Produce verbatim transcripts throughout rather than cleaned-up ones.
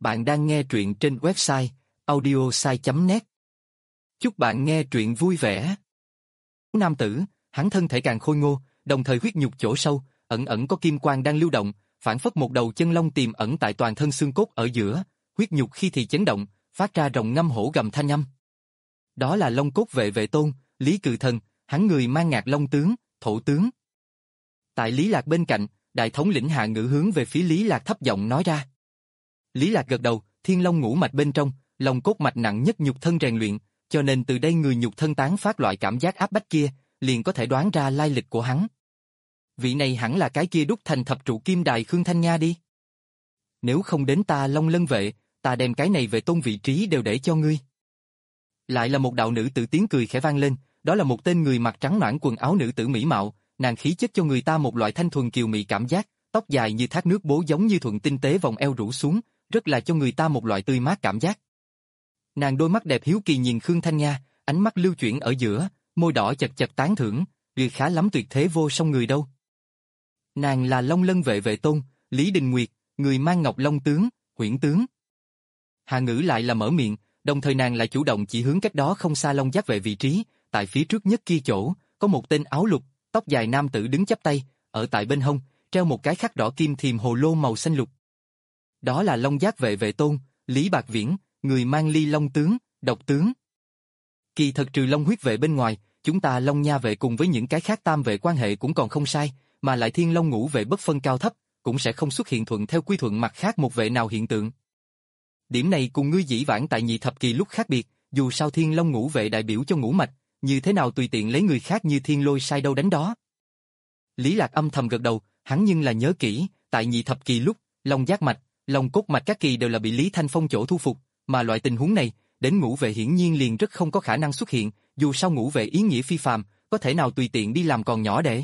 Bạn đang nghe truyện trên website audiosai chấm net. Chúc bạn nghe truyện vui vẻ. Nam tử, hắn thân thể càng khôi ngô, đồng thời huyết nhục chỗ sâu, ẩn ẩn có kim quang đang lưu động, phản phất một đầu chân long tiềm ẩn tại toàn thân xương cốt ở giữa, huyết nhục khi thì chấn động, phát ra rồng ngâm hổ gầm thanh âm. Đó là Long Cốt Vệ Vệ Tôn, Lý Cự Thần, hắn người mang ngạc long tướng, thổ tướng. Tại Lý Lạc bên cạnh, đại thống lĩnh Hạ Ngữ hướng về phía Lý Lạc thấp giọng nói ra. Lý Lạc gật đầu, thiên long ngũ mạch bên trong, long cốt mạch nặng nhất nhục thân rèn luyện, cho nên từ đây người nhục thân tán phát loại cảm giác áp bách kia, liền có thể đoán ra lai lịch của hắn. Vị này hẳn là cái kia đúc thành thập trụ kim đài Khương Thanh Nga đi. Nếu không đến ta Long Lân Vệ, ta đem cái này Vệ Tôn vị trí đều để cho ngươi. Lại là một đạo nữ tử tiếng cười khẽ vang lên, đó là một tên người mặc trắng nõn quần áo nữ tử mỹ mạo, nàng khí chất cho người ta một loại thanh thuần kiều mị cảm giác, tóc dài như thác nước bố giống như thuận tinh tế vòng eo rủ xuống, rất là cho người ta một loại tươi mát cảm giác. Nàng đôi mắt đẹp hiếu kỳ nhìn Khương Thanh Nga, ánh mắt lưu chuyển ở giữa, môi đỏ chật chật tán thưởng, người khá lắm tuyệt thế vô song người đâu. Nàng là Long Lân Vệ Vệ Tôn, Lý Đình Nguyệt, người mang ngọc long tướng, huyễn tướng. Hạ Ngữ lại là mở miệng, đồng thời nàng lại chủ động chỉ hướng cách đó không xa Long Giác Vệ vị trí, tại phía trước nhất kia chỗ, có một tên áo lục, tóc dài nam tử đứng chắp tay, ở tại bên hông, treo một cái khắc đỏ kim thiềm hồ lô màu xanh lục. Đó là Long Giác Vệ Vệ Tôn, Lý Bạc Viễn, người mang ly long tướng, độc tướng. Kỳ thật trừ Long Huyết Vệ bên ngoài, chúng ta Long Nha Vệ cùng với những cái khác tam vệ quan hệ cũng còn không sai, mà lại Thiên Long Ngũ Vệ bất phân cao thấp, cũng sẽ không xuất hiện thuận theo quy thuận mặt khác một vệ nào hiện tượng. Điểm này cùng ngươi dĩ vãng tại nhị thập kỳ lúc khác biệt, dù sao Thiên Long Ngũ Vệ đại biểu cho ngũ mạch, như thế nào tùy tiện lấy người khác như Thiên Lôi sai đâu đánh đó. Lý Lạc âm thầm gật đầu, hắn nhưng là nhớ kỹ, tại nhị thập kỳ lúc, Long Giác Mạch, Long Cốt Mạch các kỳ đều là bị Lý Thanh Phong chỗ thu phục, mà loại tình huống này, đến ngũ vệ hiển nhiên liền rất không có khả năng xuất hiện, dù sao ngũ vệ ý nghĩa phi phàm, có thể nào tùy tiện đi làm còn nhỏ để.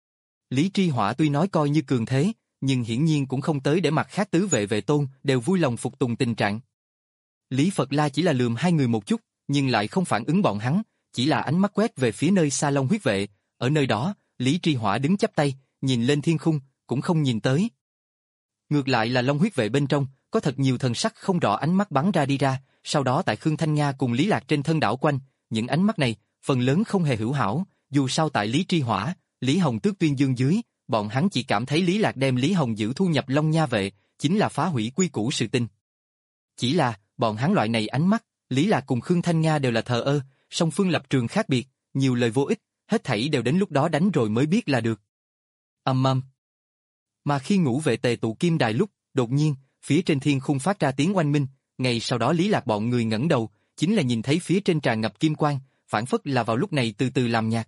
Lý Tri Hỏa tuy nói coi như cường thế, nhưng hiển nhiên cũng không tới để mặt khác tứ vệ Vệ Tôn đều vui lòng phục tùng tình trạng. Lý Phật La chỉ là lườm hai người một chút, nhưng lại không phản ứng bọn hắn, chỉ là ánh mắt quét về phía nơi xa Long Huyết Vệ, ở nơi đó, Lý Tri Hỏa đứng chắp tay, nhìn lên thiên khung, cũng không nhìn tới. Ngược lại là Long Huyết Vệ bên trong, có thật nhiều thần sắc không rõ ánh mắt bắn ra đi ra, sau đó tại Khương Thanh Nga cùng Lý Lạc trên thân đảo quanh, những ánh mắt này, phần lớn không hề hữu hảo, dù sao tại Lý Tri Hỏa, Lý Hồng Tước tuyên dương dưới, bọn hắn chỉ cảm thấy Lý Lạc đem Lý Hồng giữ thu nhập Long Nha Vệ, chính là phá hủy quy củ sự tình. Chỉ là, bọn hắn loại này ánh mắt, Lý Lạc cùng Khương Thanh Nga đều là thờ ơ, song phương lập trường khác biệt, nhiều lời vô ích, hết thảy đều đến lúc đó đánh rồi mới biết là được. Ầm ầm. Mà khi ngũ vệ tề tụ kim đài lúc, đột nhiên, phía trên thiên khung phát ra tiếng oanh minh, ngay sau đó Lý Lạc bọn người ngẩng đầu, chính là nhìn thấy phía trên tràn ngập kim quang, phản phất là vào lúc này từ từ làm nhạt.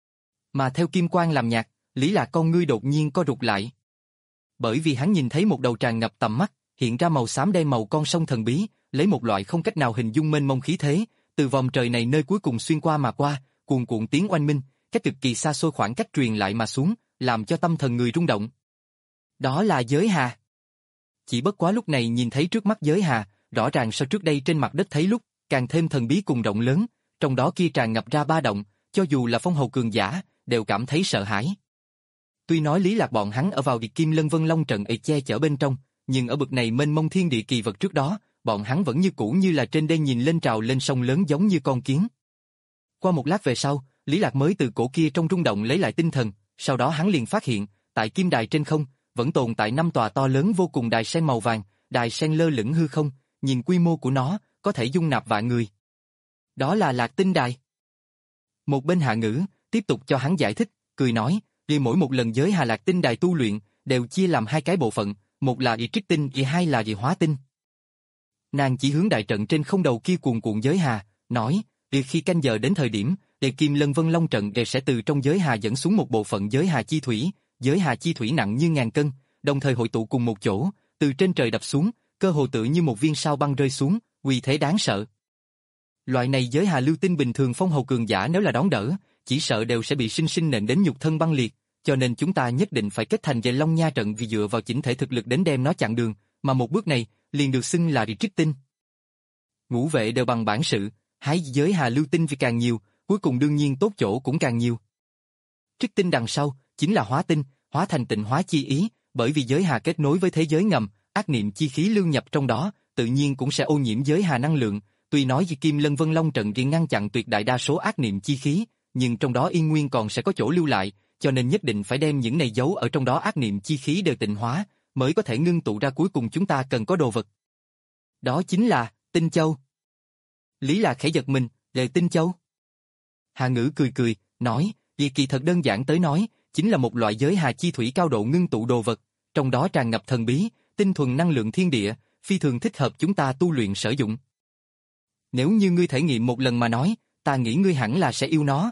Mà theo kim quang làm nhạt, Lý Lạc con ngươi đột nhiên co rụt lại. Bởi vì hắn nhìn thấy một đầu tràn ngập tầm mắt, hiện ra màu xám đen màu con sông thần bí, lấy một loại không cách nào hình dung mênh mông khí thế, từ vòng trời này nơi cuối cùng xuyên qua mà qua, cuồn cuộn tiếng oanh minh, cách cực kỳ xa xôi khoảng cách truyền lại mà xuống, làm cho tâm thần người rung động. Đó là giới hà. Chỉ bất quá lúc này nhìn thấy trước mắt giới hà, rõ ràng so trước đây trên mặt đất thấy lúc, càng thêm thần bí cùng rộng lớn, trong đó kia tràn ngập ra ba động, cho dù là phong hầu cường giả, đều cảm thấy sợ hãi. Tuy nói Lý Lạc bọn hắn ở vào Điệt Kim Lân Vân Long trận ấy che chở bên trong, nhưng ở bực này mênh mông thiên địa kỳ vật trước đó, bọn hắn vẫn như cũ như là trên đây nhìn lên trào lên sông lớn giống như con kiến. Qua một lát về sau, Lý Lạc mới từ cổ kia trong rung động lấy lại tinh thần, sau đó hắn liền phát hiện, tại kim đài trên không, vẫn tồn tại năm tòa to lớn vô cùng đài sen màu vàng, đài sen lơ lửng hư không, nhìn quy mô của nó, có thể dung nạp vạn người. Đó là Lạc Tinh Đài. Một bên Hạ Ngữ, tiếp tục cho hắn giải thích, cười nói, vì mỗi một lần giới Hà Lạc Tinh Đài tu luyện, đều chia làm hai cái bộ phận, một là y trích tinh, y hai là y hóa tinh. Nàng chỉ hướng đại trận trên không đầu kia cuồn cuộn giới hà, nói, vì khi canh giờ đến thời điểm, Đề Kim Lân Vân Long trận đều sẽ từ trong giới hà dẫn xuống một bộ phận giới hà chi thủy, giới hà chi thủy nặng như ngàn cân, đồng thời hội tụ cùng một chỗ, từ trên trời đập xuống, cơ hồ tự như một viên sao băng rơi xuống, uy thế đáng sợ. Loại này giới hà lưu tinh bình thường phong hầu cường giả nếu là đón đỡ, chỉ sợ đều sẽ bị sinh sinh nện đến nhục thân băng liệt, cho nên chúng ta nhất định phải kết thành về Long Nha trận vì dựa vào chỉnh thể thực lực đến đem nó chặn đường, mà một bước này liền được xưng là trích tinh. Ngũ vệ đều bằng bản sự, hái giới hà lưu tinh vì càng nhiều, cuối cùng đương nhiên tốt chỗ cũng càng nhiều. Trích tinh đằng sau chính là hóa tinh, hóa thành tịnh hóa chi ý, bởi vì giới hà kết nối với thế giới ngầm, ác niệm chi khí lưu nhập trong đó, tự nhiên cũng sẽ ô nhiễm giới hà năng lượng. Tuy nói vì Kim Lân Vân Long trận riêng ngăn chặn tuyệt đại đa số ác niệm chi khí, nhưng trong đó yên nguyên còn sẽ có chỗ lưu lại, cho nên nhất định phải đem những này giấu ở trong đó ác niệm chi khí đều tịnh hóa, mới có thể ngưng tụ ra cuối cùng chúng ta cần có đồ vật. Đó chính là Tinh Châu. Lý Lạc khẽ giật mình, về Tinh Châu. Hà Ngữ cười cười, nói, vì kỳ thật đơn giản tới nói, chính là một loại giới hà chi thủy cao độ ngưng tụ đồ vật, trong đó tràn ngập thần bí, tinh thuần năng lượng thiên địa, phi thường thích hợp chúng ta tu luyện sử dụng. Nếu như ngươi thể nghiệm một lần mà nói, ta nghĩ ngươi hẳn là sẽ yêu nó.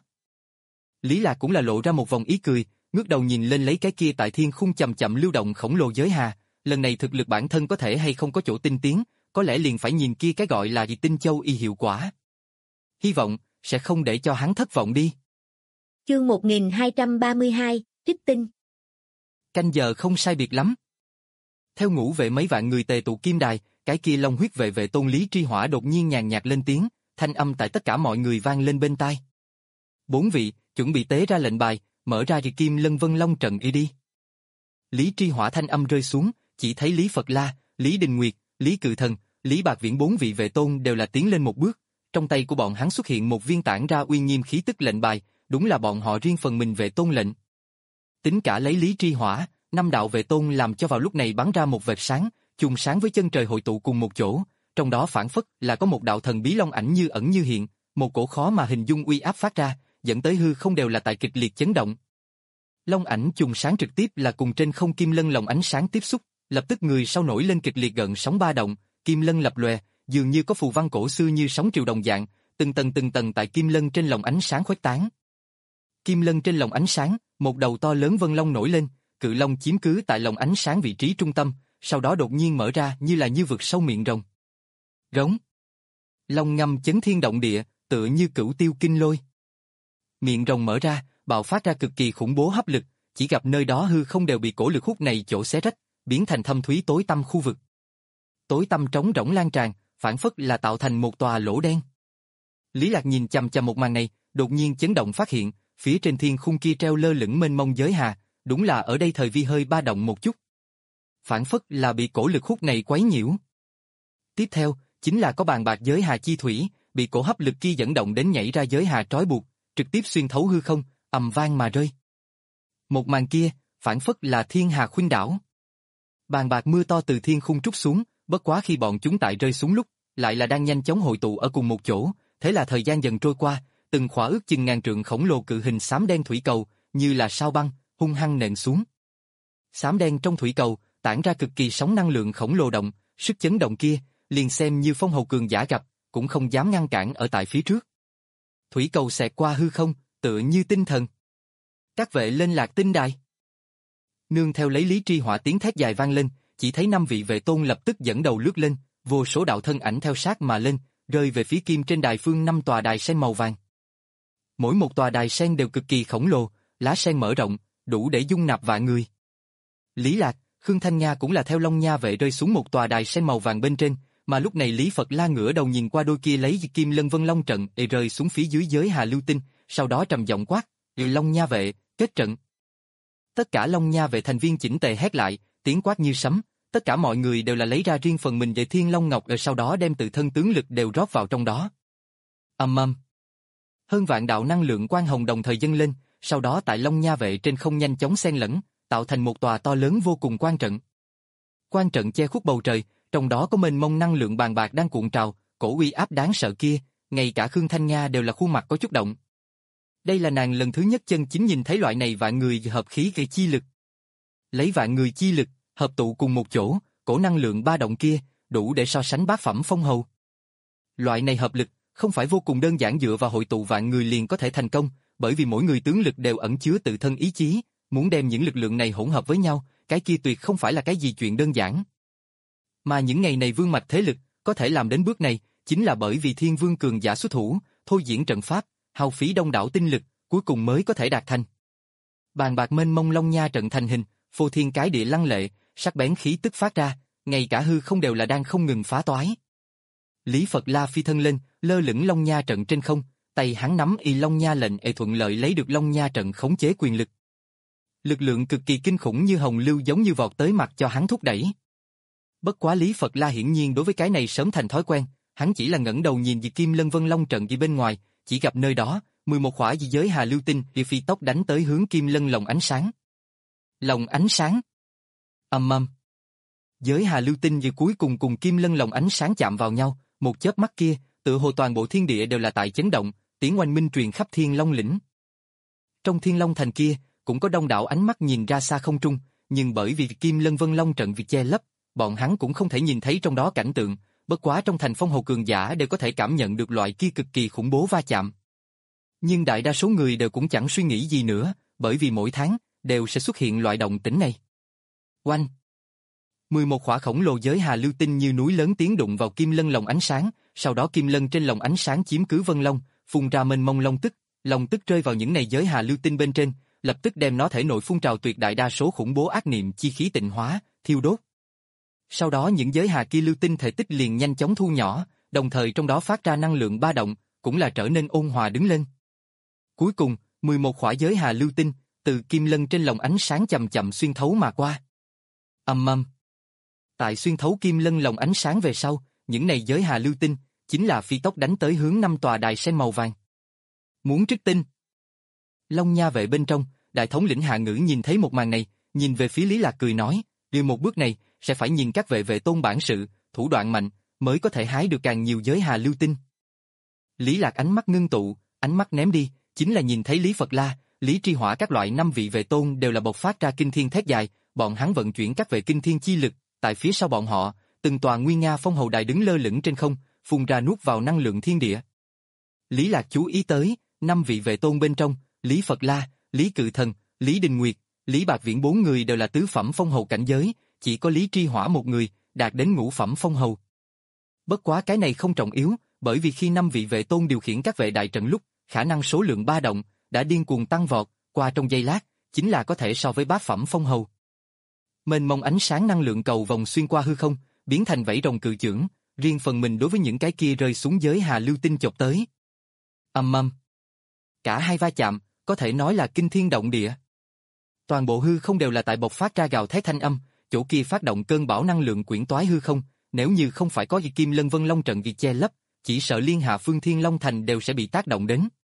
Lý Lạc cũng là lộ ra một vòng ý cười, ngước đầu nhìn lên lấy cái kia tại thiên khung chậm chậm lưu động khổng lồ giới hà, lần này thực lực bản thân có thể hay không có chỗ tinh tiến, có lẽ liền phải nhìn kia cái gọi là gì Tinh Châu y hiệu quả. Hy vọng sẽ không để cho hắn thất vọng đi. Chương một nghìn hai trăm ba mươi hai, Trích Tinh. Canh giờ không sai biệt lắm. Theo ngũ vệ mấy vạn người tề tụ kim đài, cái kia long huyết vệ vệ tôn Lý Tri Hỏa đột nhiên nhàn nhạt lên tiếng, thanh âm tại tất cả mọi người vang lên bên tai. Bốn vị, chuẩn bị tế ra lệnh bài, mở ra thì Kim Lân Vân Long trận y đi. Lý Tri Hỏa thanh âm rơi xuống, chỉ thấy Lý Phật La, Lý Đình Nguyệt, Lý Cự Thần, Lý Bạc Viễn bốn vị vệ tôn đều là tiến lên một bước, trong tay của bọn hắn xuất hiện một viên tản ra uy nghiêm khí tức lệnh bài, đúng là bọn họ riêng phần mình vệ tôn lệnh. Tính cả lấy Lý Tri Hỏa, năm đạo vệ tôn làm cho vào lúc này bắn ra một vệt sáng, chùm sáng với chân trời hội tụ cùng một chỗ, trong đó phản phất là có một đạo thần bí long ảnh như ẩn như hiện, một cổ khó mà hình dung uy áp phát ra, dẫn tới hư không đều là tại kịch liệt chấn động. Long ảnh chùm sáng trực tiếp là cùng trên không kim lân lồng ánh sáng tiếp xúc, lập tức người sau nổi lên kịch liệt gợn sóng ba động, kim lân lập lòe, dường như có phù văn cổ xưa như sóng triều đồng dạng, từng tầng từng tầng tại kim lân trên lồng ánh sáng khuếch tán. Kim lân trên lồng ánh sáng, một đầu to lớn vân long nổi lên, cự long chiếm cứ tại lồng ánh sáng vị trí trung tâm, sau đó đột nhiên mở ra như là như vực sâu miệng rồng. Rống. Long ngâm chấn thiên động địa, tựa như cửu tiêu kinh lôi. Miệng rồng mở ra, bạo phát ra cực kỳ khủng bố hấp lực, chỉ gặp nơi đó hư không đều bị cổ lực hút này chỗ xé rách, biến thành thâm thúy tối tăm khu vực. Tối tăm trống rỗng lan tràn, phản phất là tạo thành một tòa lỗ đen. Lý Lạc nhìn chằm chằm một màn này, đột nhiên chấn động phát hiện, phía trên thiên khung kia treo lơ lửng mênh mông giới hà, đúng là ở đây thời vi hơi ba động một chút. Phản phất là bị cổ lực hút này quấy nhiễu. Tiếp theo, chính là có bàn bạc giới hà chi thủy, bị cổ hấp lực kia dẫn động đến nhảy ra giới hà trói buộc, trực tiếp xuyên thấu hư không, ầm vang mà rơi. Một màn kia, phản phất là thiên hà khuynh đảo. Bàn bạc mưa to từ thiên khung trút xuống, bất quá khi bọn chúng tại rơi xuống lúc, lại là đang nhanh chóng hội tụ ở cùng một chỗ, thế là thời gian dần trôi qua, từng khỏa ước chừng ngàn trượng khổng lồ cự hình xám đen thủy cầu, như là sao băng, hung hăng nện xuống. Xám đen trong thủy cầu, tản ra cực kỳ sóng năng lượng khổng lồ động, sức chấn động kia, liền xem như phong hầu cường giả gặp, cũng không dám ngăn cản ở tại phía trước. Thủy cầu xẹt qua hư không, tựa như tinh thần. Các vệ lên Lạc Tinh đài. Nương theo lấy Lý Tri Hỏa tiếng thét dài vang lên, chỉ thấy năm vị vệ tôn lập tức dẫn đầu lướt lên, vô số đạo thân ảnh theo sát mà lên, rơi về phía kim trên đài phương năm tòa đài sen màu vàng. Mỗi một tòa đài sen đều cực kỳ khổng lồ, lá sen mở rộng, đủ để dung nạp vạn người. Lý Lạc, Khương Thanh Nga cũng là theo Long Nha vệ rơi xuống một tòa đài sen màu vàng bên trên, mà lúc này Lý Phật La ngửa đầu nhìn qua đôi kia lấy Kim Lân Vân Long trận để rơi xuống phía dưới giới hà lưu tinh, sau đó trầm giọng quát, Long Nha vệ, kết trận. Tất cả Long Nha vệ thành viên chỉnh tề hét lại, tiếng quát như sấm, tất cả mọi người đều là lấy ra riêng phần mình để Thiên Long Ngọc rồi sau đó đem tự thân tướng lực đều rót vào trong đó. Ầm ầm. Hơn vạn đạo năng lượng quang hồng đồng thời dâng lên, sau đó tại Long Nha vệ trên không nhanh chóng xen lẫn, tạo thành một tòa to lớn vô cùng quan trận. Quan trận che khuất bầu trời, trong đó có mênh mông năng lượng bàn bạc đang cuộn trào, cổ uy áp đáng sợ kia, ngay cả Khương Thanh Nga đều là khuôn mặt có chút động. Đây là nàng lần thứ nhất chân chính nhìn thấy loại này vạn người hợp khí gây chi lực. Lấy vạn người chi lực, hợp tụ cùng một chỗ, cổ năng lượng ba động kia, đủ để so sánh bát phẩm phong hầu. Loại này hợp lực, không phải vô cùng đơn giản dựa vào hội tụ vạn người liền có thể thành công, bởi vì mỗi người tướng lực đều ẩn chứa tự thân ý chí, muốn đem những lực lượng này hỗn hợp với nhau, cái kia tuyệt không phải là cái gì chuyện đơn giản. Mà những ngày này vương mạch thế lực, có thể làm đến bước này, chính là bởi vì thiên vương cường giả xuất thủ, thôi diễn trận pháp, hao phí đông đảo tinh lực, cuối cùng mới có thể đạt thành. Bàn bạc mênh mông Long Nha trận thành hình, phô thiên cái địa lăng lệ, sắc bén khí tức phát ra, ngay cả hư không đều là đang không ngừng phá toái. Lý Phật La phi thân lên, lơ lửng Long Nha trận trên không, tay hắn nắm y Long Nha lệnh e thuận lợi lấy được Long Nha trận khống chế quyền lực. Lực lượng cực kỳ kinh khủng như hồng lưu giống như vọt tới mặt cho hắn thúc đẩy. Bất quá Lý Phật La hiển nhiên đối với cái này sớm thành thói quen, hắn chỉ là ngẩng đầu nhìn Diệt Kim Lân Vân Long trận đi bên ngoài, chỉ gặp nơi đó, mười một khỏa dị giới hà lưu tinh đi phi tốc đánh tới hướng Kim Lân lồng ánh sáng. Lồng ánh sáng. Ầm ầm. Giới hà lưu tinh như cuối cùng cùng Kim Lân lồng ánh sáng chạm vào nhau, một chớp mắt kia, tự hồ toàn bộ thiên địa đều là tại chấn động, tiếng oanh minh truyền khắp Thiên Long lĩnh. Trong Thiên Long thành kia, cũng có đông đảo ánh mắt nhìn ra xa không trung, nhưng bởi vì Kim Lân Vân Long trận việc che lấp, bọn hắn cũng không thể nhìn thấy trong đó cảnh tượng, bất quá trong thành phong hầu cường giả đều có thể cảm nhận được loại kia cực kỳ khủng bố va chạm. Nhưng đại đa số người đều cũng chẳng suy nghĩ gì nữa, bởi vì mỗi tháng, đều sẽ xuất hiện loại động tĩnh này. Oanh! mười một khỏa khổng lồ giới hà lưu tinh như núi lớn tiến đụng vào Kim Lân lồng ánh sáng, sau đó Kim Lân trên lồng ánh sáng chiếm cứ Vân Long, phun ra mênh mông long tức, long tức rơi vào những này giới hà lưu tinh bên trên, lập tức đem nó thể nội phun trào tuyệt đại đa số khủng bố ác niệm chi khí tịnh hóa, thiêu đốt. Sau đó những giới hà kia lưu tinh thể tích liền nhanh chóng thu nhỏ, đồng thời trong đó phát ra năng lượng ba động, cũng là trở nên ôn hòa đứng lên. Cuối cùng, mười một khỏa giới hà lưu tinh từ Kim Lân trên lồng ánh sáng chậm chậm xuyên thấu mà qua. Ầm ầm. Tại xuyên thấu Kim Lân lồng ánh sáng về sau, những này giới hà lưu tinh chính là phi tốc đánh tới hướng năm tòa đài sen màu vàng. Muốn trích tinh. Long Nha vệ bên trong, đại thống lĩnh Hạ Ngữ nhìn thấy một màn này, nhìn về phía Lý Lạc cười nói, điều một bước này sẽ phải nhìn các vệ vệ tôn bản sự, thủ đoạn mạnh mới có thể hái được càng nhiều giới hà lưu tinh. Lý Lạc ánh mắt ngưng tụ, ánh mắt ném đi, chính là nhìn thấy Lý Phật La, Lý Tri Hỏa các loại năm vị vệ tôn đều là bộc phát ra kinh thiên thét dài, bọn hắn vận chuyển các vệ kinh thiên chi lực, tại phía sau bọn họ, từng tòa nguy nga phong hầu đài đứng lơ lửng trên không, phun ra nuốt vào năng lượng thiên địa. Lý Lạc chú ý tới, năm vị vệ tôn bên trong, Lý Phật La, Lý Cự Thần, Lý Đình Nguyệt, Lý Bạc Viễn bốn người đều là tứ phẩm phong hầu cảnh giới, chỉ có Lý Tri Hỏa một người, đạt đến ngũ phẩm phong hầu. Bất quá cái này không trọng yếu, bởi vì khi năm vị vệ tôn điều khiển các vệ đại trận lúc, khả năng số lượng ba động, đã điên cuồng tăng vọt, qua trong giây lát, chính là có thể so với bát phẩm phong hầu. Mênh mông ánh sáng năng lượng cầu vòng xuyên qua hư không, biến thành vảy rồng cự chưởng, riêng phần mình đối với những cái kia rơi xuống giới hà lưu tinh chộp tới. Ầm ầm. Cả hai va chạm, có thể nói là kinh thiên động địa. Toàn bộ hư không đều là tại bộc phát ra gào thét thanh âm, chỗ kia phát động cơn bão năng lượng quyển toái hư không, nếu như không phải có Kim Lân Vân Long trận việc che lấp, chỉ sợ liên hạ phương Thiên Long Thành đều sẽ bị tác động đến.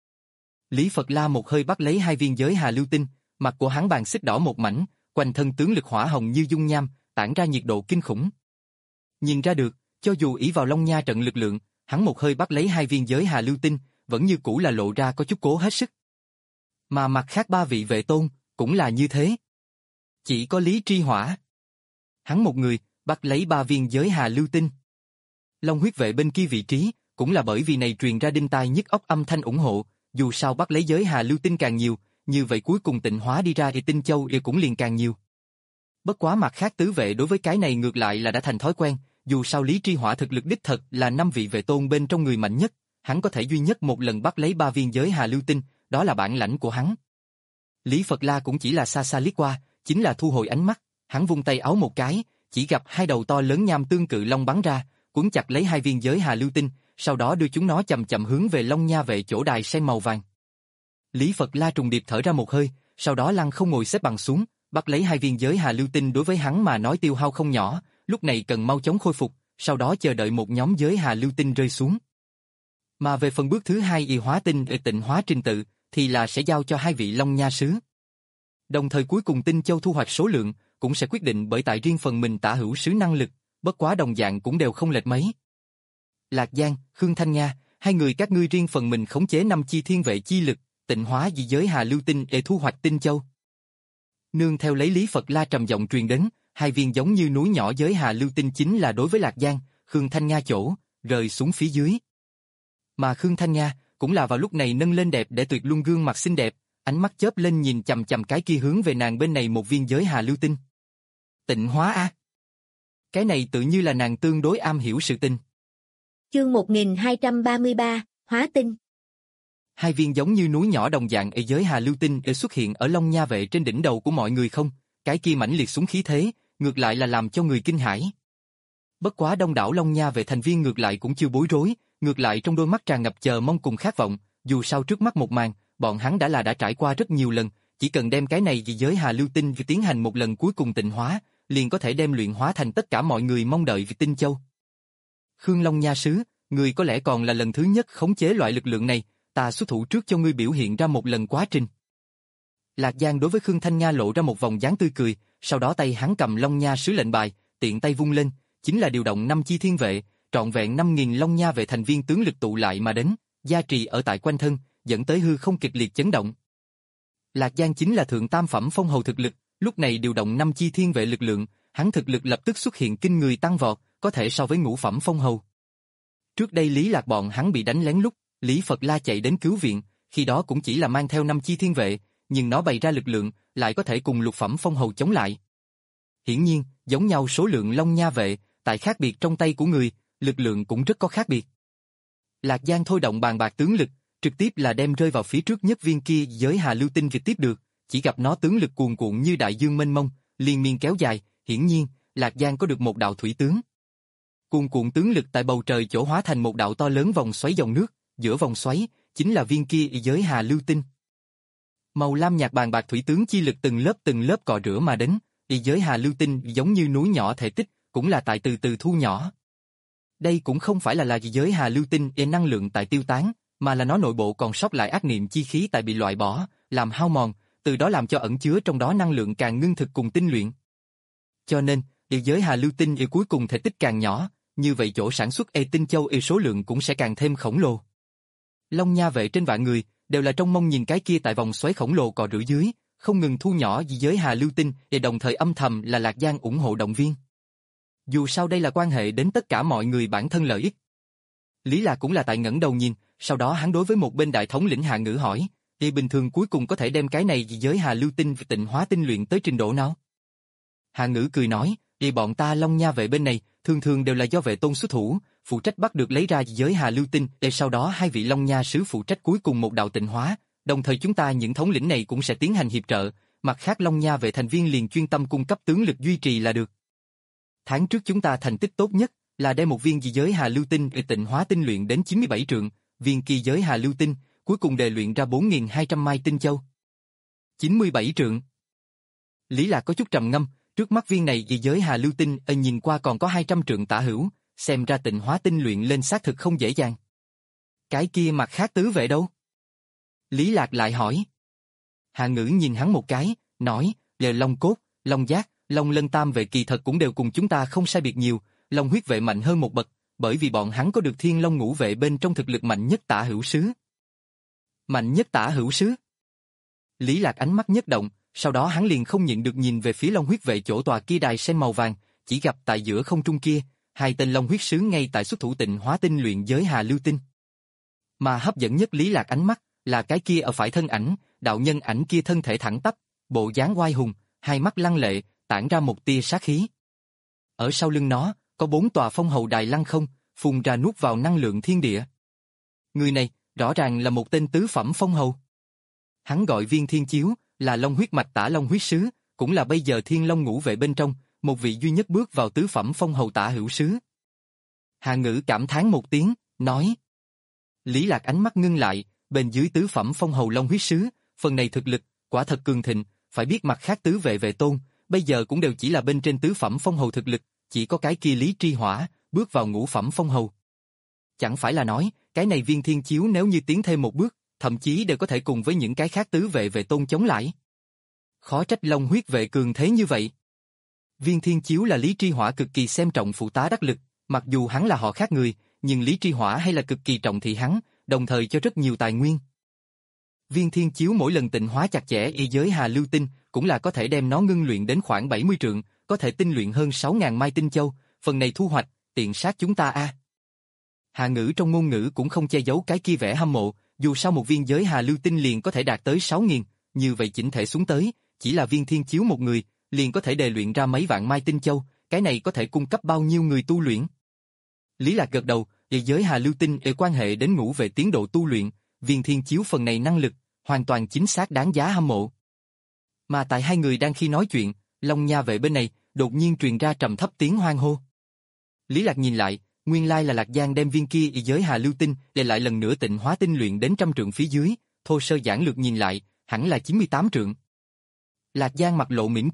Lý Phật La một hơi bắt lấy hai viên giới hà lưu tinh, mặt của hắn bàn xích đỏ một mảnh, quanh thân tướng lực hỏa hồng như dung nham, tản ra nhiệt độ kinh khủng. Nhìn ra được, cho dù ỷ vào Long Nha trận lực lượng, hắn một hơi bắt lấy hai viên giới hà lưu tinh, vẫn như cũ là lộ ra có chút cố hết sức. Mà mặt khác ba vị vệ tôn, cũng là như thế. Chỉ có Lý Tri Hỏa. Hắn một người, bắt lấy ba viên giới hà lưu tinh. Long huyết vệ bên kia vị trí, cũng là bởi vì này truyền ra đinh tai nhức óc âm thanh ủng hộ, dù sao bắt lấy giới hà lưu tinh càng nhiều, như vậy cuối cùng tịnh hóa đi ra thì tinh châu thì cũng liền càng nhiều. Bất quá mặt khác tứ vệ đối với cái này ngược lại là đã thành thói quen, dù sao Lý Tri Hỏa thực lực đích thật là năm vị vệ tôn bên trong người mạnh nhất, hắn có thể duy nhất một lần bắt lấy ba viên giới hà lưu tinh, đó là bản lãnh của hắn. Lý Phật La cũng chỉ là xa xa liếc qua, chính là thu hồi ánh mắt, hắn vung tay áo một cái, chỉ gặp hai đầu to lớn nham tương cự long bắn ra, cuốn chặt lấy hai viên giới hà lưu tinh, sau đó đưa chúng nó chậm chậm hướng về Long Nha vệ chỗ đài sen màu vàng. Lý Phật La trùng điệp thở ra một hơi, sau đó lăn không ngồi xếp bằng xuống, bắt lấy hai viên giới hà lưu tinh đối với hắn mà nói tiêu hao không nhỏ, lúc này cần mau chóng khôi phục, sau đó chờ đợi một nhóm giới hà lưu tinh rơi xuống. Mà về phần bước thứ hai y hóa tinh ở tịnh hóa trình tự, thì là sẽ giao cho hai vị Long Nha sứ. Đồng thời cuối cùng tinh châu thu hoạch số lượng, cũng sẽ quyết định bởi tại riêng phần mình tả hữu sứ năng lực, bất quá đồng dạng cũng đều không lệch mấy. Lạc Giang, Khương Thanh Nga, hai người các ngươi riêng phần mình khống chế năm chi thiên vệ chi lực, tịnh hóa dị giới hà lưu tinh để thu hoạch tinh châu. Nương theo lấy Lý Phật La trầm giọng truyền đến, hai viên giống như núi nhỏ giới hà lưu tinh chính là đối với Lạc Giang, Khương Thanh Nga chỗ, rơi xuống phía dưới. Mà Khương Thanh Nga, cũng là vào lúc này nâng lên đẹp để tuyệt luân gương mặt xinh đẹp, ánh mắt chớp lên nhìn chằm chằm cái kia hướng về nàng bên này một viên giới hà lưu tinh. Tịnh hóa a. Cái này tự như là nàng tương đối am hiểu sự tình. Chương một nghìn hai trăm ba mươi ba, hóa tinh. Hai viên giống như núi nhỏ đồng dạng ở giới hà lưu tinh để xuất hiện ở Long Nha vệ trên đỉnh đầu của mọi người không, cái kia mãnh liệt xuống khí thế, ngược lại là làm cho người kinh hãi. Bất quá đông đảo Long Nha vệ thành viên ngược lại cũng chưa bối rối, ngược lại trong đôi mắt tràn ngập chờ mong cùng khát vọng, dù sao trước mắt một màn, bọn hắn đã là đã trải qua rất nhiều lần, chỉ cần đem cái này vì giới hà lưu tinh tiến hành một lần cuối cùng tịnh hóa, liền có thể đem luyện hóa thành tất cả mọi người mong đợi tinh châu. Khương Long Nha Sứ, ngươi có lẽ còn là lần thứ nhất khống chế loại lực lượng này, ta xuất thủ trước cho ngươi biểu hiện ra một lần quá trình. Lạc Giang đối với Khương Thanh Nga lộ ra một vòng dáng tươi cười, sau đó tay hắn cầm Long Nha Sứ lệnh bài, tiện tay vung lên, chính là điều động năm chi thiên vệ, trọn vẹn năm nghìn Long Nha vệ thành viên tướng lực tụ lại mà đến, gia trì ở tại quanh thân, dẫn tới hư không kịch liệt chấn động. Lạc Giang chính là thượng tam phẩm phong hầu thực lực, lúc này điều động năm chi thiên vệ lực lượng, hắn thực lực lập tức xuất hiện kinh người tăng vọt, có thể so với ngũ phẩm phong hầu. Trước đây Lý Lạc bọn hắn bị đánh lén lúc, Lý Phật La chạy đến cứu viện, khi đó cũng chỉ là mang theo năm chi thiên vệ, nhưng nó bày ra lực lượng, lại có thể cùng lục phẩm phong hầu chống lại. Hiển nhiên, giống nhau số lượng Long Nha vệ, tại khác biệt trong tay của người, lực lượng cũng rất có khác biệt. Lạc Giang thôi động bàn bạc tướng lực, trực tiếp là đem rơi vào phía trước nhất viên kia giới Hà Lưu Tinh việc tiếp được, chỉ gặp nó tướng lực cuồn cuộn như đại dương mênh mông, liên miên kéo dài, hiển nhiên, Lạc Giang có được một đạo thủy tướng. Cuồn cuộn tướng lực tại bầu trời chỗ hóa thành một đạo to lớn vòng xoáy dòng nước, giữa vòng xoáy chính là viên kia giới Hà Lưu Tinh. Màu lam nhạt bàn bạc thủy tướng chi lực từng lớp từng lớp cọ rửa mà đến, giới Hà Lưu Tinh giống như núi nhỏ thể tích, cũng là tại từ từ thu nhỏ. Đây cũng không phải là là giới Hà Lưu Tinh e năng lượng tại tiêu tán, mà là nó nội bộ còn sót lại ác niệm chi khí tại bị loại bỏ, làm hao mòn, từ đó làm cho ẩn chứa trong đó năng lượng càng ngưng thực cùng tinh luyện. Cho nên, địa giới Hà Lưu Tinh e cuối cùng thể tích càng nhỏ, như vậy chỗ sản xuất e tinh châu e số lượng cũng sẽ càng thêm khổng lồ. Long Nha vệ trên vạn người đều là trong mong nhìn cái kia tại vòng xoáy khổng lồ cò rửa dưới, không ngừng thu nhỏ dị giới Hà Lưu Tinh để đồng thời âm thầm là Lạc Giang ủng hộ động viên. Dù sao đây là quan hệ đến tất cả mọi người bản thân lợi ích. Lý Lạc cũng là tại ngẩng đầu nhìn, sau đó hắn đối với một bên đại thống lĩnh Hạ Ngữ hỏi, thì bình thường cuối cùng có thể đem cái này dị giới Hà Lưu Tinh tịnh hóa tinh luyện tới trình độ nào? Hạ Ngữ cười nói, thì bọn ta Long Nha vệ bên này, thường thường đều là do vệ tôn xuất thủ, phụ trách bắt được lấy ra dị giới Hà Lưu Tinh, để sau đó hai vị Long Nha sứ phụ trách cuối cùng một đạo tịnh hóa, đồng thời chúng ta những thống lĩnh này cũng sẽ tiến hành hiệp trợ, mặt khác Long Nha vệ thành viên liền chuyên tâm cung cấp tướng lực duy trì là được. Tháng trước chúng ta thành tích tốt nhất là đem một viên dị giới Hà Lưu Tinh tịnh hóa tinh luyện đến chín mươi bảy trượng, viên kỳ giới Hà Lưu Tinh cuối cùng đề luyện ra bốn nghìn hai trăm mai tinh châu. chín mươi bảy trượng. Lý Lạc có chút trầm ngâm, trước mắt viên này dị giới Hà Lưu Tinh ân nhìn qua còn có hai trăm trượng tả hữu, xem ra tịnh hóa tinh luyện lên xác thực không dễ dàng. Cái kia mặt khác tứ vệ đâu? Lý Lạc lại hỏi. Hạ Ngữ nhìn hắn một cái, nói, lề Long Cốt, Long Giác, Long Lân tam vệ kỳ thật cũng đều cùng chúng ta không sai biệt nhiều, Long huyết vệ mạnh hơn một bậc, bởi vì bọn hắn có được Thiên Long ngũ vệ bên trong thực lực mạnh nhất tả hữu sứ. Mạnh nhất tả hữu sứ? Lý Lạc ánh mắt nhất động, sau đó hắn liền không nhịn được nhìn về phía Long huyết vệ chỗ tòa kia đài sen màu vàng, chỉ gặp tại giữa không trung kia, hai tên Long huyết sứ ngay tại xuất thủ tịnh hóa tinh luyện giới Hà Lưu Tinh. Mà hấp dẫn nhất Lý Lạc ánh mắt là cái kia ở phải thân ảnh, đạo nhân ảnh kia thân thể thẳng tắp, bộ dáng oai hùng, hai mắt lăng lệ, tản ra một tia sát khí. Ở sau lưng nó, có bốn tòa phong hầu đài lăng không, phun ra nuốt vào năng lượng thiên địa. Người này, rõ ràng là một tên tứ phẩm phong hầu. Hắn gọi Viên Thiên Chiếu, là Long huyết mạch tả Long huyết sứ, cũng là bây giờ Thiên Long ngũ vệ bên trong, một vị duy nhất bước vào tứ phẩm phong hầu tả hữu sứ. Hạ Ngữ cảm thán một tiếng, nói. Lý Lạc ánh mắt ngưng lại, bên dưới tứ phẩm phong hầu Long huyết sứ, phần này thực lực, quả thật cường thịnh, phải biết mặt khác tứ vệ vệ tôn, bây giờ cũng đều chỉ là bên trên tứ phẩm phong hầu thực lực, chỉ có cái kia Lý Tri Hỏa, bước vào ngũ phẩm phong hầu. Chẳng phải là nói, cái này Viên Thiên Chiếu nếu như tiến thêm một bước, thậm chí đều có thể cùng với những cái khác tứ vệ vệ tôn chống lại. Khó trách Long huyết vệ cường thế như vậy. Viên Thiên Chiếu là Lý Tri Hỏa cực kỳ xem trọng phụ tá đắc lực, mặc dù hắn là họ khác người, nhưng Lý Tri Hỏa hay là cực kỳ trọng thị hắn, đồng thời cho rất nhiều tài nguyên. Viên Thiên Chiếu mỗi lần tịnh hóa chặt chẽ y giới Hà Lưu Tinh, cũng là có thể đem nó ngưng luyện đến khoảng bảy mươi trượng, có thể tinh luyện hơn sáu nghìn mai tinh châu, phần này thu hoạch, tiện sát chúng ta a. À. Hạ Ngữ trong ngôn ngữ cũng không che giấu cái kia vẻ hâm mộ, dù sao một viên giới Hà Lưu Tinh liền có thể đạt tới sáu nghìn, như vậy chỉnh thể xuống tới, chỉ là Viên Thiên Chiếu một người, liền có thể đề luyện ra mấy vạn mai tinh châu, cái này có thể cung cấp bao nhiêu người tu luyện. Lý Lạc gật đầu, y giới Hà Lưu Tinh e quan hệ đến ngũ về tiến độ tu luyện, Viên Thiên Chiếu phần này năng lực, hoàn toàn chính xác đáng giá hâm mộ. Mà tại hai người đang khi nói chuyện, Long Nha vệ bên này, đột nhiên truyền ra trầm thấp tiếng hoan hô. Lý Lạc nhìn lại, nguyên lai là Lạc Giang đem viên kia y giới Hà Lưu Tinh để lại lần nữa tịnh hóa tinh luyện đến trăm trượng phía dưới, thô sơ giản lược nhìn lại, hẳn là chín mươi tám trượng. Lạc Giang mặt lộ mỉm cười,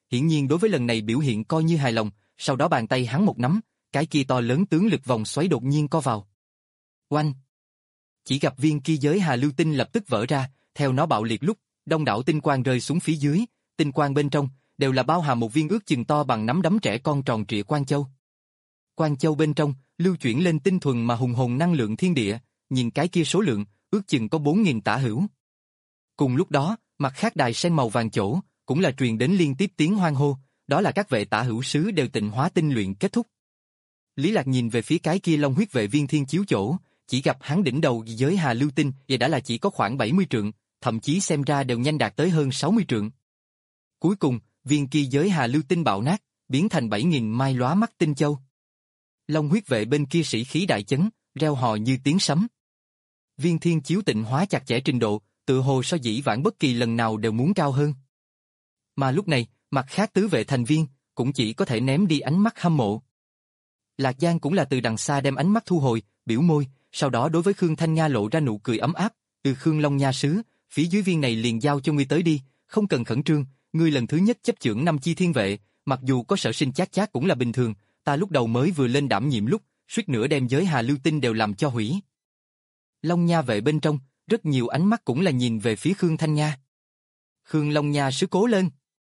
hiển nhiên đối với lần này biểu hiện coi như hài lòng, sau đó bàn tay hắn một nắm, cái kia to lớn tướng lực vòng xoáy đột nhiên co vào. Oanh! Chỉ gặp viên kia giới hà lưu tinh lập tức vỡ ra, theo nó bạo liệt lúc, đông đảo tinh quang rơi xuống phía dưới, tinh quang bên trong đều là bao hàm một viên ước chừng to bằng nắm đấm trẻ con tròn trịa quang châu. Quang châu bên trong lưu chuyển lên tinh thuần mà hùng hồn năng lượng thiên địa, nhìn cái kia số lượng, ước chừng có bốn nghìn tả hữu. Cùng lúc đó, mặt khác đài sen màu vàng chỗ, cũng là truyền đến liên tiếp tiếng hoan hô, đó là các vệ tả hữu sứ đều tịnh hóa tinh luyện kết thúc. Lý Lạc nhìn về phía cái kia long huyết vệ viên thiên chiếu chỗ, chỉ gặp hắn đỉnh đầu giới hà lưu tinh và đã là chỉ có khoảng bảy mươi trượng, thậm chí xem ra đều nhanh đạt tới hơn sáu mươi trượng. Cuối cùng, viên kia giới hà lưu tinh bạo nát, biến thành bảy nghìn mai lóa mắt tinh châu. Long huyết vệ bên kia sĩ khí đại chấn, reo hò như tiếng sấm. Viên thiên chiếu tịnh hóa chặt chẽ trình độ, tự hồ so dĩ vãng bất kỳ lần nào đều muốn cao hơn. Mà lúc này, mặt khác tứ vệ thành viên, cũng chỉ có thể ném đi ánh mắt hâm mộ. Lạc Giang cũng là từ đằng xa đem ánh mắt thu hồi, biểu môi, sau đó đối với Khương Thanh Nga lộ ra nụ cười ấm áp, từ Khương Long Nha sứ, phía dưới viên này liền giao cho ngươi tới đi, không cần khẩn trương, ngươi lần thứ nhất chấp chưởng năm chi thiên vệ, mặc dù có sở sinh chát chát cũng là bình thường, ta lúc đầu mới vừa lên đảm nhiệm lúc, suýt nữa đem giới hà lưu tinh đều làm cho hủy. Long Nha vệ bên trong, rất nhiều ánh mắt cũng là nhìn về phía Khương Thanh Nga. Khương Long Nha sứ cố lên.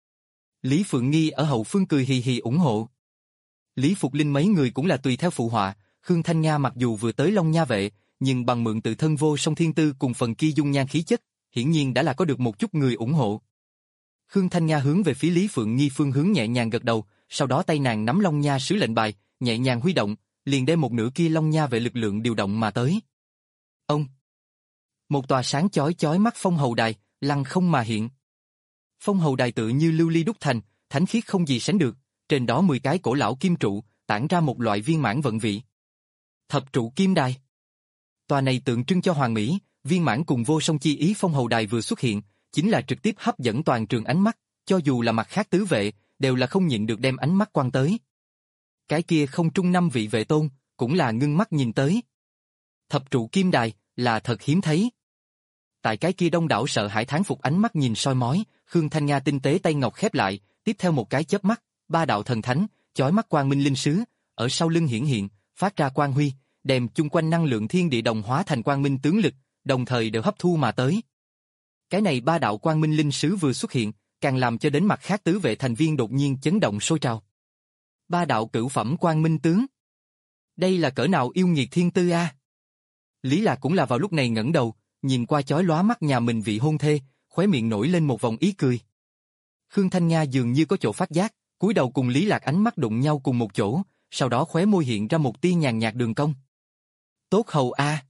Lý Phượng Nghi ở hậu phương cười hì hì ủng hộ. Lý Phục Linh mấy người cũng là tùy theo phụ họa, Khương Thanh Nga mặc dù vừa tới Long Nha vệ, nhưng bằng mượn tự thân vô song thiên tư cùng phần kia dung nhan khí chất, hiển nhiên đã là có được một chút người ủng hộ. Khương Thanh Nga hướng về phía Lý Phượng Nghi phương hướng nhẹ nhàng gật đầu, sau đó tay nàng nắm Long Nha sứ lệnh bài, nhẹ nhàng huy động, liền đem một nửa kia Long Nha vệ lực lượng điều động mà tới. Ông! Một tòa sáng chói chói mắt phong hầu đài, lăng không mà hiện. Phong hầu đài tự như lưu ly đúc thành, thánh khiết không gì sánh được, trên đó mười cái cổ lão kim trụ, tản ra một loại viên mãn vận vị. Thập trụ kim đài. Tòa này tượng trưng cho hoàng mỹ, viên mãn cùng vô song chi ý phong hầu đài vừa xuất hiện, chính là trực tiếp hấp dẫn toàn trường ánh mắt, cho dù là mặt khác tứ vệ, đều là không nhịn được đem ánh mắt quan tới. Cái kia không trung năm vị vệ tôn, cũng là ngưng mắt nhìn tới. Thập trụ kim đài, là thật hiếm thấy. Tại cái kia đông đảo sợ hãi thán phục ánh mắt nhìn soi mói, Khương Thanh Nga tinh tế tay ngọc khép lại, tiếp theo một cái chớp mắt, ba đạo thần thánh, chói mắt quang minh linh sứ, ở sau lưng hiển hiện, phát ra quang huy, đem chung quanh năng lượng thiên địa đồng hóa thành quang minh tướng lực, đồng thời đều hấp thu mà tới. Cái này ba đạo quang minh linh sứ vừa xuất hiện, càng làm cho đến mặt khác tứ vệ thành viên đột nhiên chấn động sôi trào. Ba đạo cửu phẩm quang minh tướng. Đây là cỡ nào yêu nghiệt thiên tư a? Lý Lạc cũng là vào lúc này ngẩng đầu, nhìn qua chói lóa mắt nhà mình vị hôn thê, khóe miệng nổi lên một vòng ý cười. Khương Thanh Nga dường như có chỗ phát giác, cúi đầu cùng Lý Lạc ánh mắt đụng nhau cùng một chỗ, sau đó khóe môi hiện ra một tia nhàn nhạt đường cong. Tốt hầu a.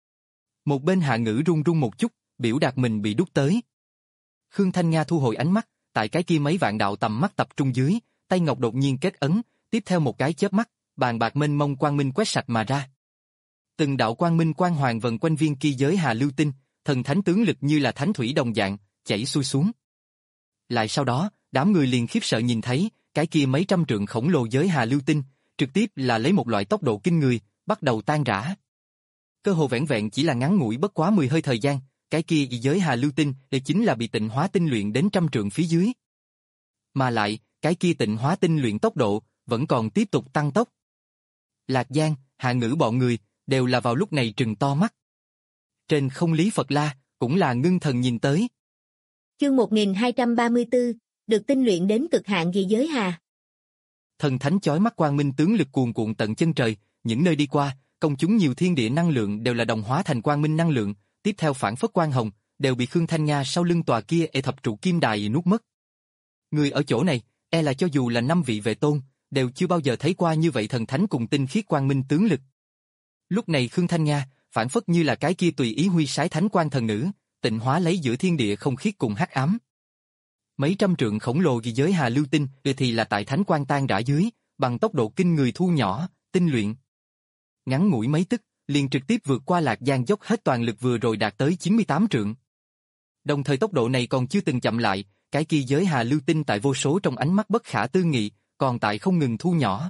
Một bên hạ ngữ run run một chút, biểu đạt mình bị đút tới. Khương Thanh Nga thu hồi ánh mắt, tại cái kia mấy vạn đạo tầm mắt tập trung dưới, tay ngọc đột nhiên kết ấn, tiếp theo một cái chớp mắt, bàn bạc mênh mông quang minh quét sạch mà ra. Từng đạo quang minh quang hoàng vần quanh viên kia giới hà lưu tinh, thần thánh tướng lực như là thánh thủy đồng dạng, chảy xuôi xuống. Lại sau đó, đám người liền khiếp sợ nhìn thấy, cái kia mấy trăm trượng khổng lồ giới hà lưu tinh, trực tiếp là lấy một loại tốc độ kinh người, bắt đầu tan rã. Cơ hồ vẻn vẹn chỉ là ngắn ngủi bất quá mười hơi thời gian, cái kia giới hà lưu tinh đây chính là bị tịnh hóa tinh luyện đến trăm trượng phía dưới. Mà lại, cái kia tịnh hóa tinh luyện tốc độ vẫn còn tiếp tục tăng tốc. Lạc Giang, Hạ Ngữ bọn người đều là vào lúc này trừng to mắt. Trên không Lý Phật La cũng là ngưng thần nhìn tới. Chương một nghìn hai trăm ba mươi tư, được tinh luyện đến cực hạn vì giới hà. Thần thánh chói mắt quang minh tướng lực cuồn cuộn tận chân trời, những nơi đi qua, công chúng nhiều thiên địa năng lượng đều là đồng hóa thành quang minh năng lượng, tiếp theo phản phất quang hồng, đều bị Khương Thanh Nga sau lưng tòa kia ê thập trụ kim đài nuốt mất. Người ở chỗ này, e là cho dù là năm vị vệ tôn, đều chưa bao giờ thấy qua như vậy thần thánh cùng tinh khiết quang minh tướng lực. Lúc này Khương Thanh Nga, phản phất như là cái kia tùy ý huy sái thánh quan thần nữ, tịnh hóa lấy giữa thiên địa không khiết cùng hắc ám. Mấy trăm trượng khổng lồ vì giới hà lưu tinh, thì là tại thánh quan tan rã dưới, bằng tốc độ kinh người thu nhỏ, tinh luyện. Ngắn ngủi mấy tức, liền trực tiếp vượt qua Lạc Giang dốc hết toàn lực vừa rồi đạt tới chín mươi tám trượng. Đồng thời tốc độ này còn chưa từng chậm lại, cái kia giới hà lưu tinh tại vô số trong ánh mắt bất khả tư nghị, còn tại không ngừng thu nhỏ.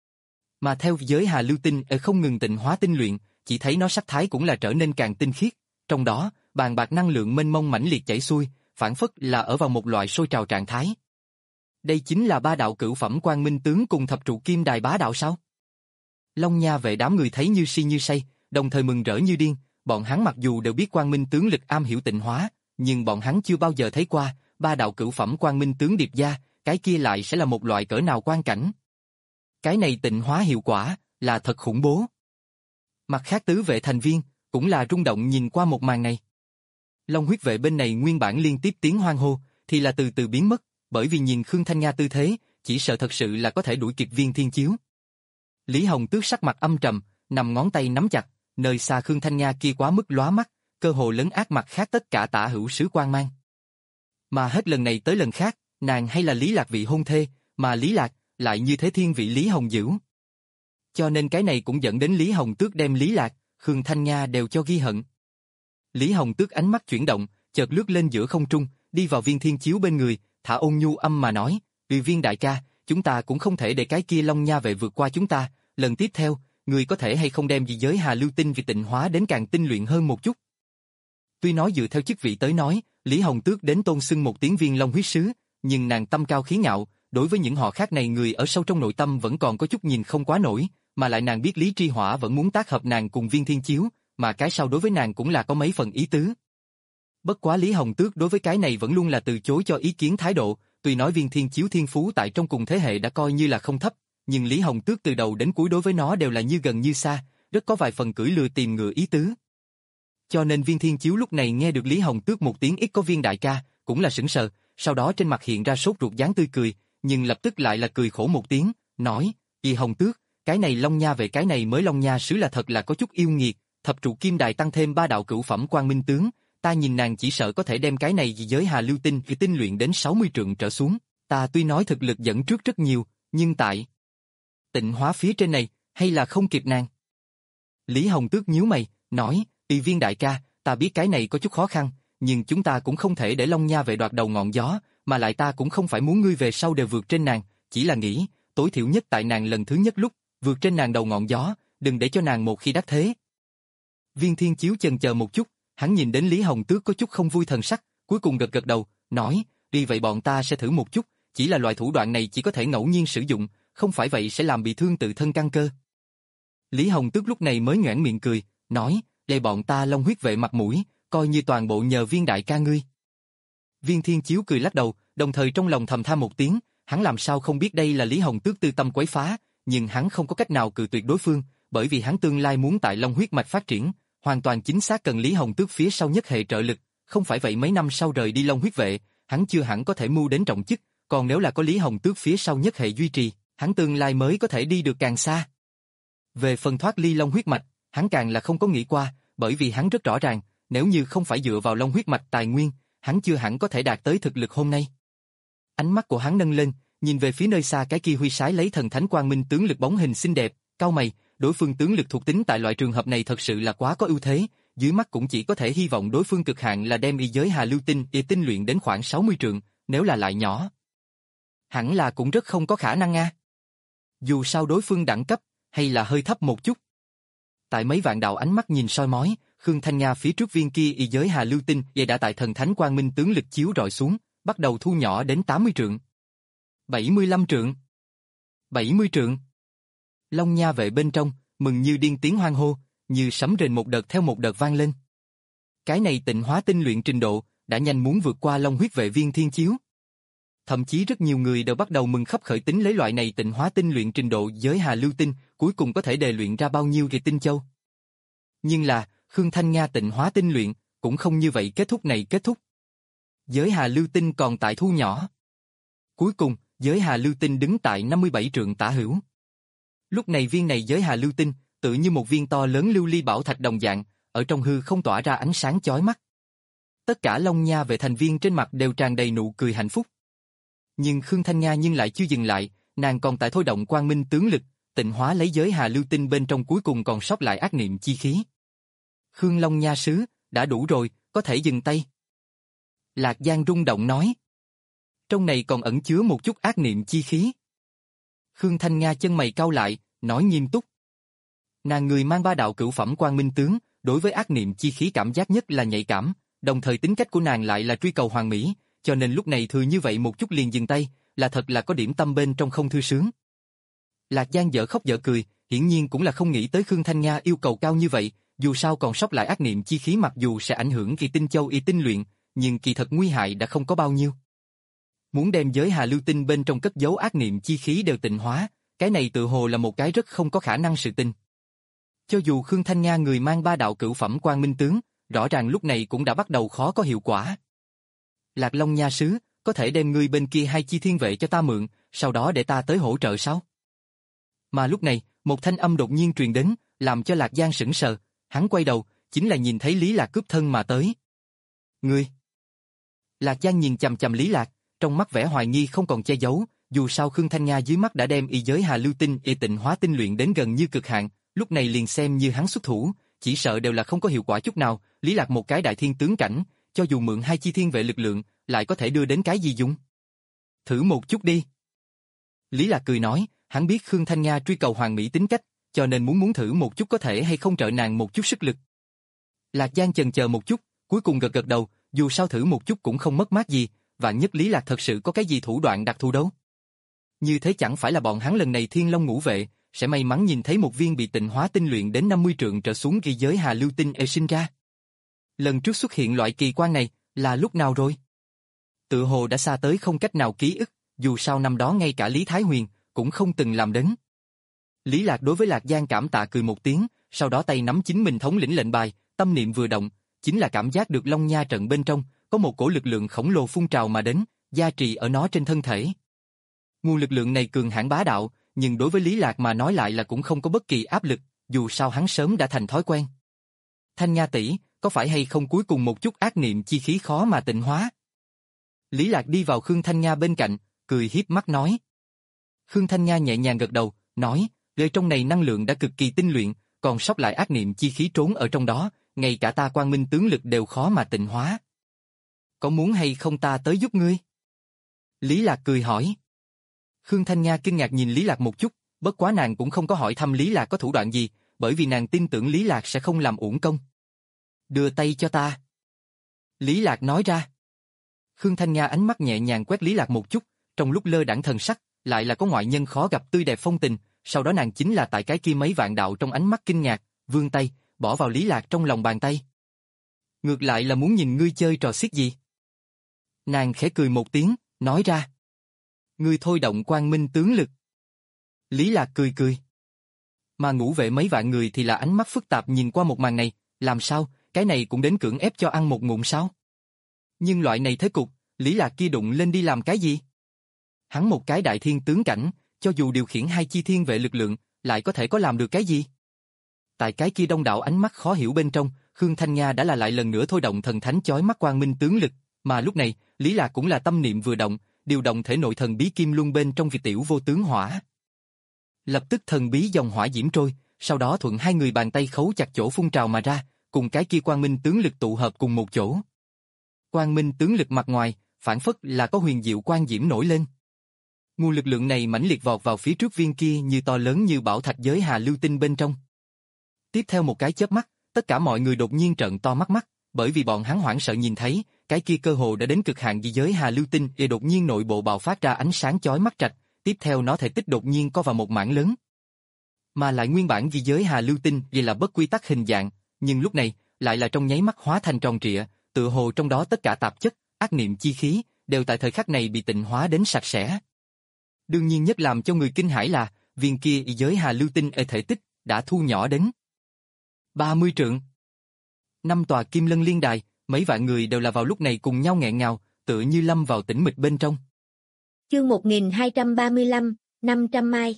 Mà theo giới hà lưu tinh ở không ngừng tịnh hóa tinh luyện, chỉ thấy nó sắc thái cũng là trở nên càng tinh khiết, trong đó, bàn bạc năng lượng mênh mông mãnh liệt chảy xuôi, phản phất là ở vào một loại sôi trào trạng thái. Đây chính là ba đạo cửu phẩm Quang Minh tướng cùng thập trụ kim đài bá đạo sao? Long Nha Vệ đám người thấy như si như say, đồng thời mừng rỡ như điên, bọn hắn mặc dù đều biết Quang Minh tướng lực am hiểu tịnh hóa, nhưng bọn hắn chưa bao giờ thấy qua ba đạo cửu phẩm Quang Minh tướng điệp gia, cái kia lại sẽ là một loại cỡ nào quan cảnh. Cái này tịnh hóa hiệu quả là thật khủng bố. Mặt khác tứ vệ thành viên cũng là rung động nhìn qua một màn này. Long huyết vệ bên này nguyên bản liên tiếp tiếng hoan hô, thì là từ từ biến mất, bởi vì nhìn Khương Thanh Nga tư thế, chỉ sợ thật sự là có thể đuổi kịp Viên Thiên Chiếu. Lý Hồng Tước sắc mặt âm trầm, nằm ngón tay nắm chặt, nơi xa Khương Thanh Nga kia quá mức lóa mắt, cơ hồ lấn át mặt khác tất cả tả hữu sứ quang mang. Mà hết lần này tới lần khác, nàng hay là Lý Lạc vị hôn thê, mà Lý Lạc lại như thế thiên vị Lý Hồng Dữ. Cho nên cái này cũng dẫn đến Lý Hồng Tước đem Lý Lạc, Khương Thanh Nga đều cho ghi hận. Lý Hồng Tước ánh mắt chuyển động, chợt lướt lên giữa không trung, đi vào Viên Thiên Chiếu bên người, thả ôn nhu âm mà nói, "Vì Viên đại ca, chúng ta cũng không thể để cái kia Long Nha Vệ vượt qua chúng ta, lần tiếp theo, người có thể hay không đem dị giới Hà Lưu Tinh vì tịnh hóa đến càng tinh luyện hơn một chút." Tuy nói dựa theo chức vị tới nói, Lý Hồng Tước đến tôn xưng một tiếng Viên Long huyết sứ, nhưng nàng tâm cao khí ngạo, đối với những họ khác này người ở sâu trong nội tâm vẫn còn có chút nhìn không quá nổi, mà lại nàng biết Lý Tri Hỏa vẫn muốn tác hợp nàng cùng Viên Thiên Chiếu, mà cái sau đối với nàng cũng là có mấy phần ý tứ. Bất quá Lý Hồng Tước đối với cái này vẫn luôn là từ chối cho ý kiến thái độ, tuy nói Viên Thiên Chiếu thiên phú tại trong cùng thế hệ đã coi như là không thấp, nhưng Lý Hồng Tước từ đầu đến cuối đối với nó đều là như gần như xa, rất có vài phần cưỡi lừa tìm ngựa ý tứ. Cho nên Viên Thiên Chiếu lúc này nghe được Lý Hồng Tước một tiếng ít có Viên đại ca, cũng là sững sờ, sau đó trên mặt hiện ra sốt ruột dáng tươi cười, nhưng lập tức lại là cười khổ một tiếng, nói, "Y Hồng Tước, cái này Long Nha về cái này mới Long Nha sứ là thật là có chút yêu nghiệt, thập trụ kim đài tăng thêm ba đạo cửu phẩm Quang Minh tướng, ta nhìn nàng chỉ sợ có thể đem cái này dị giới Hà Lưu Tinh thì tinh luyện đến sáu mươi trượng trở xuống, ta tuy nói thực lực dẫn trước rất nhiều, nhưng tại tịnh hóa phía trên này, hay là không kịp nàng." Lý Hồng Tước nhíu mày, nói, "Y Viên đại ca, ta biết cái này có chút khó khăn, nhưng chúng ta cũng không thể để Long Nha Vệ đoạt đầu ngọn gió, mà lại ta cũng không phải muốn ngươi về sau đều vượt trên nàng, chỉ là nghĩ, tối thiểu nhất tại nàng lần thứ nhất lúc, vượt trên nàng đầu ngọn gió, đừng để cho nàng một khi đắc thế." Viên Thiên Chiếu chần chờ một chút, hắn nhìn đến Lý Hồng Tước có chút không vui thần sắc, cuối cùng gật gật đầu, nói, "Đi vậy bọn ta sẽ thử một chút, chỉ là loại thủ đoạn này chỉ có thể ngẫu nhiên sử dụng, không phải vậy sẽ làm bị thương tự thân căn cơ." Lý Hồng Tước lúc này mới nhoẻn miệng cười, nói, "Để bọn ta Long huyết vệ mặt mũi, coi như toàn bộ nhờ Viên đại ca ngươi." Viên Thiên Chiếu cười lắc đầu, đồng thời trong lòng thầm than một tiếng, hắn làm sao không biết đây là Lý Hồng Tước tư tâm quấy phá, nhưng hắn không có cách nào cự tuyệt đối phương, bởi vì hắn tương lai muốn tại Long huyết mạch phát triển, hoàn toàn chính xác cần Lý Hồng Tước phía sau nhất hệ trợ lực, không phải vậy mấy năm sau rời đi Long huyết vệ, hắn chưa hẳn có thể mưu đến trọng chức, còn nếu là có Lý Hồng Tước phía sau nhất hệ duy trì, hắn tương lai mới có thể đi được càng xa. Về phần thoát ly Long huyết mạch, hắn càng là không có nghĩ qua, bởi vì hắn rất rõ ràng, nếu như không phải dựa vào Long huyết mạch tài nguyên, hắn chưa hẳn có thể đạt tới thực lực hôm nay. Ánh mắt của hắn nâng lên, nhìn về phía nơi xa cái kia huy sái lấy thần thánh quang minh tướng lực bóng hình xinh đẹp, cau mày, đối phương tướng lực thuộc tính tại loại trường hợp này thật sự là quá có ưu thế, dưới mắt cũng chỉ có thể hy vọng đối phương cực hạn là đem y giới Hà Lưu Tinh y tinh luyện đến khoảng sáu mươi trượng, nếu là lại nhỏ, hẳn là cũng rất không có khả năng a. Dù sao đối phương đẳng cấp hay là hơi thấp một chút. Tại mấy vạn đạo ánh mắt nhìn soi mói, Khương Thanh Nga phía trước viên kia y giới Hà Lưu Tinh y đã tại thần thánh quang minh tướng lực chiếu rọi xuống, bắt đầu thu nhỏ đến tám mươi trượng, bảy mươi lăm trượng, bảy mươi trượng. Long Nha vệ bên trong, mừng như điên tiếng hoan hô, như sấm rền một đợt theo một đợt vang lên. Cái này tịnh hóa tinh luyện trình độ, đã nhanh muốn vượt qua Long huyết vệ viên thiên chiếu. Thậm chí rất nhiều người đều bắt đầu mừng khấp khởi tính lấy loại này tịnh hóa tinh luyện trình độ giới Hà Lưu Tinh, cuối cùng có thể đề luyện ra bao nhiêu kỳ tinh châu. Nhưng là, Khương Thanh Nga tịnh hóa tinh luyện, cũng không như vậy kết thúc này kết thúc. Giới Hà Lưu Tinh còn tại thu nhỏ. Cuối cùng, giới Hà Lưu Tinh đứng tại năm mươi bảy trượng tả hữu. Lúc này viên này giới Hà Lưu Tinh, tự như một viên to lớn lưu ly bảo thạch đồng dạng, ở trong hư không tỏa ra ánh sáng chói mắt. Tất cả Long Nha vệ thành viên trên mặt đều tràn đầy nụ cười hạnh phúc. Nhưng Khương Thanh Nga nhưng lại chưa dừng lại, nàng còn tại thôi động quang minh tướng lực, tịnh hóa lấy giới Hà Lưu Tinh bên trong cuối cùng còn sót lại ác niệm chi khí. Khương Long Nha sứ, đã đủ rồi, có thể dừng tay. Lạc Giang rung động nói. Trong này còn ẩn chứa một chút ác niệm chi khí. Khương Thanh Nga chân mày cau lại, nói nghiêm túc. Nàng người mang ba đạo cửu phẩm quang minh tướng, đối với ác niệm chi khí cảm giác nhất là nhạy cảm, đồng thời tính cách của nàng lại là truy cầu hoàn mỹ, cho nên lúc này thừa như vậy một chút liền dừng tay, là thật là có điểm tâm bên trong không thư sướng. Lạc Giang dở khóc dở cười, hiển nhiên cũng là không nghĩ tới Khương Thanh Nga yêu cầu cao như vậy, dù sao còn sót lại ác niệm chi khí mặc dù sẽ ảnh hưởng kỳ tinh châu y tinh luyện, nhưng kỳ thật nguy hại đã không có bao nhiêu. Muốn đem giới Hà Lưu Tinh bên trong cất giấu ác niệm chi khí đều tịnh hóa, cái này tự hồ là một cái rất không có khả năng sự tình. Cho dù Khương Thanh Nga người mang ba đạo cửu phẩm Quang Minh tướng, rõ ràng lúc này cũng đã bắt đầu khó có hiệu quả. Lạc Long Nha sứ, có thể đem ngươi bên kia hai chi thiên vệ cho ta mượn, sau đó để ta tới hỗ trợ sao? Mà lúc này, một thanh âm đột nhiên truyền đến, làm cho Lạc Giang sững sờ, hắn quay đầu, chính là nhìn thấy Lý Lạc cướp thân mà tới. Ngươi! Lạc Giang nhìn chằm chằm Lý Lạc, trong mắt vẻ hoài nghi không còn che giấu, dù sao Khương Thanh Nga dưới mắt đã đem y giới Hà Lưu Tinh y tịnh hóa tinh luyện đến gần như cực hạn, lúc này liền xem như hắn xuất thủ, chỉ sợ đều là không có hiệu quả chút nào. Lý Lạc một cái đại thiên tướng cảnh, cho dù mượn hai chi thiên vệ lực lượng, lại có thể đưa đến cái gì dùng? Thử một chút đi. Lý Lạc cười nói, hắn biết Khương Thanh Nga truy cầu hoàn mỹ tính cách, cho nên muốn muốn thử một chút có thể hay không trợ nàng một chút sức lực. Lạc Giang chần chờ một chút, cuối cùng gật gật đầu, dù sao thử một chút cũng không mất mát gì, vạn nhất Lý Lạc thật sự có cái gì thủ đoạn đặc thù đâu. Như thế chẳng phải là bọn hắn lần này Thiên Long ngũ vệ, sẽ may mắn nhìn thấy một viên bị tịnh hóa tinh luyện đến năm mươi trượng trở xuống ghi giới Hà Lưu Tinh e sinh ra. Lần trước xuất hiện loại kỳ quan này, là lúc nào rồi? Tự hồ đã xa tới không cách nào ký ức, dù sao năm đó ngay cả Lý Thái Huyền, cũng không từng làm đến. Lý Lạc đối với Lạc Giang cảm tạ cười một tiếng, sau đó tay nắm chính mình thống lĩnh lệnh bài, tâm niệm vừa động, chính là cảm giác được Long Nha trận bên trong, có một cổ lực lượng khổng lồ phun trào mà đến, gia trì ở nó trên thân thể. Nguồn lực lượng này cường hãn bá đạo, nhưng đối với Lý Lạc mà nói lại là cũng không có bất kỳ áp lực, dù sao hắn sớm đã thành thói quen. Thanh Nha tỷ, có phải hay không cuối cùng một chút ác niệm chi khí khó mà tịnh hóa? Lý Lạc đi vào Khương Thanh Nga bên cạnh, cười hiếp mắt nói. Khương Thanh Nga nhẹ nhàng gật đầu, nói, lời trong này năng lượng đã cực kỳ tinh luyện, còn sót lại ác niệm chi khí trốn ở trong đó, ngay cả ta Quang Minh tướng lực đều khó mà tịnh hóa. Có muốn hay không ta tới giúp ngươi? Lý Lạc cười hỏi. Khương Thanh Nga kinh ngạc nhìn Lý Lạc một chút, bất quá nàng cũng không có hỏi thăm Lý Lạc có thủ đoạn gì, bởi vì nàng tin tưởng Lý Lạc sẽ không làm uổng công. Đưa tay cho ta. Lý Lạc nói ra. Khương Thanh Nga ánh mắt nhẹ nhàng quét Lý Lạc một chút, trong lúc lơ đãng thần sắc, lại là có ngoại nhân khó gặp tươi đẹp phong tình, sau đó nàng chính là tại cái kia mấy vạn đạo trong ánh mắt kinh ngạc, vươn tay, bỏ vào Lý Lạc trong lòng bàn tay. Ngược lại là muốn nhìn ngươi chơi trò xiết gì? Nàng khẽ cười một tiếng, nói ra. Ngươi thôi động Quang Minh tướng lực. Lý Lạc cười cười. Mà ngũ vệ mấy vạn người thì là ánh mắt phức tạp nhìn qua một màn này, làm sao, cái này cũng đến cưỡng ép cho ăn một ngụm sao? Nhưng loại này thế cục, Lý Lạc kia đụng lên đi làm cái gì? Hắn một cái đại thiên tướng cảnh, cho dù điều khiển hai chi thiên vệ lực lượng, lại có thể có làm được cái gì? Tại cái kia đông đảo ánh mắt khó hiểu bên trong, Khương Thanh Nga đã là lại lần nữa thôi động thần thánh chói mắt Quang Minh tướng lực, mà lúc này, Lý Lạc cũng là tâm niệm vừa động, điều động thể nội thần bí kim luân bên trong vị tiểu vô tướng hỏa. Lập tức thần bí dòng hỏa diễm trôi, sau đó thuận hai người bàn tay khấu chặt chỗ phun trào mà ra, cùng cái kia Quang Minh tướng lực tụ hợp cùng một chỗ. Quang Minh tướng lực mặt ngoài, phản phất là có huyền diệu quang diễm nổi lên. Nguồn lực lượng này mãnh liệt vọt vào phía trước viên kia như to lớn như bảo thạch giới Hà Lưu Tinh bên trong. Tiếp theo một cái chớp mắt, tất cả mọi người đột nhiên trợn to mắt mắt, bởi vì bọn hắn hoảng sợ nhìn thấy, cái kia cơ hồ đã đến cực hạn dị giới Hà Lưu Tinh và đột nhiên nội bộ bạo phát ra ánh sáng chói mắt trạch, tiếp theo nó thể tích đột nhiên co vào một mảng lớn. Mà lại nguyên bản dị giới Hà Lưu Tinh vì là bất quy tắc hình dạng, nhưng lúc này lại là trong nháy mắt hóa thành tròn trịa, tựa hồ trong đó tất cả tạp chất, ác niệm chi khí đều tại thời khắc này bị tịnh hóa đến sạch sẽ. Đương nhiên nhất làm cho người kinh hãi là viên kia dị giới Hà Lưu Tinh ở thể tích đã thu nhỏ đến ba mươi trượng. Năm tòa kim lân liên đài, mấy vạn người đều là vào lúc này cùng nhau nghẹn ngào, tựa như lâm vào tĩnh mịch bên trong. Chương một nghìn hai trăm ba mươi lăm, năm trăm mai.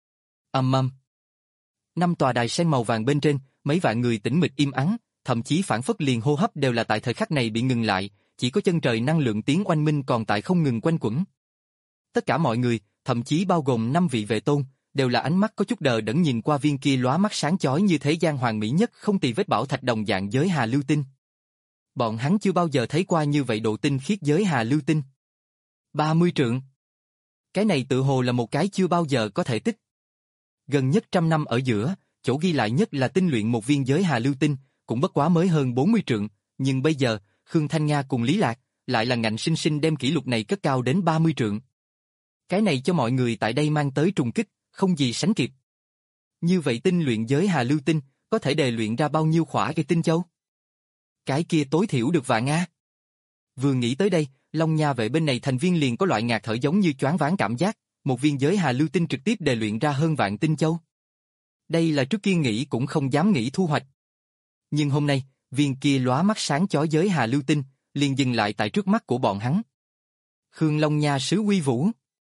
Ầm ầm. Năm tòa đài sen màu vàng bên trên, mấy vạn người tĩnh mịch im ắng, thậm chí phản phất liền hô hấp đều là tại thời khắc này bị ngừng lại, chỉ có chân trời năng lượng tiếng oanh minh còn tại không ngừng quanh quẩn. Tất cả mọi người, thậm chí bao gồm năm vị vệ tôn, đều là ánh mắt có chút đờ đẫn nhìn qua viên kia lóa mắt sáng chói như thế gian hoàn mỹ nhất không tì vết bảo thạch đồng dạng giới Hà Lưu Tinh. Bọn hắn chưa bao giờ thấy qua như vậy độ tinh khiết giới Hà Lưu Tinh. ba mươi trượng. Cái này tự hồ là một cái chưa bao giờ có thể tích. Gần nhất trăm năm ở giữa, chỗ ghi lại nhất là tinh luyện một viên giới Hà Lưu Tinh, cũng bất quá mới hơn bốn mươi trượng, nhưng bây giờ, Khương Thanh Nga cùng Lý Lạc, lại là ngạnh sinh sinh đem kỷ lục này cất cao đến ba mươi trượng. Cái này cho mọi người tại đây mang tới trùng kích, không gì sánh kịp. Như vậy tinh luyện giới Hà Lưu Tinh, có thể đề luyện ra bao nhiêu khỏa cây tinh châu? Cái kia tối thiểu được vạn a. Vừa nghĩ tới đây, Long Nha vệ bên này thành viên liền có loại ngạt thở giống như choáng váng cảm giác, một viên giới Hà Lưu Tinh trực tiếp đề luyện ra hơn vạn tinh châu. Đây là trước kia nghĩ cũng không dám nghĩ thu hoạch. Nhưng hôm nay, viên kia lóa mắt sáng chói giới Hà Lưu Tinh, liền dừng lại tại trước mắt của bọn hắn. Khương Long Nha sứ uy vũ.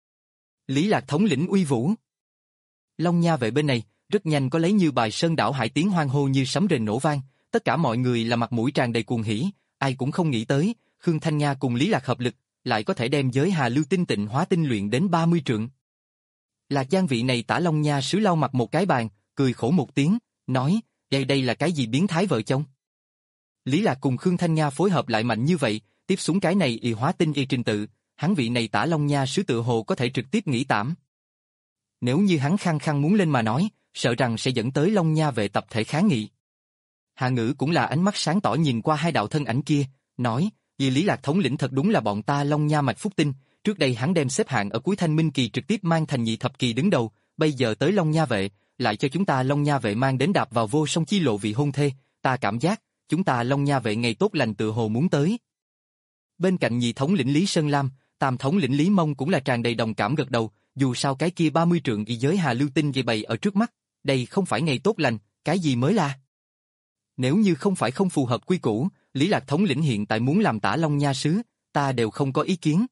Lý Lạc thống lĩnh uy vũ. Long Nha vệ bên này, rất nhanh có lấy như bài sơn đảo hải tiếng hoan hô như sấm rền nổ vang, tất cả mọi người là mặt mũi tràn đầy cuồng hỉ, ai cũng không nghĩ tới, Khương Thanh Nga cùng Lý Lạc hợp lực, lại có thể đem giới Hà Lưu Tinh tịnh hóa tinh luyện đến ba mươi trượng. Lạc Giang vị này tả Long Nha sứ lau mặt một cái bàn, cười khổ một tiếng, nói, đây đây là cái gì biến thái vợ chồng? Lý Lạc cùng Khương Thanh Nga phối hợp lại mạnh như vậy, tiếp xuống cái này y hóa tinh y trình tự, hắn vị này tả Long Nha sứ tự hồ có thể trực tiếp nghỉ tạm. Nếu như hắn khăng khăng muốn lên mà nói, sợ rằng sẽ dẫn tới Long Nha vệ tập thể kháng nghị. Hạ Ngữ cũng là ánh mắt sáng tỏ nhìn qua hai đạo thân ảnh kia, nói, vì Lý Lạc thống lĩnh thật đúng là bọn ta Long Nha mạch phúc tinh, trước đây hắn đem xếp hạng ở cuối thanh minh kỳ trực tiếp mang thành nhị thập kỳ đứng đầu, bây giờ tới Long Nha vệ, lại cho chúng ta Long Nha vệ mang đến đạp vào vô song chi lộ vị hôn thê, ta cảm giác, chúng ta Long Nha vệ ngày tốt lành tự hồ muốn tới. Bên cạnh nhị thống lĩnh Lý Sơn Lam, tam thống lĩnh Lý Mông cũng là tràn đầy đồng cảm gật đầu, dù sao cái kia ba mươi trượng y giới Hà Lưu Tinh vậy bày ở trước mắt, đây không phải ngày tốt lành, cái gì mới là. Nếu như không phải không phù hợp quy củ, Lý Lạc thống lĩnh hiện tại muốn làm tả Long Nha sứ, ta đều không có ý kiến.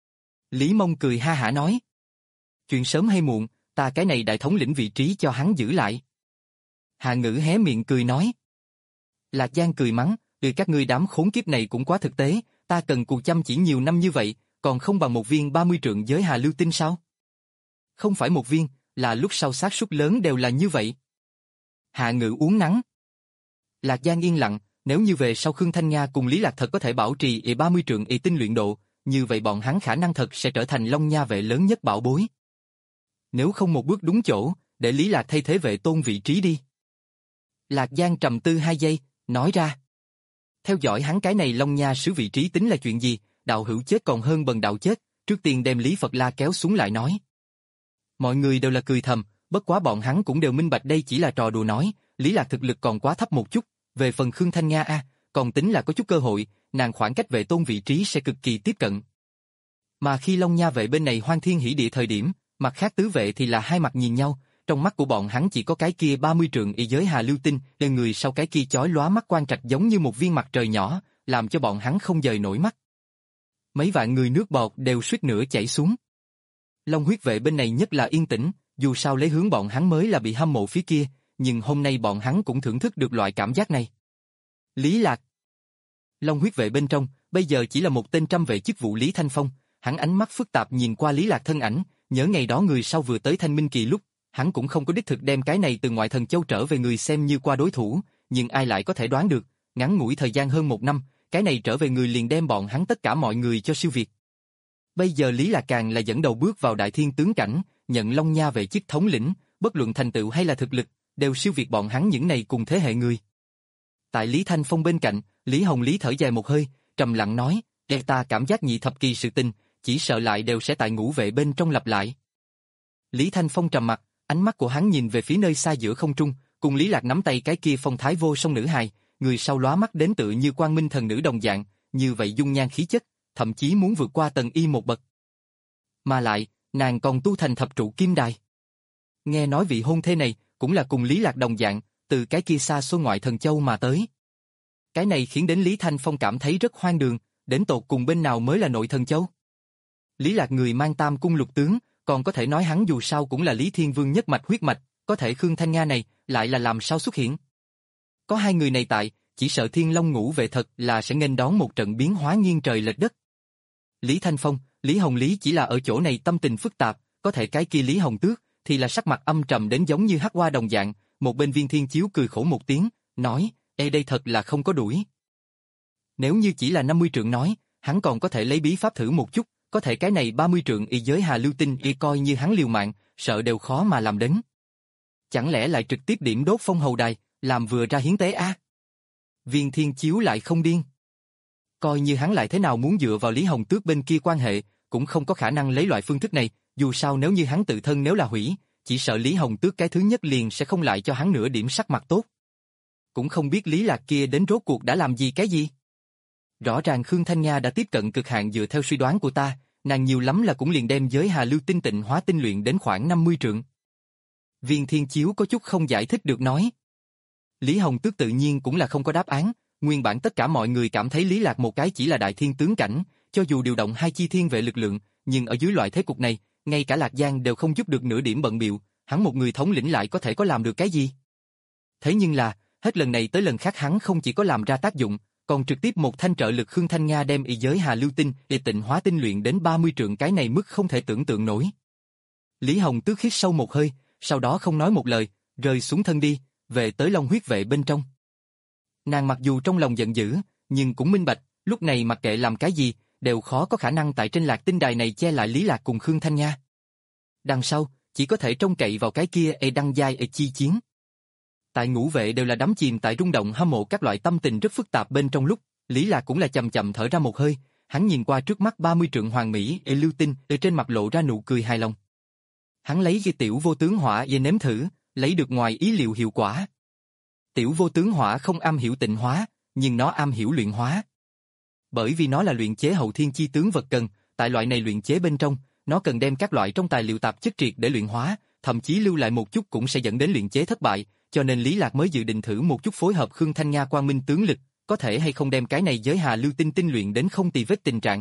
Lý Mông cười ha hả nói. Chuyện sớm hay muộn, ta cái này đại thống lĩnh vị trí cho hắn giữ lại. Hạ Ngữ hé miệng cười nói. Lạc Giang cười mắng, từ các ngươi đám khốn kiếp này cũng quá thực tế, ta cần cù chăm chỉ nhiều năm như vậy, còn không bằng một viên ba mươi trượng giới Hà Lưu Tinh sao? Không phải một viên, là lúc sau xác suất lớn đều là như vậy. Hạ Ngữ uống nắng. Lạc Giang yên lặng, nếu như về sau Khương Thanh Nga cùng Lý Lạc thật có thể bảo trì y ba mươi trượng y tinh luyện độ, như vậy bọn hắn khả năng thật sẽ trở thành Long Nha vệ lớn nhất bảo bối. Nếu không một bước đúng chỗ, để Lý Lạc thay thế vệ tôn vị trí đi. Lạc Giang trầm tư hai giây, nói ra. Theo dõi hắn cái này Long Nha sứ vị trí tính là chuyện gì, đạo hữu chết còn hơn bần đạo chết, trước tiên đem Lý Phật La kéo xuống lại nói. Mọi người đều là cười thầm, bất quá bọn hắn cũng đều minh bạch đây chỉ là trò đùa nói, Lý Lạc thực lực còn quá thấp một chút, về phần Khương Thanh Nga a, còn tính là có chút cơ hội, nàng khoảng cách vệ tôn vị trí sẽ cực kỳ tiếp cận. Mà khi Long Nha vệ bên này hoan thiên hỷ địa thời điểm, mặt khác tứ vệ thì là hai mặt nhìn nhau, trong mắt của bọn hắn chỉ có cái kia ba mươi trượng y giới Hà Lưu Tinh, để người sau cái kia chói lóa mắt quang trạch giống như một viên mặt trời nhỏ, làm cho bọn hắn không dời nổi mắt. Mấy vạn người nước bọt đều suýt nữa chảy xuống. Long huyết vệ bên này nhất là yên tĩnh, dù sao lấy hướng bọn hắn mới là bị hâm mộ phía kia, nhưng hôm nay bọn hắn cũng thưởng thức được loại cảm giác này. Lý Lạc. Long huyết vệ bên trong, bây giờ chỉ là một tên trăm vệ chức vụ Lý Thanh Phong, hắn ánh mắt phức tạp nhìn qua Lý Lạc thân ảnh, nhớ ngày đó người sau vừa tới Thanh Minh Kỳ lúc, hắn cũng không có đích thực đem cái này từ ngoại thần châu trở về người xem như qua đối thủ, nhưng ai lại có thể đoán được, ngắn ngủi thời gian hơn một năm, cái này trở về người liền đem bọn hắn tất cả mọi người cho siêu việt. Bây giờ Lý Lạc càng là dẫn đầu bước vào đại thiên tướng cảnh, nhận Long Nha vệ chức thống lĩnh, bất luận thành tựu hay là thực lực, đều siêu việt bọn hắn những này cùng thế hệ người. Tại Lý Thanh Phong bên cạnh, Lý Hồng Lý thở dài một hơi, trầm lặng nói, để ta cảm giác nhị thập kỳ sự tình, chỉ sợ lại đều sẽ tại ngũ vệ bên trong lặp lại. Lý Thanh Phong trầm mặt, ánh mắt của hắn nhìn về phía nơi xa giữa không trung, cùng Lý Lạc nắm tay cái kia phong thái vô song nữ hài, người sau lóa mắt đến tự như quang minh thần nữ đồng dạng, như vậy dung nhan khí chất, thậm chí muốn vượt qua tầng y một bậc. Mà lại, nàng còn tu thành thập trụ kim đài. Nghe nói vị hôn thê này, cũng là cùng Lý Lạc đồng dạng, từ cái kia xa xôi ngoại thần châu mà tới. Cái này khiến đến Lý Thanh Phong cảm thấy rất hoang đường, đến tột cùng bên nào mới là nội thần châu. Lý Lạc người mang tam cung lục tướng, còn có thể nói hắn dù sao cũng là Lý Thiên Vương nhất mạch huyết mạch, có thể Khương Thanh Nga này, lại là làm sao xuất hiện. Có hai người này tại, chỉ sợ Thiên Long ngũ vệ thật là sẽ nghênh đón một trận biến hóa nghiêng trời lệch đất. Lý Thanh Phong, Lý Hồng Lý chỉ là ở chỗ này tâm tình phức tạp, có thể cái kia Lý Hồng Tước, thì là sắc mặt âm trầm đến giống như hắc hoa đồng dạng, một bên Viên Thiên Chiếu cười khổ một tiếng, nói, ê đây thật là không có đuổi. Nếu như chỉ là năm mươi trượng nói, hắn còn có thể lấy bí pháp thử một chút, có thể cái này ba mươi trượng y giới Hà Lưu Tinh y coi như hắn liều mạng, sợ đều khó mà làm đến. Chẳng lẽ lại trực tiếp điểm đốt phong hầu đài, làm vừa ra hiến tế a? À? Viên Thiên Chiếu lại không điên. Coi như hắn lại thế nào muốn dựa vào Lý Hồng Tước bên kia quan hệ, cũng không có khả năng lấy loại phương thức này, dù sao nếu như hắn tự thân nếu là hủy, chỉ sợ Lý Hồng Tước cái thứ nhất liền sẽ không lại cho hắn nửa điểm sắc mặt tốt. Cũng không biết Lý Lạc kia đến rốt cuộc đã làm gì cái gì. Rõ ràng Khương Thanh Nga đã tiếp cận cực hạn dựa theo suy đoán của ta, nàng nhiều lắm là cũng liền đem giới Hà Lưu Tinh tịnh hóa tinh luyện đến khoảng năm mươi trượng. Viên Thiên Chiếu có chút không giải thích được nói. Lý Hồng Tước tự nhiên cũng là không có đáp án, nguyên bản tất cả mọi người cảm thấy Lý Lạc một cái chỉ là đại thiên tướng cảnh, cho dù điều động hai chi thiên vệ lực lượng, nhưng ở dưới loại thế cục này, ngay cả Lạc Giang đều không giúp được nửa điểm bận bịu, hắn một người thống lĩnh lại có thể có làm được cái gì? Thế nhưng là, hết lần này tới lần khác hắn không chỉ có làm ra tác dụng, còn trực tiếp một thanh trợ lực Khương Thanh Nga đem y giới Hà Lưu Tinh để tịnh hóa tinh luyện đến ba mươi trượng, cái này mức không thể tưởng tượng nổi. Lý Hồng Tước hít sâu một hơi, sau đó không nói một lời, rơi xuống thân đi, về tới Long huyết vệ bên trong. Nàng mặc dù trong lòng giận dữ, nhưng cũng minh bạch, lúc này mặc kệ làm cái gì, đều khó có khả năng tại trên Lạc Tinh đài này che lại Lý Lạc cùng Khương Thanh Nga. Đằng sau, chỉ có thể trông cậy vào cái kia e đăng giai e chi chiến. Tại ngũ vệ đều là đắm chìm tại rung động hâm mộ các loại tâm tình rất phức tạp bên trong lúc, Lý Lạc cũng là chậm chậm thở ra một hơi, hắn nhìn qua trước mắt ba mươi trượng hoàng mỹ e lưu tinh, ở trên mặt lộ ra nụ cười hài lòng. Hắn lấy cái tiểu vô tướng hỏa về nếm thử, lấy được ngoài ý liệu hiệu quả. Tiểu vô tướng hỏa không am hiểu tịnh hóa, nhưng nó am hiểu luyện hóa. Bởi vì nó là luyện chế hậu thiên chi tướng vật cần, tại loại này luyện chế bên trong, nó cần đem các loại trong tài liệu tạp chất triệt để luyện hóa, thậm chí lưu lại một chút cũng sẽ dẫn đến luyện chế thất bại, cho nên Lý Lạc mới dự định thử một chút phối hợp Khương Thanh Nga quang minh tướng lực, có thể hay không đem cái này giới Hà Lưu Tinh tinh luyện đến không tì vết tình trạng.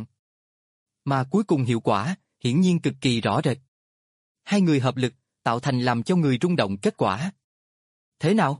Mà cuối cùng hiệu quả, hiển nhiên cực kỳ rõ rệt. Hai người hợp lực, tạo thành làm cho người rung động kết quả. Thế nào?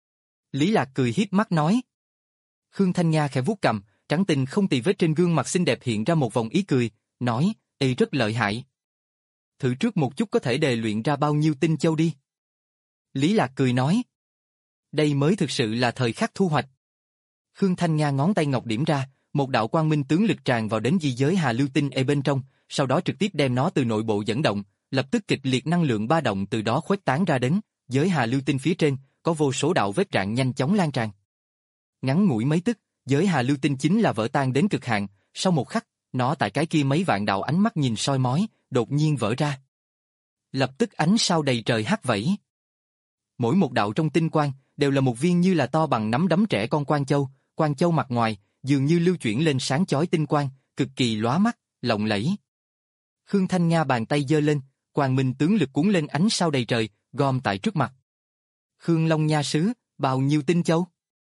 Lý Lạc cười hiếp mắt nói. Khương Thanh Nga khẽ vuốt cằm, trắng tinh không tì vết trên gương mặt xinh đẹp hiện ra một vòng ý cười, nói, "Ê rất lợi hại. Thử trước một chút có thể đề luyện ra bao nhiêu tinh châu đi." Lý Lạc cười nói. Đây mới thực sự là thời khắc thu hoạch. Khương Thanh Nga ngón tay ngọc điểm ra, một đạo quang minh tướng lực tràn vào đến di giới Hà Lưu Tinh e bên trong, sau đó trực tiếp đem nó từ nội bộ dẫn động, lập tức kịch liệt năng lượng ba động từ đó khuếch tán ra đến, giới Hà Lưu Tinh phía trên, có vô số đạo vết rạn nhanh chóng lan tràn. Ngắn ngủi mấy tức, giới Hà Lưu Tinh chính là vỡ tan đến cực hạn, sau một khắc, nó tại cái kia mấy vạn đạo ánh mắt nhìn soi mói, đột nhiên vỡ ra. Lập tức ánh sao đầy trời hắt vẫy. Mỗi một đạo trong tinh quang đều là một viên như là to bằng nắm đấm trẻ con quang châu, quang châu mặt ngoài dường như lưu chuyển lên sáng chói tinh quang, cực kỳ lóa mắt, lộng lẫy. Khương Thanh Nga bàn tay giơ lên, quang minh tướng lực cuốn lên ánh sao đầy trời, gom tại trước mặt. Khương Long Nha sứ, bao nhiêu tinh châu?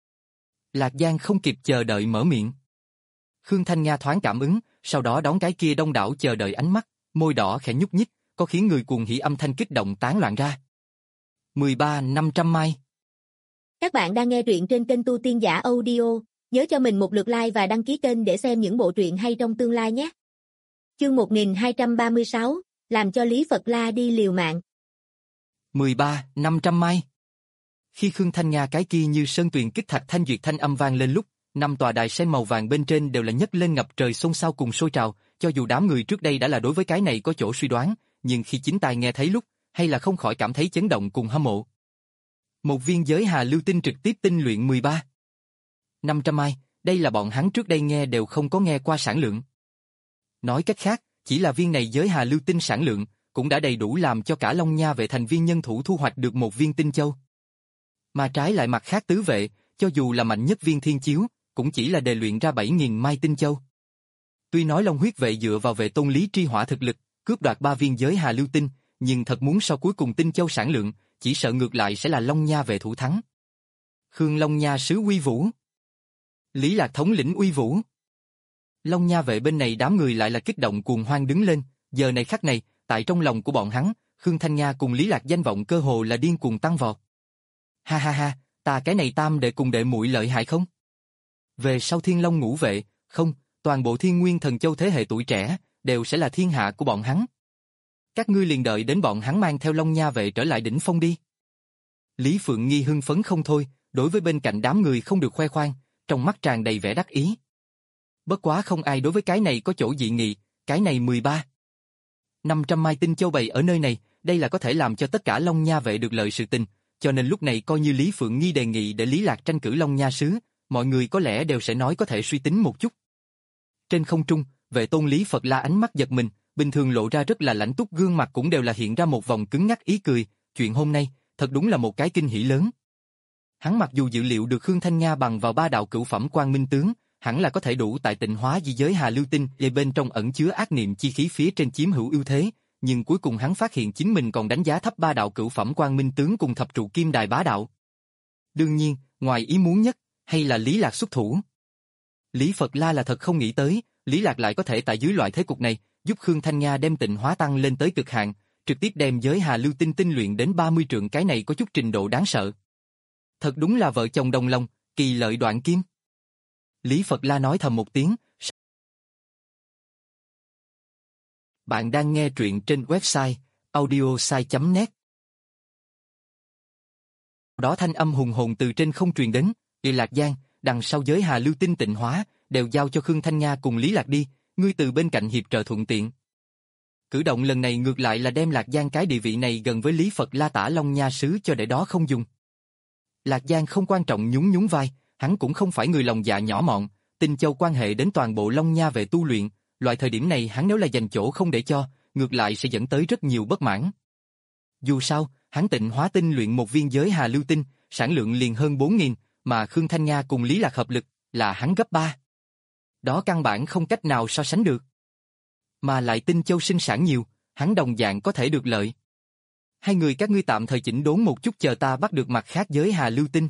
Lạc Giang không kịp chờ đợi mở miệng. Khương Thanh Nga thoáng cảm ứng, sau đó đón cái kia đông đảo chờ đợi ánh mắt, môi đỏ khẽ nhúc nhích, có khiến người cuồng hỉ âm thanh kích động tán loạn ra. mười ba năm trăm mai. Các bạn đang nghe truyện trên kênh Tu Tiên Giả Audio, nhớ cho mình một lượt like và đăng ký kênh để xem những bộ truyện hay trong tương lai nhé. Chương một nghìn hai trăm ba mươi sáu, làm cho Lý Phật La đi liều mạng. mười ba năm trăm mai. Khi Khương Thanh Nga cái kia như sơn tuyền kích thạch thanh duyệt thanh âm vang lên lúc, năm tòa đài sen màu vàng bên trên đều là nhấc lên ngập trời xôn xao cùng sôi trào, cho dù đám người trước đây đã là đối với cái này có chỗ suy đoán, nhưng khi chính tai nghe thấy lúc, hay là không khỏi cảm thấy chấn động cùng hâm mộ. Một viên giới Hà Lưu Tinh trực tiếp tinh luyện mười ba năm trăm mai, đây là bọn hắn trước đây nghe đều không có nghe qua sản lượng. Nói cách khác, chỉ là viên này giới Hà Lưu Tinh sản lượng, cũng đã đầy đủ làm cho cả Long Nha vệ thành viên nhân thủ thu hoạch được một viên tinh châu. Mà trái lại mặt khác tứ vệ, cho dù là mạnh nhất viên thiên chiếu, cũng chỉ là đề luyện ra bảy nghìn mai tinh châu. Tuy nói Long huyết vệ dựa vào vệ tôn Lý Tri Hỏa thực lực, cướp đoạt ba viên giới Hà Lưu Tinh, nhưng thật muốn so cuối cùng tinh châu sản lượng, chỉ sợ ngược lại sẽ là Long Nha vệ thủ thắng. Khương Long Nha sứ uy vũ. Lý Lạc thống lĩnh uy vũ. Long Nha vệ bên này đám người lại là kích động cuồng hoan đứng lên, giờ này khắc này, tại trong lòng của bọn hắn, Khương Thanh Nga cùng Lý Lạc danh vọng cơ hồ là điên cuồng tăng vọt. Ha ha ha, ta cái này tam đệ cùng đệ muội lợi hại không? Về sau Thiên Long ngũ vệ, không, toàn bộ Thiên Nguyên Thần Châu thế hệ tuổi trẻ, đều sẽ là thiên hạ của bọn hắn. Các ngươi liền đợi đến bọn hắn mang theo Long Nha vệ trở lại đỉnh phong đi. Lý Phượng Nghi hưng phấn không thôi, đối với bên cạnh đám người không được khoe khoang, trong mắt tràn đầy vẻ đắc ý. Bất quá không ai đối với cái này có chỗ dị nghị, cái này mười ba năm trăm mai tinh châu bày ở nơi này, đây là có thể làm cho tất cả Long Nha vệ được lợi sự tình, cho nên lúc này coi như Lý Phượng Nghi đề nghị để Lý Lạc tranh cử Long Nha sứ, mọi người có lẽ đều sẽ nói có thể suy tính một chút. Trên không trung, vệ tôn Lý Phật La ánh mắt giật mình, bình thường lộ ra rất là lãnh túc gương mặt cũng đều là hiện ra một vòng cứng ngắc ý cười, chuyện hôm nay, thật đúng là một cái kinh hỉ lớn. Hắn mặc dù dự liệu được Khương Thanh Nga bằng vào ba đạo cửu phẩm quang minh tướng, hẳn là có thể đủ tại tịnh hóa di giới Hà Lưu Tinh để bên trong ẩn chứa ác niệm chi khí phía trên chiếm hữu ưu thế, nhưng cuối cùng hắn phát hiện chính mình còn đánh giá thấp ba đạo cửu phẩm quang minh tướng cùng thập trụ kim đài bá đạo. Đương nhiên, ngoài ý muốn nhất, hay là Lý Lạc xuất thủ. Lý Phật La là thật không nghĩ tới, Lý Lạc lại có thể tại dưới loại thế cục này, giúp Khương Thanh Nga đem tịnh hóa tăng lên tới cực hạn, trực tiếp đem giới Hà Lưu Tinh tinh luyện đến ba mươi trượng, cái này có chút trình độ đáng sợ. Thật đúng là vợ chồng đồng lòng, kỳ lợi đoạn kim. Lý Phật La nói thầm một tiếng. Bạn đang nghe truyện trên website audiosai chấm net. Đó thanh âm hùng hồn từ trên không truyền đến, "Ê Lạc Giang, đằng sau giới Hà Lưu Tinh tịnh hóa, đều giao cho Khương Thanh Nga cùng Lý Lạc đi, ngươi từ bên cạnh hiệp trợ thuận tiện." Cử động lần này ngược lại là đem Lạc Giang cái địa vị này gần với Lý Phật La Tả Long Nha Sứ cho để đó không dùng. Lạc Giang không quan trọng nhún nhún vai, hắn cũng không phải người lòng dạ nhỏ mọn, Tinh Châu quan hệ đến toàn bộ Long Nha về tu luyện, loại thời điểm này hắn nếu là dành chỗ không để cho, ngược lại sẽ dẫn tới rất nhiều bất mãn. Dù sao, hắn tịnh hóa tinh luyện một viên giới Hà Lưu Tinh, sản lượng liền hơn bốn nghìn, mà Khương Thanh Nga cùng Lý Lạc hợp lực là hắn gấp ba. Đó căn bản không cách nào so sánh được. Mà lại Tinh Châu sinh sản nhiều, hắn đồng dạng có thể được lợi. Hai người các ngươi tạm thời chỉnh đốn một chút, chờ ta bắt được mặt khác giới Hà Lưu Tinh.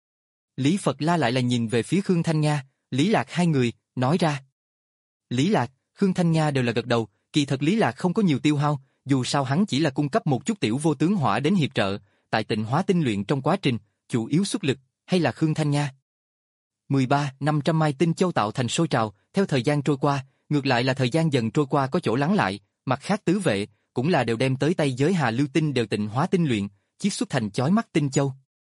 Lý Phật La lại là nhìn về phía Khương Thanh Nga, Lý Lạc hai người, nói ra. Lý Lạc, Khương Thanh Nga đều là gật đầu, kỳ thật Lý Lạc không có nhiều tiêu hao, dù sao hắn chỉ là cung cấp một chút tiểu vô tướng hỏa đến hiệp trợ, tại tịnh hóa tinh luyện trong quá trình, chủ yếu xuất lực, hay là Khương Thanh Nga. mười ba, năm trăm mai tinh châu tạo thành sôi trào, theo thời gian trôi qua, ngược lại là thời gian dần trôi qua có chỗ lắng lại, mặt khác tứ vệ, cũng là đều đem tới tay giới Hà Lưu Tinh đều tịnh hóa tinh luyện, chiết xuất thành chói mắt tinh châu.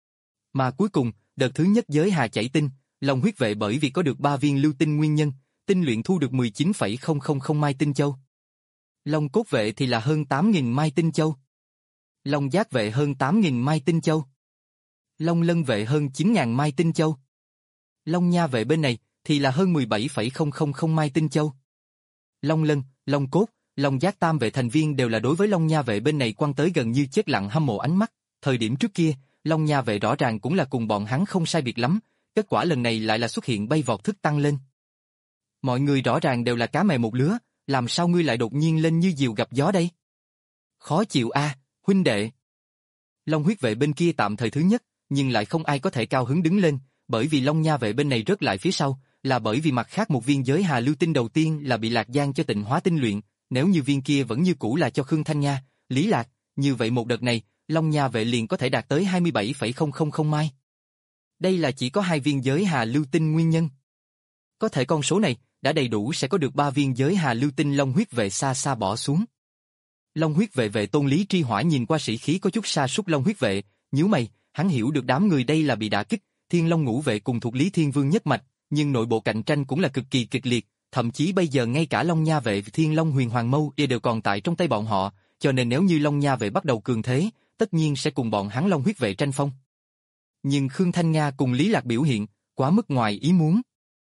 Mà cuối cùng, đợt thứ nhất giới Hà chảy tinh, Long huyết vệ bởi vì có được ba viên lưu tinh nguyên nhân, tinh luyện thu được mười chín phẩy không không không mai tinh châu. Long cốt vệ thì là hơn tám nghìn mai tinh châu. Long giác vệ hơn tám nghìn mai tinh châu. Long lân vệ hơn chín nghìn mai tinh châu. Long nha vệ bên này thì là hơn mười bảy phẩy không không không mai tinh châu. Long lân, long cốt, long giác tam vệ thành viên đều là đối với long nha vệ bên này quan tới gần như chết lặng hâm mộ ánh mắt. Thời điểm trước kia, long nha vệ rõ ràng cũng là cùng bọn hắn không sai biệt lắm, kết quả lần này lại là xuất hiện bay vọt thức tăng lên. Mọi người rõ ràng đều là cá mè một lứa, làm sao ngươi lại đột nhiên lên như diều gặp gió đây? Khó chịu a, à, huynh đệ. Long huyết vệ bên kia tạm thời thứ nhất, nhưng lại không ai có thể cao hứng đứng lên, bởi vì long nha vệ bên này rớt lại phía sau, là bởi vì mặt khác một viên giới Hà Lưu Tinh đầu tiên là bị Lạc Giang cho tịnh hóa tinh luyện, nếu như viên kia vẫn như cũ là cho Khương Thanh Nga, Lý Lạc, như vậy một đợt này, long nha vệ liền có thể đạt tới hai mươi bảy phẩy không không không mai. Đây là chỉ có hai viên giới Hà Lưu Tinh nguyên nhân. Có thể con số này đã đầy đủ sẽ có được ba viên giới Hà Lưu Tinh long huyết vệ xa xa bỏ xuống. Long huyết vệ vệ tôn Lý Tri Hỏa nhìn qua sĩ khí có chút sa sút long huyết vệ, nhíu mày, hắn hiểu được đám người đây là bị đả kích, Thiên Long ngũ vệ cùng thuộc Lý Thiên Vương nhất mạch, nhưng nội bộ cạnh tranh cũng là cực kỳ kịch liệt, thậm chí bây giờ ngay cả Long Nha vệ Thiên Long Huyền Hoàng Mâu đều còn tại trong tay bọn họ, cho nên nếu như Long Nha vệ bắt đầu cường thế, tất nhiên sẽ cùng bọn hắn Long huyết vệ tranh phong. Nhưng Khương Thanh Nga cùng Lý Lạc biểu hiện quá mức ngoài ý muốn.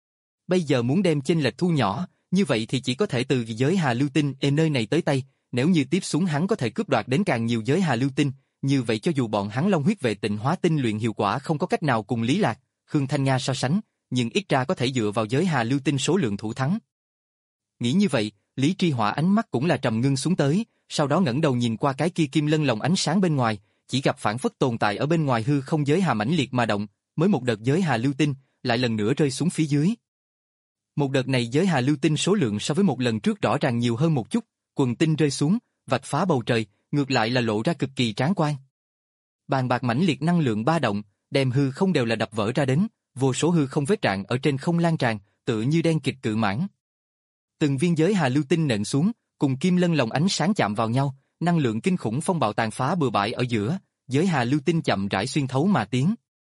Bây giờ muốn đem chênh lệch thu nhỏ, như vậy thì chỉ có thể từ giới Hà Lưu Tinh ở nơi này tới tay, nếu như tiếp xuống hắn có thể cướp đoạt đến càng nhiều giới Hà Lưu Tinh, như vậy cho dù bọn hắn Long huyết vệ tịnh hóa tinh luyện hiệu quả không có cách nào cùng Lý Lạc, Khương Thanh Nga so sánh, nhưng ít ra có thể dựa vào giới Hà Lưu Tinh số lượng thủ thắng. Nghĩ như vậy, Lý Tri Hỏa ánh mắt cũng là trầm ngưng xuống tới, sau đó ngẩng đầu nhìn qua cái kia kim lân lồng ánh sáng bên ngoài, chỉ gặp phản phất tồn tại ở bên ngoài hư không giới Hà mãnh liệt mà động, mới một đợt giới Hà Lưu Tinh, lại lần nữa rơi xuống phía dưới. Một đợt này giới Hà Lưu Tinh số lượng so với một lần trước rõ ràng nhiều hơn một chút, quần tinh rơi xuống, vạch phá bầu trời, ngược lại là lộ ra cực kỳ tráng quan. Bàn bạc mãnh liệt năng lượng ba động, đem hư không đều là đập vỡ ra đến, vô số hư không vết rạn ở trên không lan tràn, tựa như đen kịt cự mãng. Từng viên giới Hà Lưu Tinh nện xuống, cùng kim lân lồng ánh sáng chạm vào nhau, năng lượng kinh khủng phong bạo tàn phá bừa bãi ở giữa, giới Hà Lưu Tinh chậm rãi xuyên thấu mà tiến.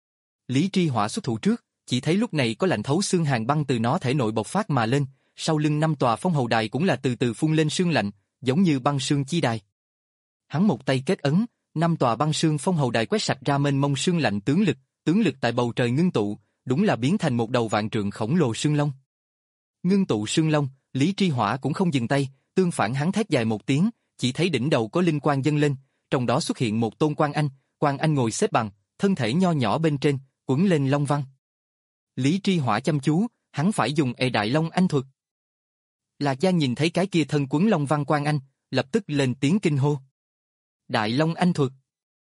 Lý Tri Hỏa xuất thủ trước, chỉ thấy lúc này có lạnh thấu xương hàng băng từ nó thể nội bộc phát mà lên, sau lưng năm tòa phong hầu đài cũng là từ từ phun lên sương lạnh, giống như băng sương chi đài. Hắn một tay kết ấn, năm tòa băng sương phong hầu đài quét sạch ra mênh mông sương lạnh tướng lực, tướng lực tại bầu trời ngưng tụ, đúng là biến thành một đầu vạn trượng khổng lồ sương long. Ngưng tụ sương long, Lý Tri Hỏa cũng không dừng tay, tương phản hắn thét dài một tiếng, chỉ thấy đỉnh đầu có linh quang dâng lên, trong đó xuất hiện một tôn Quan Anh, Quan Anh ngồi xếp bằng, thân thể nho nhỏ bên trên, quấn lên long văn. Lý Tri Hỏa chăm chú, hắn phải dùng Ệ Đại Long Anh thuật. Lạc Giang nhìn thấy cái kia thân quấn long văn Quan Anh, lập tức lên tiếng kinh hô. Đại Long Anh thuật.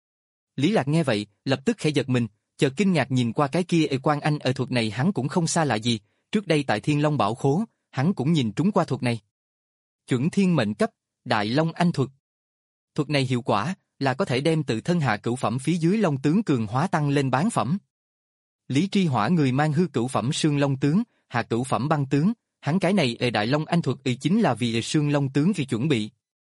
Lý Lạc nghe vậy, lập tức khẽ giật mình, chợt kinh ngạc nhìn qua cái kia Ệ Quan Anh ở thuật này hắn cũng không xa lạ gì, trước đây tại Thiên Long Bảo Khố, hắn cũng nhìn trúng qua thuật này. Chuẩn thiên mệnh cấp, Đại Long Anh thuật. Thuật này hiệu quả là có thể đem tự thân hạ cửu phẩm phía dưới long tướng cường hóa tăng lên bán phẩm. Lý Tri Hỏa người mang hư cửu phẩm Sương Long tướng, hạ cửu phẩm băng tướng, hắn cái này Ệ Đại Long Anh thuật y chính là vì Sương Long tướng vì chuẩn bị.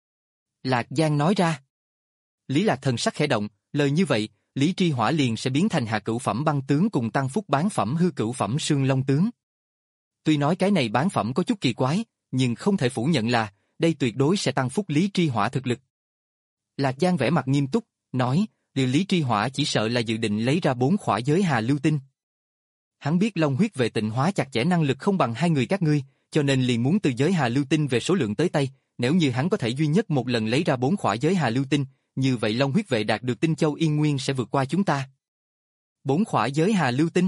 Lạc Giang nói ra. Lý Lạc thần sắc khẽ động, lời như vậy, Lý Tri Hỏa liền sẽ biến thành hạ cửu phẩm băng tướng cùng tăng phúc bán phẩm hư cửu phẩm Sương Long tướng. Tuy nói cái này bán phẩm có chút kỳ quái, nhưng không thể phủ nhận là, đây tuyệt đối sẽ tăng phúc Lý Tri Hỏa thực lực. Lạc Giang vẻ mặt nghiêm túc, nói, điều Lý Tri Hỏa chỉ sợ là dự định lấy ra bốn khỏa giới hà lưu tinh. Hắn biết long huyết về tịnh hóa chặt chẽ năng lực không bằng hai người các ngươi, cho nên liền muốn từ giới hà lưu tinh về số lượng tới tay, nếu như hắn có thể duy nhất một lần lấy ra bốn khỏa giới hà lưu tinh, như vậy long huyết vệ đạt được tinh châu Yên Nguyên sẽ vượt qua chúng ta. Bốn khỏa giới hà lưu tinh.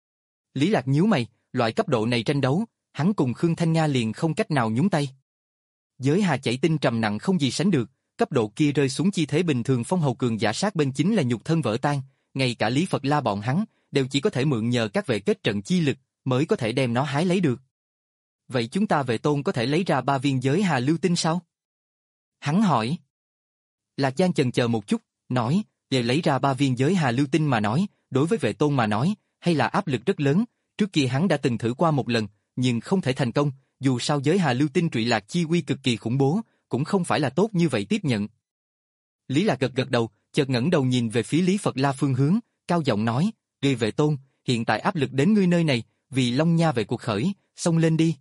Lý Lạc nhíu mày, loại cấp độ này tranh đấu, hắn cùng Khương Thanh Nga liền không cách nào nhúng tay. Giới hà chảy tinh trầm nặng không gì sánh được, cấp độ kia rơi xuống chi thế bình thường phong hầu cường giả sát bên chính là nhục thân vỡ tan, ngay cả Lý Phật La bọn hắn đều chỉ có thể mượn nhờ các vệ kết trận chi lực mới có thể đem nó hái lấy được. Vậy chúng ta Vệ Tôn có thể lấy ra ba viên giới hà lưu tinh sao? Hắn hỏi. Lạc Giang chần chờ một chút, nói, để lấy ra ba viên giới hà lưu tinh mà nói, đối với Vệ Tôn mà nói, hay là áp lực rất lớn, trước kia hắn đã từng thử qua một lần, nhưng không thể thành công, dù sao giới hà lưu tinh trụy lạc chi uy cực kỳ khủng bố, cũng không phải là tốt như vậy tiếp nhận. Lý Lạc gật gật đầu, chợt ngẩng đầu nhìn về phía Lý Phật La phương hướng, cao giọng nói, "Ngươi Vệ Tôn, hiện tại áp lực đến ngươi nơi này, vì Long Nha về cuộc khởi, xông lên đi."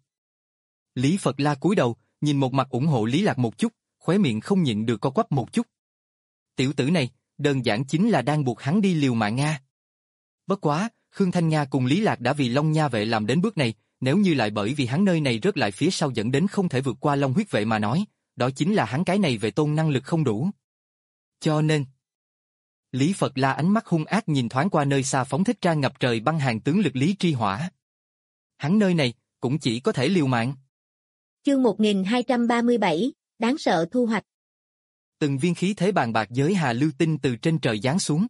Lý Phật La cúi đầu, nhìn một mặt ủng hộ Lý Lạc một chút, khóe miệng không nhịn được co quắp một chút. Tiểu tử này, đơn giản chính là đang buộc hắn đi liều mạng Nga. Bất quá, Khương Thanh Nga cùng Lý Lạc đã vì Long Nha vệ làm đến bước này, nếu như lại bởi vì hắn nơi này rớt lại phía sau dẫn đến không thể vượt qua Long huyết vệ mà nói, đó chính là hắn cái này Vệ Tôn năng lực không đủ. Cho nên, Lý Phật La ánh mắt hung ác nhìn thoáng qua nơi xa phóng thích ra ngập trời băng hàng tướng lực Lý Tri Hỏa. Hắn nơi này, cũng chỉ có thể liều mạng. Chương một nghìn hai trăm ba mươi bảy, đáng sợ thu hoạch. Từng viên khí thế bàn bạc giới hà lưu tinh từ trên trời giáng xuống.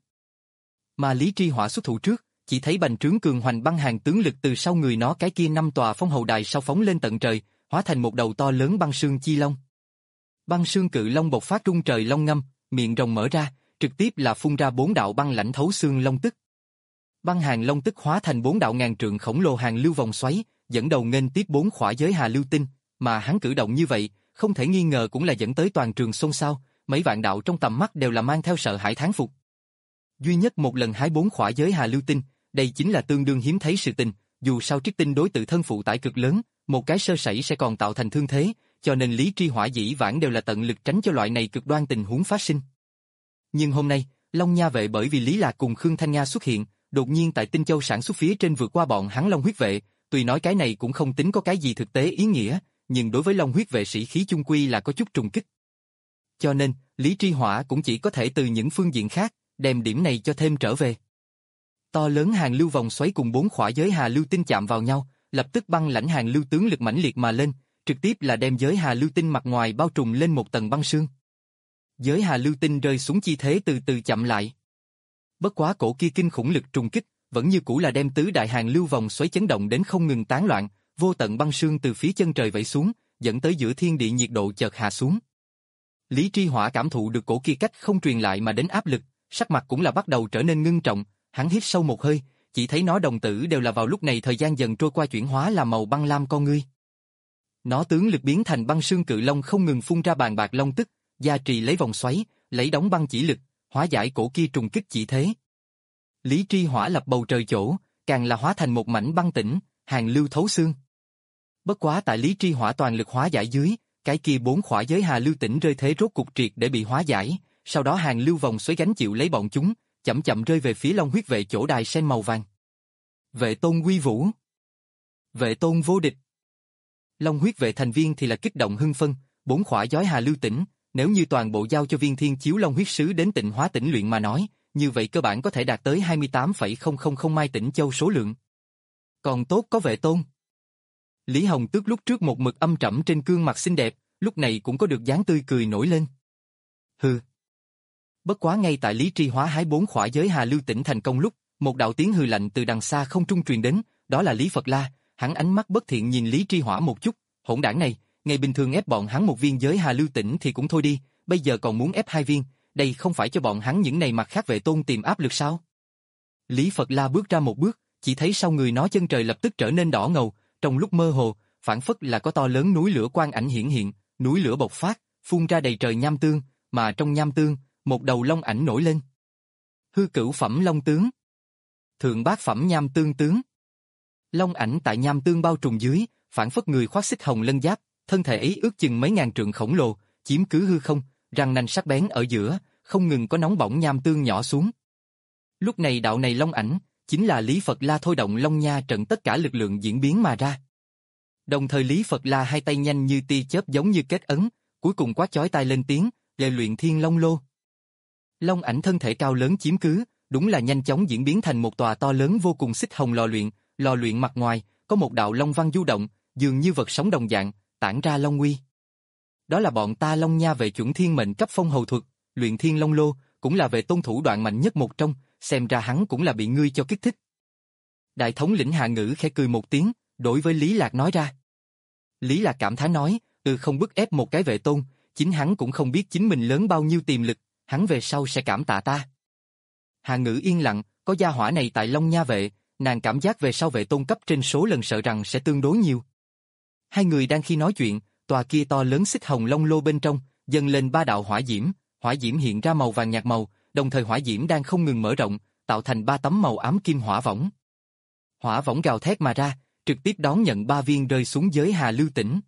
Mà Lý Tri Hỏa xuất thủ trước, chỉ thấy bành trướng cường hoành băng hàng tướng lực từ sau người nó cái kia năm tòa phong hầu đài sau phóng lên tận trời, hóa thành một đầu to lớn băng sương chi long. Băng sương cự long bộc phát trung trời long ngâm, miệng rồng mở ra, trực tiếp là phun ra bốn đạo băng lãnh thấu xương long tức. Băng hàng long tức hóa thành bốn đạo ngàn trượng khổng lồ hàng lưu vòng xoáy, dẫn đầu nghênh tiếp bốn khỏa giới hà lưu tinh, mà hắn cử động như vậy, không thể nghi ngờ cũng là dẫn tới toàn trường xôn xao, mấy vạn đạo trong tầm mắt đều là mang theo sợ hãi thán phục. Duy nhất một lần hái bốn khỏa giới hà lưu tinh, đây chính là tương đương hiếm thấy sự tình, dù sao trích tinh đối tự thân phụ tải cực lớn, một cái sơ sẩy sẽ còn tạo thành thương thế, cho nên Lý Tri Hỏa dĩ vãng đều là tận lực tránh cho loại này cực đoan tình huống phát sinh. Nhưng hôm nay, Long Nha vệ bởi vì Lý Lạc cùng Khương Thanh Nga xuất hiện, đột nhiên tại Tinh Châu sản xuất phía trên vượt qua bọn hắn Long huyết vệ, tuy nói cái này cũng không tính có cái gì thực tế ý nghĩa, nhưng đối với Long huyết vệ sĩ khí chung quy là có chút trùng kích. Cho nên, Lý Tri Hỏa cũng chỉ có thể từ những phương diện khác, đem điểm này cho thêm trở về. To lớn hàng lưu vòng xoáy cùng bốn khỏa giới hà lưu tinh chạm vào nhau, lập tức băng lãnh hàng lưu tướng lực mãnh liệt mà lên, trực tiếp là đem giới hà lưu tinh mặt ngoài bao trùm lên một tầng băng sương. Giới hà lưu tinh rơi xuống chi thế từ từ chậm lại. Bất quá cổ kia kinh khủng lực trùng kích, vẫn như cũ là đem tứ đại hàng lưu vòng xoáy chấn động đến không ngừng tán loạn, vô tận băng sương từ phía chân trời vẩy xuống, dẫn tới giữa thiên địa nhiệt độ chợt hạ xuống. Lý Tri Hỏa cảm thụ được cổ kia cách không truyền lại mà đến áp lực, sắc mặt cũng là bắt đầu trở nên ngưng trọng, hắn hít sâu một hơi, chỉ thấy nó đồng tử đều là vào lúc này thời gian dần trôi qua chuyển hóa làm màu băng lam con ngươi. Nó tướng lực biến thành băng sương cự long không ngừng phun ra bàn bạc long tức, gia trì lấy vòng xoáy, lấy đóng băng chỉ lực, hóa giải cổ kia trùng kích chỉ thế. Lý Tri Hỏa lập bầu trời chỗ, càng là hóa thành một mảnh băng tĩnh, hàng lưu thấu xương. Bất quá tại Lý Tri Hỏa toàn lực hóa giải dưới, cái kia bốn khỏa giới hà lưu tĩnh rơi thế rốt cục triệt để bị hóa giải, sau đó hàng lưu vòng xoáy gánh chịu lấy bọn chúng, chậm chậm rơi về phía Long huyết vệ chỗ đài sen màu vàng. Vệ Tôn uy vũ, Vệ Tôn vô địch. Long huyết vệ thành viên thì là kích động hưng phân, bốn khỏa giói hà lưu tỉnh, nếu như toàn bộ giao cho viên Thiên Chiếu Long huyết sứ đến Tịnh Hóa tỉnh luyện mà nói, như vậy cơ bản có thể đạt tới hai mươi tám phẩy không không không mai tỉnh châu số lượng. Còn tốt có Vệ Tôn. Lý Hồng Tước lúc trước một mực âm trầm trên gương mặt xinh đẹp, lúc này cũng có được dáng tươi cười nổi lên. Hừ. Bất quá ngay tại Lý Tri Hóa hái bốn khỏa giới hà lưu tỉnh thành công lúc, một đạo tiếng hừ lạnh từ đằng xa không trung truyền đến, đó là Lý Phật La, hắn ánh mắt bất thiện nhìn Lý Tri Hỏa một chút, hỗn đảng này, ngày bình thường ép bọn hắn một viên giới hà lưu tỉnh thì cũng thôi đi, bây giờ còn muốn ép hai viên, đây không phải cho bọn hắn những này mặt khác Vệ Tôn tìm áp lực sao? Lý Phật La bước ra một bước, chỉ thấy sau người nó chân trời lập tức trở nên đỏ ngầu, trong lúc mơ hồ, phảng phất là có to lớn núi lửa quang ảnh hiển hiện, núi lửa bộc phát, phun ra đầy trời nham tương, mà trong nham tương, một đầu long ảnh nổi lên. Hư cửu phẩm long tướng, thượng bát phẩm nham tương tướng. Long ảnh tại nham tương bao trùm dưới, phảng phất người khoác xích hồng lân giáp, thân thể ấy ước chừng mấy ngàn trượng khổng lồ, chiếm cứ hư không, răng nanh sắc bén ở giữa, không ngừng có nóng bỏng nham tương nhỏ xuống. Lúc này đạo này long ảnh, chính là Lý Phật La thôi động Long Nha trận tất cả lực lượng diễn biến mà ra. Đồng thời Lý Phật La hai tay nhanh như tia chớp giống như kết ấn, cuối cùng quát chói tai lên tiếng, lệ luyện thiên long lô. Long ảnh thân thể cao lớn chiếm cứ, đúng là nhanh chóng diễn biến thành một tòa to lớn vô cùng xích hồng lò luyện, lò luyện mặt ngoài, có một đạo long văn du động, dường như vật sống đồng dạng, tản ra long uy. Đó là bọn ta Long Nha về chuẩn thiên mệnh cấp phong hầu thuật, luyện thiên long lô, cũng là Vệ Tôn thủ đoạn mạnh nhất một trong, xem ra hắn cũng là bị ngươi cho kích thích. Đại thống lĩnh Hạ Ngữ khẽ cười một tiếng, đối với Lý Lạc nói ra. Lý Lạc cảm thán nói, ừ không bức ép một cái Vệ Tôn, chính hắn cũng không biết chính mình lớn bao nhiêu tiềm lực, hắn về sau sẽ cảm tạ ta. Hạ Ngữ yên lặng, có gia hỏa này tại Long Nha vệ, nàng cảm giác về sau Vệ Tôn cấp trên số lần sợ rằng sẽ tương đối nhiều. Hai người đang khi nói chuyện, tòa kia to lớn xích hồng long lô bên trong, dâng lên ba đạo hỏa diễm, hỏa diễm hiện ra màu vàng nhạt màu, đồng thời hỏa diễm đang không ngừng mở rộng, tạo thành ba tấm màu ám kim hỏa võng. Hỏa võng gào thét mà ra, trực tiếp đón nhận ba viên rơi xuống giới hà lưu tỉnh.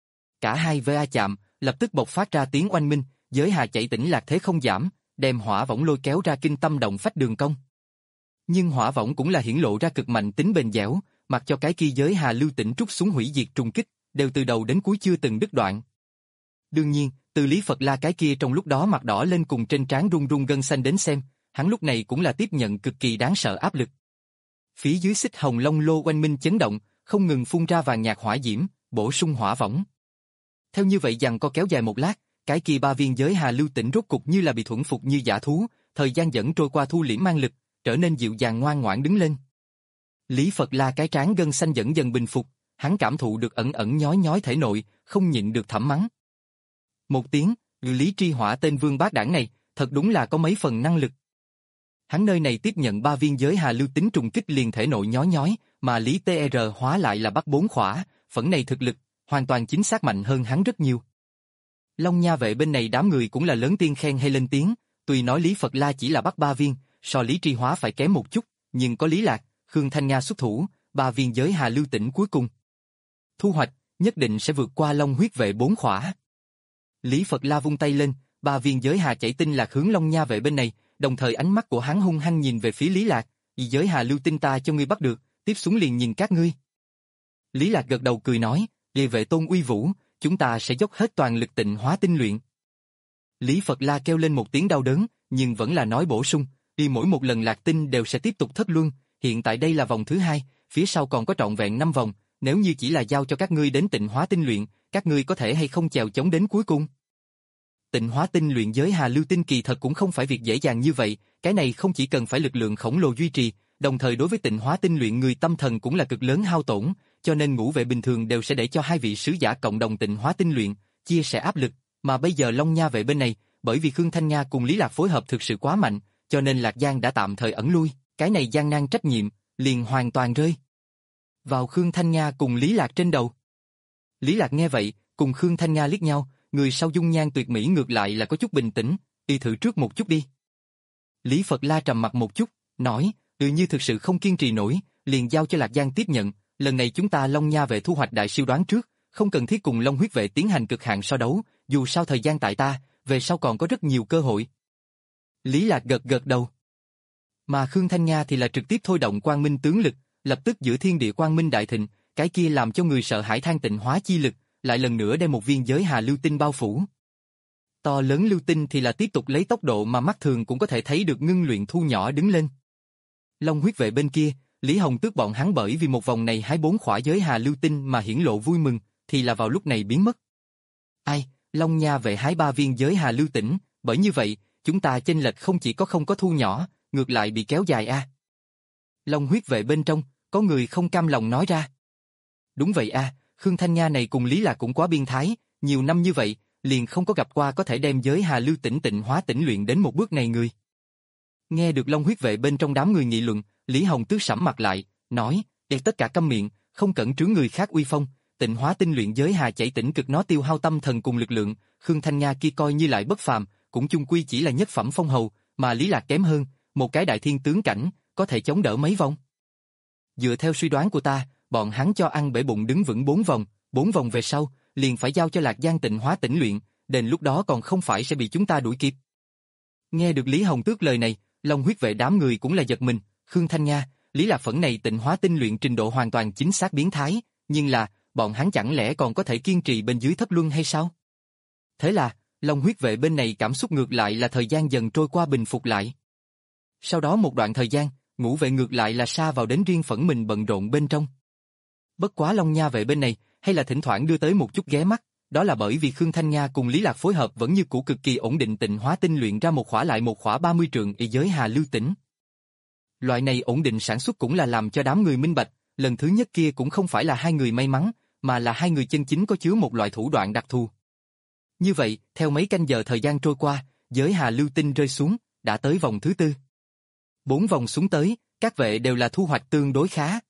Cả hai va chạm, lập tức bộc phát ra tiếng oanh minh, giới hà chạy tỉnh lạc thế không giảm, đem hỏa võng lôi kéo ra kinh tâm động phách đường cong. Nhưng hỏa võng cũng là hiển lộ ra cực mạnh tính bền dẻo, mặc cho cái kia giới hà lưu tỉnh trút xuống hủy diệt trùng kích, đều từ đầu đến cuối chưa từng đứt đoạn. Đương nhiên, từ Lý Phật La cái kia trong lúc đó mặt đỏ lên cùng trên trán run run gân xanh đến xem, hắn lúc này cũng là tiếp nhận cực kỳ đáng sợ áp lực. Phía dưới xích hồng long lô oanh minh chấn động, không ngừng phun ra vàng nhạt hỏa diễm, bổ sung hỏa võng. Theo như vậy dằn co kéo dài một lát, cái kia ba viên giới hà lưu tỉnh rốt cục như là bị thuẫn phục như dã thú, thời gian dẫn trôi qua thu liễm mang lực, trở nên dịu dàng ngoan ngoãn đứng lên. Lý Phật La cái trán gân xanh dần dần bình phục, hắn cảm thụ được ẩn ẩn nhói nhói thể nội, không nhịn được thẩm mắng. Một tiếng, Lý Tri Hỏa tên vương bát đảng này, thật đúng là có mấy phần năng lực. Hắn nơi này tiếp nhận ba viên giới hà lưu tính trùng kích liền thể nội nhói nhói, mà Lý tê rờ hóa lại là bắt bốn khỏa, phẫn này thực lực, hoàn toàn chính xác mạnh hơn hắn rất nhiều. Long Nha vệ bên này đám người cũng là lớn tiếng khen hay lên tiếng, tuy nói Lý Phật La chỉ là bắt ba viên, so Lý Tri Hóa phải kém một chút, nhưng có Lý Lạc, Khương Thanh Nga xuất thủ, ba viên giới hà lưu tỉnh cuối cùng. Thu hoạch, nhất định sẽ vượt qua Long huyết vệ bốn khỏa. Lý Phật La vung tay lên, ba viên giới hà chảy tinh lạc hướng Long Nha vệ bên này, đồng thời ánh mắt của hắn hung hăng nhìn về phía Lý Lạc, giới hà lưu tinh ta cho ngươi bắt được, tiếp xuống liền nhìn các ngươi. Lý Lạc gật đầu cười nói, về Vệ Tôn uy vũ, chúng ta sẽ dốc hết toàn lực Tịnh Hóa tinh luyện. Lý Phật La kêu lên một tiếng đau đớn, nhưng vẫn là nói bổ sung, vì mỗi một lần lạc tinh đều sẽ tiếp tục thất luân, hiện tại đây là vòng thứ hai, phía sau còn có trọn vẹn năm vòng, nếu như chỉ là giao cho các ngươi đến Tịnh Hóa tinh luyện, các ngươi có thể hay không chèo chống đến cuối cùng. Tịnh Hóa tinh luyện giới hà lưu tinh kỳ thật cũng không phải việc dễ dàng như vậy, cái này không chỉ cần phải lực lượng khổng lồ duy trì, đồng thời đối với Tịnh Hóa tinh luyện người tâm thần cũng là cực lớn hao tổn, cho nên ngũ vệ bình thường đều sẽ để cho hai vị sứ giả cộng đồng Tịnh Hóa tinh luyện, chia sẻ áp lực, mà bây giờ Long Nha vệ bên này, bởi vì Khương Thanh Nga cùng Lý Lạc phối hợp thực sự quá mạnh, cho nên Lạc Giang đã tạm thời ẩn lui, cái này gian nan trách nhiệm, liền hoàn toàn rơi vào Khương Thanh Nga cùng Lý Lạc trên đầu. Lý Lạc nghe vậy, cùng Khương Thanh Nga liếc nhau, người sau dung nhan tuyệt mỹ ngược lại là có chút bình tĩnh, đi thử trước một chút đi. Lý Phật La trầm mặt một chút, nói, tự như thực sự không kiên trì nổi, liền giao cho Lạc Giang tiếp nhận, lần này chúng ta Long Nha vệ thu hoạch đại siêu đoán trước, không cần thiết cùng Long huyết vệ tiến hành cực hạn so đấu, dù sao thời gian tại ta, về sau còn có rất nhiều cơ hội. Lý Lạc gật gật đầu. Mà Khương Thanh Nga thì là trực tiếp thôi động quang minh tướng lực, lập tức giữa thiên địa quang minh đại thịnh, cái kia làm cho người sợ hãi than Tịnh Hóa chi lực, lại lần nữa đem một viên giới hà lưu tinh bao phủ. To lớn lưu tinh thì là tiếp tục lấy tốc độ mà mắt thường cũng có thể thấy được ngưng luyện thu nhỏ đứng lên. Long huyết vệ bên kia, Lý Hồng Tước bọn hắn bởi vì một vòng này hái bốn khỏa giới hà lưu tinh mà hiển lộ vui mừng, thì là vào lúc này biến mất. Ai, Long Nha vệ hái ba viên giới hà lưu tinh, bởi như vậy, chúng ta chênh lệch không chỉ có không có thu nhỏ, ngược lại bị kéo dài a. Long huyết vệ bên trong, có người không cam lòng nói ra. Đúng vậy a, Khương Thanh Nga này cùng Lý Lạc cũng quá biên thái, nhiều năm như vậy, liền không có gặp qua có thể đem giới hà lưu tĩnh tịnh hóa tĩnh luyện đến một bước này người. Nghe được Long huyết vệ bên trong đám người nghị luận, Lý Hồng Tước sẫm mặt lại, nói, để tất cả câm miệng, không cẩn trướng người khác uy phong, tịnh hóa tinh luyện giới hà chảy tĩnh cực nó tiêu hao tâm thần cùng lực lượng, Khương Thanh Nga kia coi như lại bất phàm, cũng chung quy chỉ là nhất phẩm phong hầu, mà Lý Lạc kém hơn, một cái đại thiên tướng cảnh, có thể chống đỡ mấy vòng. Dựa theo suy đoán của ta, bọn hắn cho ăn bể bụng đứng vững bốn vòng, bốn vòng về sau, liền phải giao cho Lạc Giang tịnh hóa tĩnh luyện, đến lúc đó còn không phải sẽ bị chúng ta đuổi kịp. Nghe được Lý Hồng Tước lời này, Long huyết vệ đám người cũng là giật mình, Khương Thanh Nga, Lý Lạc Phẫn này tịnh hóa tinh luyện trình độ hoàn toàn chính xác biến thái, nhưng là, bọn hắn chẳng lẽ còn có thể kiên trì bên dưới thất luân hay sao? Thế là, Long huyết vệ bên này cảm xúc ngược lại là thời gian dần trôi qua bình phục lại. Sau đó một đoạn thời gian, ngũ vệ ngược lại là sa vào đến riêng phẫn mình bận rộn bên trong. Bất quá Long Nha vệ bên này, hay là thỉnh thoảng đưa tới một chút ghé mắt, đó là bởi vì Khương Thanh Nga cùng Lý Lạc phối hợp vẫn như cũ cực kỳ ổn định tịnh hóa tinh luyện ra một khỏa lại một khỏa ba mươi trượng y giới hà lưu tĩnh. Loại này ổn định sản xuất cũng là làm cho đám người minh bạch, lần thứ nhất kia cũng không phải là hai người may mắn, mà là hai người chân chính có chứa một loại thủ đoạn đặc thù. Như vậy, theo mấy canh giờ thời gian trôi qua, giới hà lưu tinh rơi xuống, đã tới vòng thứ tư. Bốn vòng xuống tới, các vệ đều là thu hoạch tương đối khá.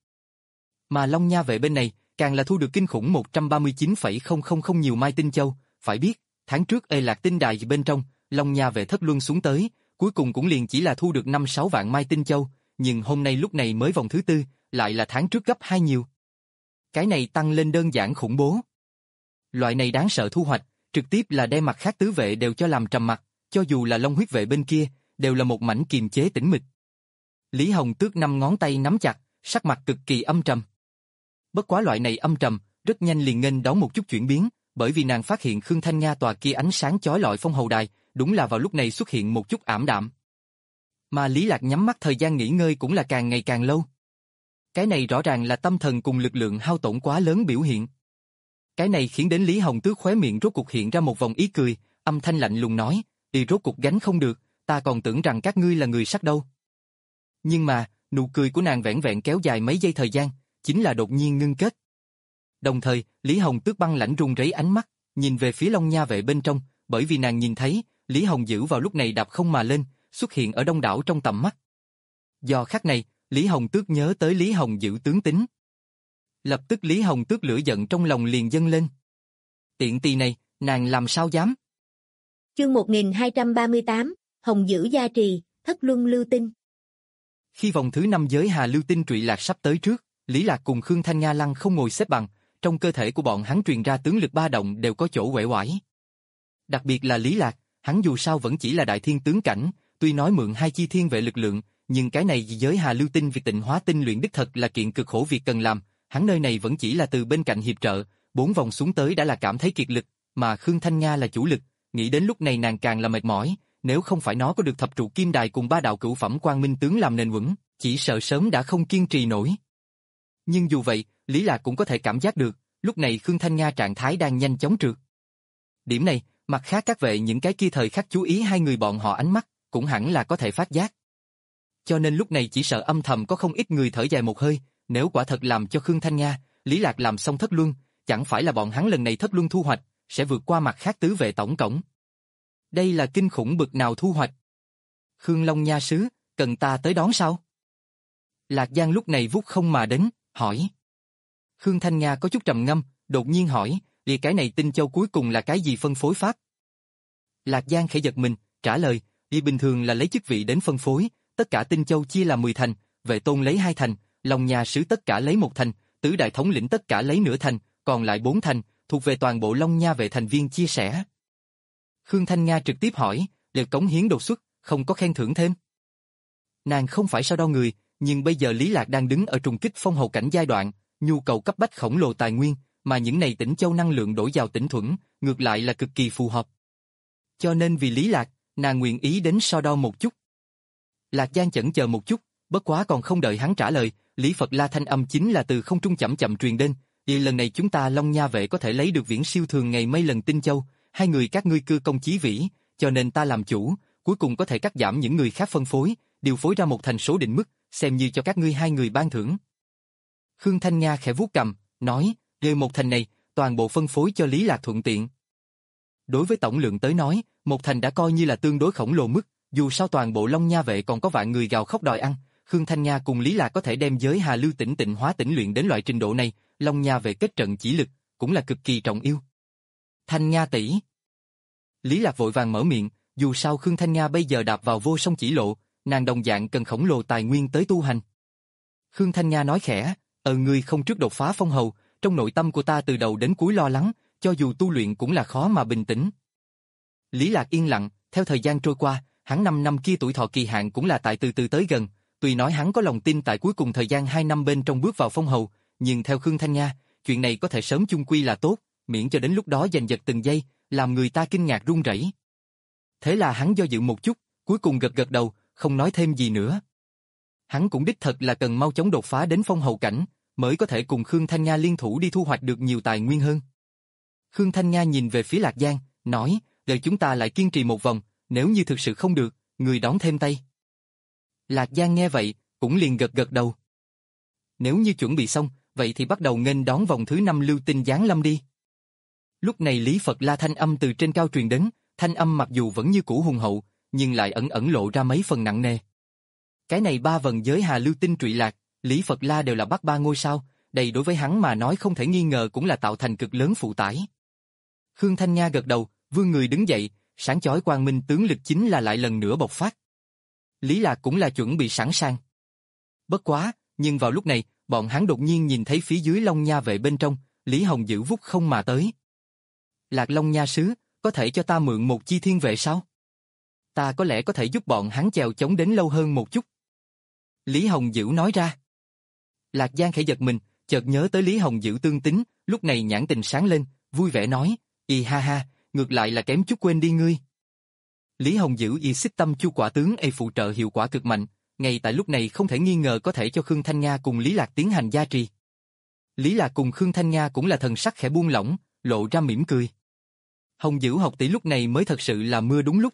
Mà Long Nha vệ bên này, càng là thu được kinh khủng một trăm ba mươi chín phẩy không không không nhiều mai tinh châu, phải biết, tháng trước Ê Lạc tinh đài bên trong, Long Nha vệ thất luân xuống tới, cuối cùng cũng liền chỉ là thu được năm sáu vạn mai tinh châu, nhưng hôm nay lúc này mới vòng thứ tư, lại là tháng trước gấp hai nhiều. Cái này tăng lên đơn giản khủng bố. Loại này đáng sợ thu hoạch, trực tiếp là đem mặt khác tứ vệ đều cho làm trầm mặc, cho dù là Long huyết vệ bên kia, đều là một mảnh kiềm chế tĩnh mịch. Lý Hồng Tước năm ngón tay nắm chặt, sắc mặt cực kỳ âm trầm. Bất quá loại này âm trầm, rất nhanh liền nghênh đón một chút chuyển biến, bởi vì nàng phát hiện Khương Thanh Nga tòa kia ánh sáng chói lọi phong hầu đài, đúng là vào lúc này xuất hiện một chút ảm đạm. Mà Lý Lạc nhắm mắt thời gian nghỉ ngơi cũng là càng ngày càng lâu. Cái này rõ ràng là tâm thần cùng lực lượng hao tổn quá lớn biểu hiện. Cái này khiến đến Lý Hồng Tước khóe miệng rốt cục hiện ra một vòng ý cười, âm thanh lạnh lùng nói, đi rốt cục gánh không được, ta còn tưởng rằng các ngươi là người sắt đâu. Nhưng mà, nụ cười của nàng vẻn vẹn kéo dài mấy giây thời gian, chính là đột nhiên ngưng kết. Đồng thời, Lý Hồng Tước băng lãnh run rẩy ánh mắt, nhìn về phía Long Nha vệ bên trong, bởi vì nàng nhìn thấy, Lý Hồng Dữ vào lúc này đạp không mà lên, xuất hiện ở đông đảo trong tầm mắt. Do khắc này, Lý Hồng Tước nhớ tới Lý Hồng Dữ tướng tính. Lập tức Lý Hồng Tước lửa giận trong lòng liền dâng lên. Tiện tỳ này, nàng làm sao dám? Chương một nghìn hai trăm ba mươi tám, Hồng Dữ gia trì, thất luân lưu tinh. Khi vòng thứ năm giới hà lưu tinh trụy lạc sắp tới trước, Lý Lạc cùng Khương Thanh Nga lăng không ngồi xếp bằng, trong cơ thể của bọn hắn truyền ra tướng lực ba động đều có chỗ uể oải. Đặc biệt là Lý Lạc, hắn dù sao vẫn chỉ là đại thiên tướng cảnh, tuy nói mượn hai chi thiên vệ lực lượng, nhưng cái này giới hà lưu tinh việc tịnh hóa tinh luyện đích thật là kiện cực khổ việc cần làm, hắn nơi này vẫn chỉ là từ bên cạnh hiệp trợ, bốn vòng xuống tới đã là cảm thấy kiệt lực, mà Khương Thanh Nga là chủ lực, nghĩ đến lúc này nàng càng là mệt mỏi, nếu không phải nó có được thập trụ kim đài cùng ba đạo cửu phẩm quang minh tướng làm nền vững, chỉ sợ sớm đã không kiên trì nổi. Nhưng dù vậy, Lý Lạc cũng có thể cảm giác được, lúc này Khương Thanh Nga trạng thái đang nhanh chóng trượt. Điểm này, mặt khác các vệ những cái kia thời khắc chú ý hai người bọn họ ánh mắt, cũng hẳn là có thể phát giác. Cho nên lúc này chỉ sợ âm thầm có không ít người thở dài một hơi, nếu quả thật làm cho Khương Thanh Nga, Lý Lạc làm xong thất luân, chẳng phải là bọn hắn lần này thất luân thu hoạch, sẽ vượt qua mặt khác tứ vệ tổng cổng. Đây là kinh khủng bực nào thu hoạch. Khương Long Nha sứ, cần ta tới đón sao? Lạc Giang lúc này vút không mà đến, hỏi. Khương Thanh Nga có chút trầm ngâm, đột nhiên hỏi, vì cái này tinh châu cuối cùng là cái gì phân phối pháp? Lạc Giang khẽ giật mình, trả lời, vì bình thường là lấy chức vị đến phân phối, tất cả tinh châu chia là mười thành, vệ tôn lấy hai thành, Long Nha sứ tất cả lấy một thành, tứ đại thống lĩnh tất cả lấy nửa thành, còn lại bốn thành, thuộc về toàn bộ Long Nha vệ thành viên chia sẻ. Khương Thanh Nga trực tiếp hỏi, được cống hiến đột xuất, không có khen thưởng thêm. Nàng không phải sao đo người, nhưng bây giờ Lý Lạc đang đứng ở trùng kích phong hầu cảnh giai đoạn, nhu cầu cấp bách khổng lồ tài nguyên, mà những này tỉnh châu năng lượng đổ vào tỉnh Thuẫn, ngược lại là cực kỳ phù hợp. Cho nên vì Lý Lạc, nàng nguyện ý đến so đo một chút. Lạc Giang chần chờ một chút, bất quá còn không đợi hắn trả lời, Lý Phật La thanh âm chính là từ không trung chậm chậm truyền đến, "Vì lần này chúng ta Long Nha vệ có thể lấy được viễn siêu thường ngày mấy lần tinh châu, hai người các ngươi cư công chí vĩ, cho nên ta làm chủ, cuối cùng có thể cắt giảm những người khác phân phối, điều phối ra một thành số định mức, xem như cho các ngươi hai người ban thưởng." Khương Thanh Nga khẽ vuốt cằm, nói, "Về một thành này, toàn bộ phân phối cho Lý Lạc thuận tiện." Đối với tổng lượng tới nói, một thành đã coi như là tương đối khổng lồ mức, dù sao toàn bộ Long Nha vệ còn có vạn người gào khóc đòi ăn, Khương Thanh Nga cùng Lý Lạc có thể đem giới Hà Lưu tỉnh tịnh hóa tỉnh luyện đến loại trình độ này, Long Nha vệ kết trận chỉ lực, cũng là cực kỳ trọng yêu. Thanh Nga tỷ. Lý Lạc vội vàng mở miệng, dù sao Khương Thanh Nga bây giờ đạp vào vô song chỉ lộ, nàng đồng dạng cần khổng lồ tài nguyên tới tu hành. Khương Thanh Nga nói khẽ, "Ờ ngươi không trước đột phá phong hầu, trong nội tâm của ta từ đầu đến cuối lo lắng, cho dù tu luyện cũng là khó mà bình tĩnh." Lý Lạc yên lặng, theo thời gian trôi qua, hắn năm năm kia tuổi thọ kỳ hạn cũng là tại từ từ tới gần, tuy nói hắn có lòng tin tại cuối cùng thời gian hai năm bên trong bước vào phong hầu, nhưng theo Khương Thanh Nga, chuyện này có thể sớm chung quy là tốt, miễn cho đến lúc đó giành giật từng giây, làm người ta kinh ngạc run rẩy. Thế là hắn do dự một chút, cuối cùng gật gật đầu, không nói thêm gì nữa. Hắn cũng đích thật là cần mau chóng đột phá đến phong hầu cảnh, mới có thể cùng Khương Thanh Nga liên thủ đi thu hoạch được nhiều tài nguyên hơn. Khương Thanh Nga nhìn về phía Lạc Giang, nói, "Đợi chúng ta lại kiên trì một vòng, nếu như thực sự không được, người đón thêm tay." Lạc Giang nghe vậy, cũng liền gật gật đầu. Nếu như chuẩn bị xong, vậy thì bắt đầu nghênh đón vòng thứ năm lưu tinh giáng lâm đi. Lúc này Lý Phật La thanh âm từ trên cao truyền đến, thanh âm mặc dù vẫn như cũ hùng hậu, nhưng lại ẩn ẩn lộ ra mấy phần nặng nề. Cái này ba vần giới Hà Lưu tinh trụy lạc, Lý Phật La đều là bắt ba ngôi sao, đây đối với hắn mà nói không thể nghi ngờ cũng là tạo thành cực lớn phụ tải. Khương Thanh Nga gật đầu, vươn người đứng dậy, sáng chói quang minh tướng lực chính là lại lần nữa bộc phát. Lý Lạc cũng là chuẩn bị sẵn sàng. Bất quá, nhưng vào lúc này, bọn hắn đột nhiên nhìn thấy phía dưới Long Nha vệ bên trong, Lý Hồng Dữ vút không mà tới. Lạc Long Nha sứ, có thể cho ta mượn một chi thiên vệ sao? Ta có lẽ có thể giúp bọn hắn chèo chống đến lâu hơn một chút. Lý Hồng Dữ nói ra. Lạc Giang khẽ giật mình, chợt nhớ tới Lý Hồng Dữ tương tính, lúc này nhãn tình sáng lên, vui vẻ nói, "Y ha ha, ngược lại là kém chút quên đi ngươi." Lý Hồng Dữ y xích tâm chu quả tướng y phụ trợ hiệu quả cực mạnh, ngay tại lúc này không thể nghi ngờ có thể cho Khương Thanh Nga cùng Lý Lạc tiến hành gia trì. Lý Lạc cùng Khương Thanh Nga cũng là thần sắc khẽ buông lỏng, lộ ra mỉm cười. Hồng Dữ học tỷ lúc này mới thật sự là mưa đúng lúc.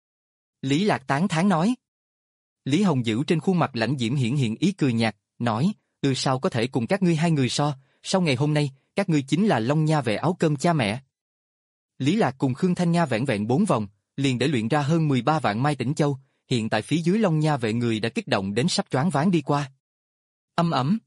Lý Lạc tán thán nói. Lý Hồng Dữ trên khuôn mặt lãnh diễm hiển hiện ý cười nhạt, nói, "Ừ sao có thể cùng các ngươi hai người so, sau ngày hôm nay, các ngươi chính là Long Nha về áo cơm cha mẹ." Lý Lạc cùng Khương Thanh Nga vẹn vẹn bốn vòng, liền để luyện ra hơn mười ba vạn mai tỉnh châu, hiện tại phía dưới Long Nha vệ người đã kích động đến sắp choáng váng đi qua. Âm ẩm.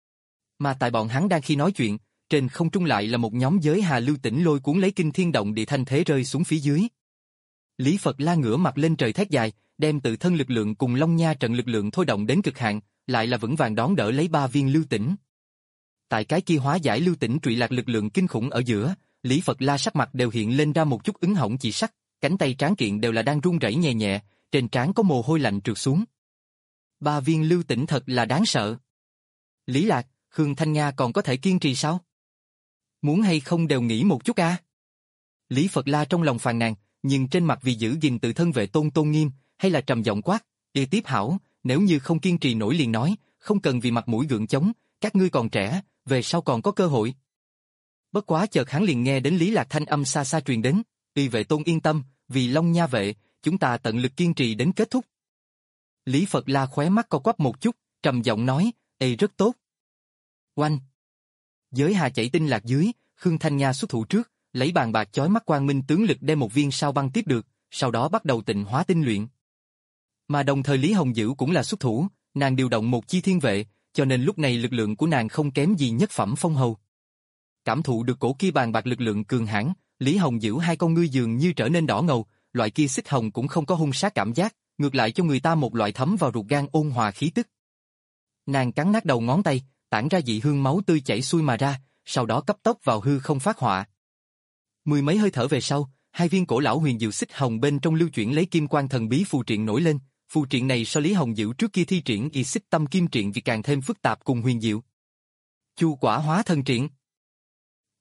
Mà tại bọn hắn đang khi nói chuyện, trên không trung lại là một nhóm giới Hà Lưu tỉnh lôi cuốn lấy kinh thiên động địa thanh thế rơi xuống phía dưới. Lý Phật La ngửa mặt lên trời thét dài, đem tự thân lực lượng cùng Long Nha trận lực lượng thôi động đến cực hạn, lại là vững vàng đón đỡ lấy ba viên lưu tỉnh. Tại cái kia hóa giải lưu tỉnh trụy lạc lực lượng kinh khủng ở giữa, Lý Phật La sắc mặt đều hiện lên ra một chút ứng hỏng chỉ sắc, cánh tay tráng kiện đều là đang run rẩy nhẹ nhẹ, trên trán có mồ hôi lạnh trượt xuống. Ba viên lưu tỉnh thật là đáng sợ. Lý Lạc, Khương Thanh Nga còn có thể kiên trì sao? Muốn hay không đều nghĩ một chút a. Lý Phật La trong lòng phàn nàn, nhưng trên mặt vì giữ gìn tự thân vệ tôn tôn nghiêm, hay là trầm giọng quát, "Đi tiếp hảo, nếu như không kiên trì nổi liền nói, không cần vì mặt mũi gượng chống, các ngươi còn trẻ, về sau còn có cơ hội." Bất quá chợt hắn liền nghe đến Lý Lạc thanh âm xa xa truyền đến, "Y vệ tôn yên tâm, vì Long Nha vệ, chúng ta tận lực kiên trì đến kết thúc." Lý Phật La khóe mắt co quắp một chút, trầm giọng nói, "Ê rất tốt." Oanh! Giới Hà chảy tinh lạc dưới, Khương Thanh Nga xuất thủ trước, lấy bàn bạc chói mắt quang minh tướng lực đem một viên sao băng tiếp được, sau đó bắt đầu tịnh hóa tinh luyện. Mà đồng thời Lý Hồng Dữ cũng là xuất thủ, nàng điều động một chi thiên vệ, cho nên lúc này lực lượng của nàng không kém gì nhất phẩm phong hầu. Cảm thụ được cổ kia bàn bạc lực lượng cường hãn, Lý Hồng Dữ hai con ngươi dường như trở nên đỏ ngầu, loại kia xích hồng cũng không có hung sát cảm giác, ngược lại cho người ta một loại thấm vào ruột gan ôn hòa khí tức. Nàng cắn nát đầu ngón tay, tản ra dị hương máu tươi chảy xuôi mà ra, sau đó cấp tốc vào hư không phát họa. Mười mấy hơi thở về sau, hai viên cổ lão huyền diệu xích hồng bên trong lưu chuyển lấy kim quang thần bí phù triện nổi lên, phù triện này so Lý Hồng Dữ trước kia thi triển y xích tâm kim triện vì càng thêm phức tạp cùng huyền diệu. Chu quả hóa thần triện.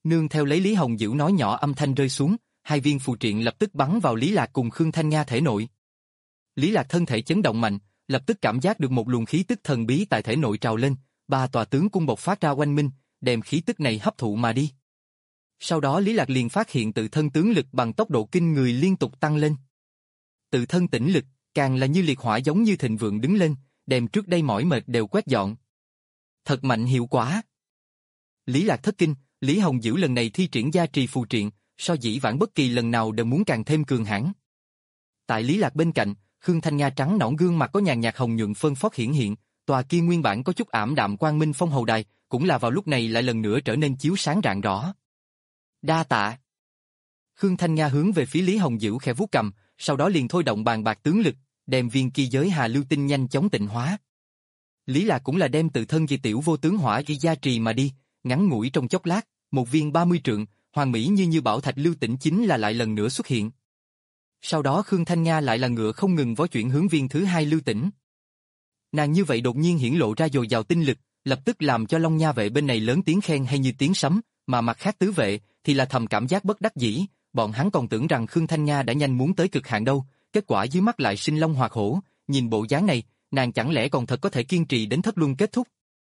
Nương theo lấy Lý Hồng Dữ nói nhỏ âm thanh rơi xuống, hai viên phù triện lập tức bắn vào Lý Lạc cùng Khương Thanh Nga thể nội. Lý Lạc thân thể chấn động mạnh, lập tức cảm giác được một luồng khí tức thần bí tại thể nội trào lên, ba tòa tướng cung bộc phát ra oanh minh, đem khí tức này hấp thụ mà đi. Sau đó Lý Lạc liền phát hiện tự thân tướng lực bằng tốc độ kinh người liên tục tăng lên. Tự thân tĩnh lực, càng là như liệt hỏa giống như thịnh vượng đứng lên, đem trước đây mỏi mệt đều quét dọn. Thật mạnh hiệu quả. Lý Lạc thất kinh, Lý Hồng Dữ lần này thi triển gia trì phù triện, so dĩ vãng bất kỳ lần nào đều muốn càng thêm cường hãn. Tại Lý Lạc bên cạnh, Khương Thanh Nga trắng nõn gương mặt có nhàn nhạt hồng nhuận phân phót hiển hiện, tòa kia nguyên bản có chút ảm đạm quang minh phong hầu đài, cũng là vào lúc này lại lần nữa trở nên chiếu sáng rạng rõ. Đa tạ. Khương Thanh Nga hướng về phía Lý Hồng Dữ khẽ vuốt cầm, sau đó liền thôi động bàn bạc tướng lực, đem viên kia giới hà lưu tinh nhanh chóng tịnh hóa. Lý Lạc cũng là đem tự thân kỳ tiểu vô tướng hỏa ghi gia trì mà đi, ngắn ngủi trong chốc lát, một viên ba mươi trượng, hoàn mỹ như như bảo thạch lưu tĩnh chính là lại lần nữa xuất hiện. Sau đó Khương Thanh Nga lại là ngựa không ngừng vó chuyển hướng viên thứ hai lưu tĩnh. Nàng như vậy đột nhiên hiển lộ ra dồi dào tinh lực, lập tức làm cho Long Nha vệ bên này lớn tiếng khen hay như tiếng sấm, mà mặt khác tứ vệ thì là thầm cảm giác bất đắc dĩ, bọn hắn còn tưởng rằng Khương Thanh Nga đã nhanh muốn tới cực hạn đâu, kết quả dưới mắt lại sinh long hoạt hổ, nhìn bộ dáng này, nàng chẳng lẽ còn thật có thể kiên trì đến thất luân kết thúc.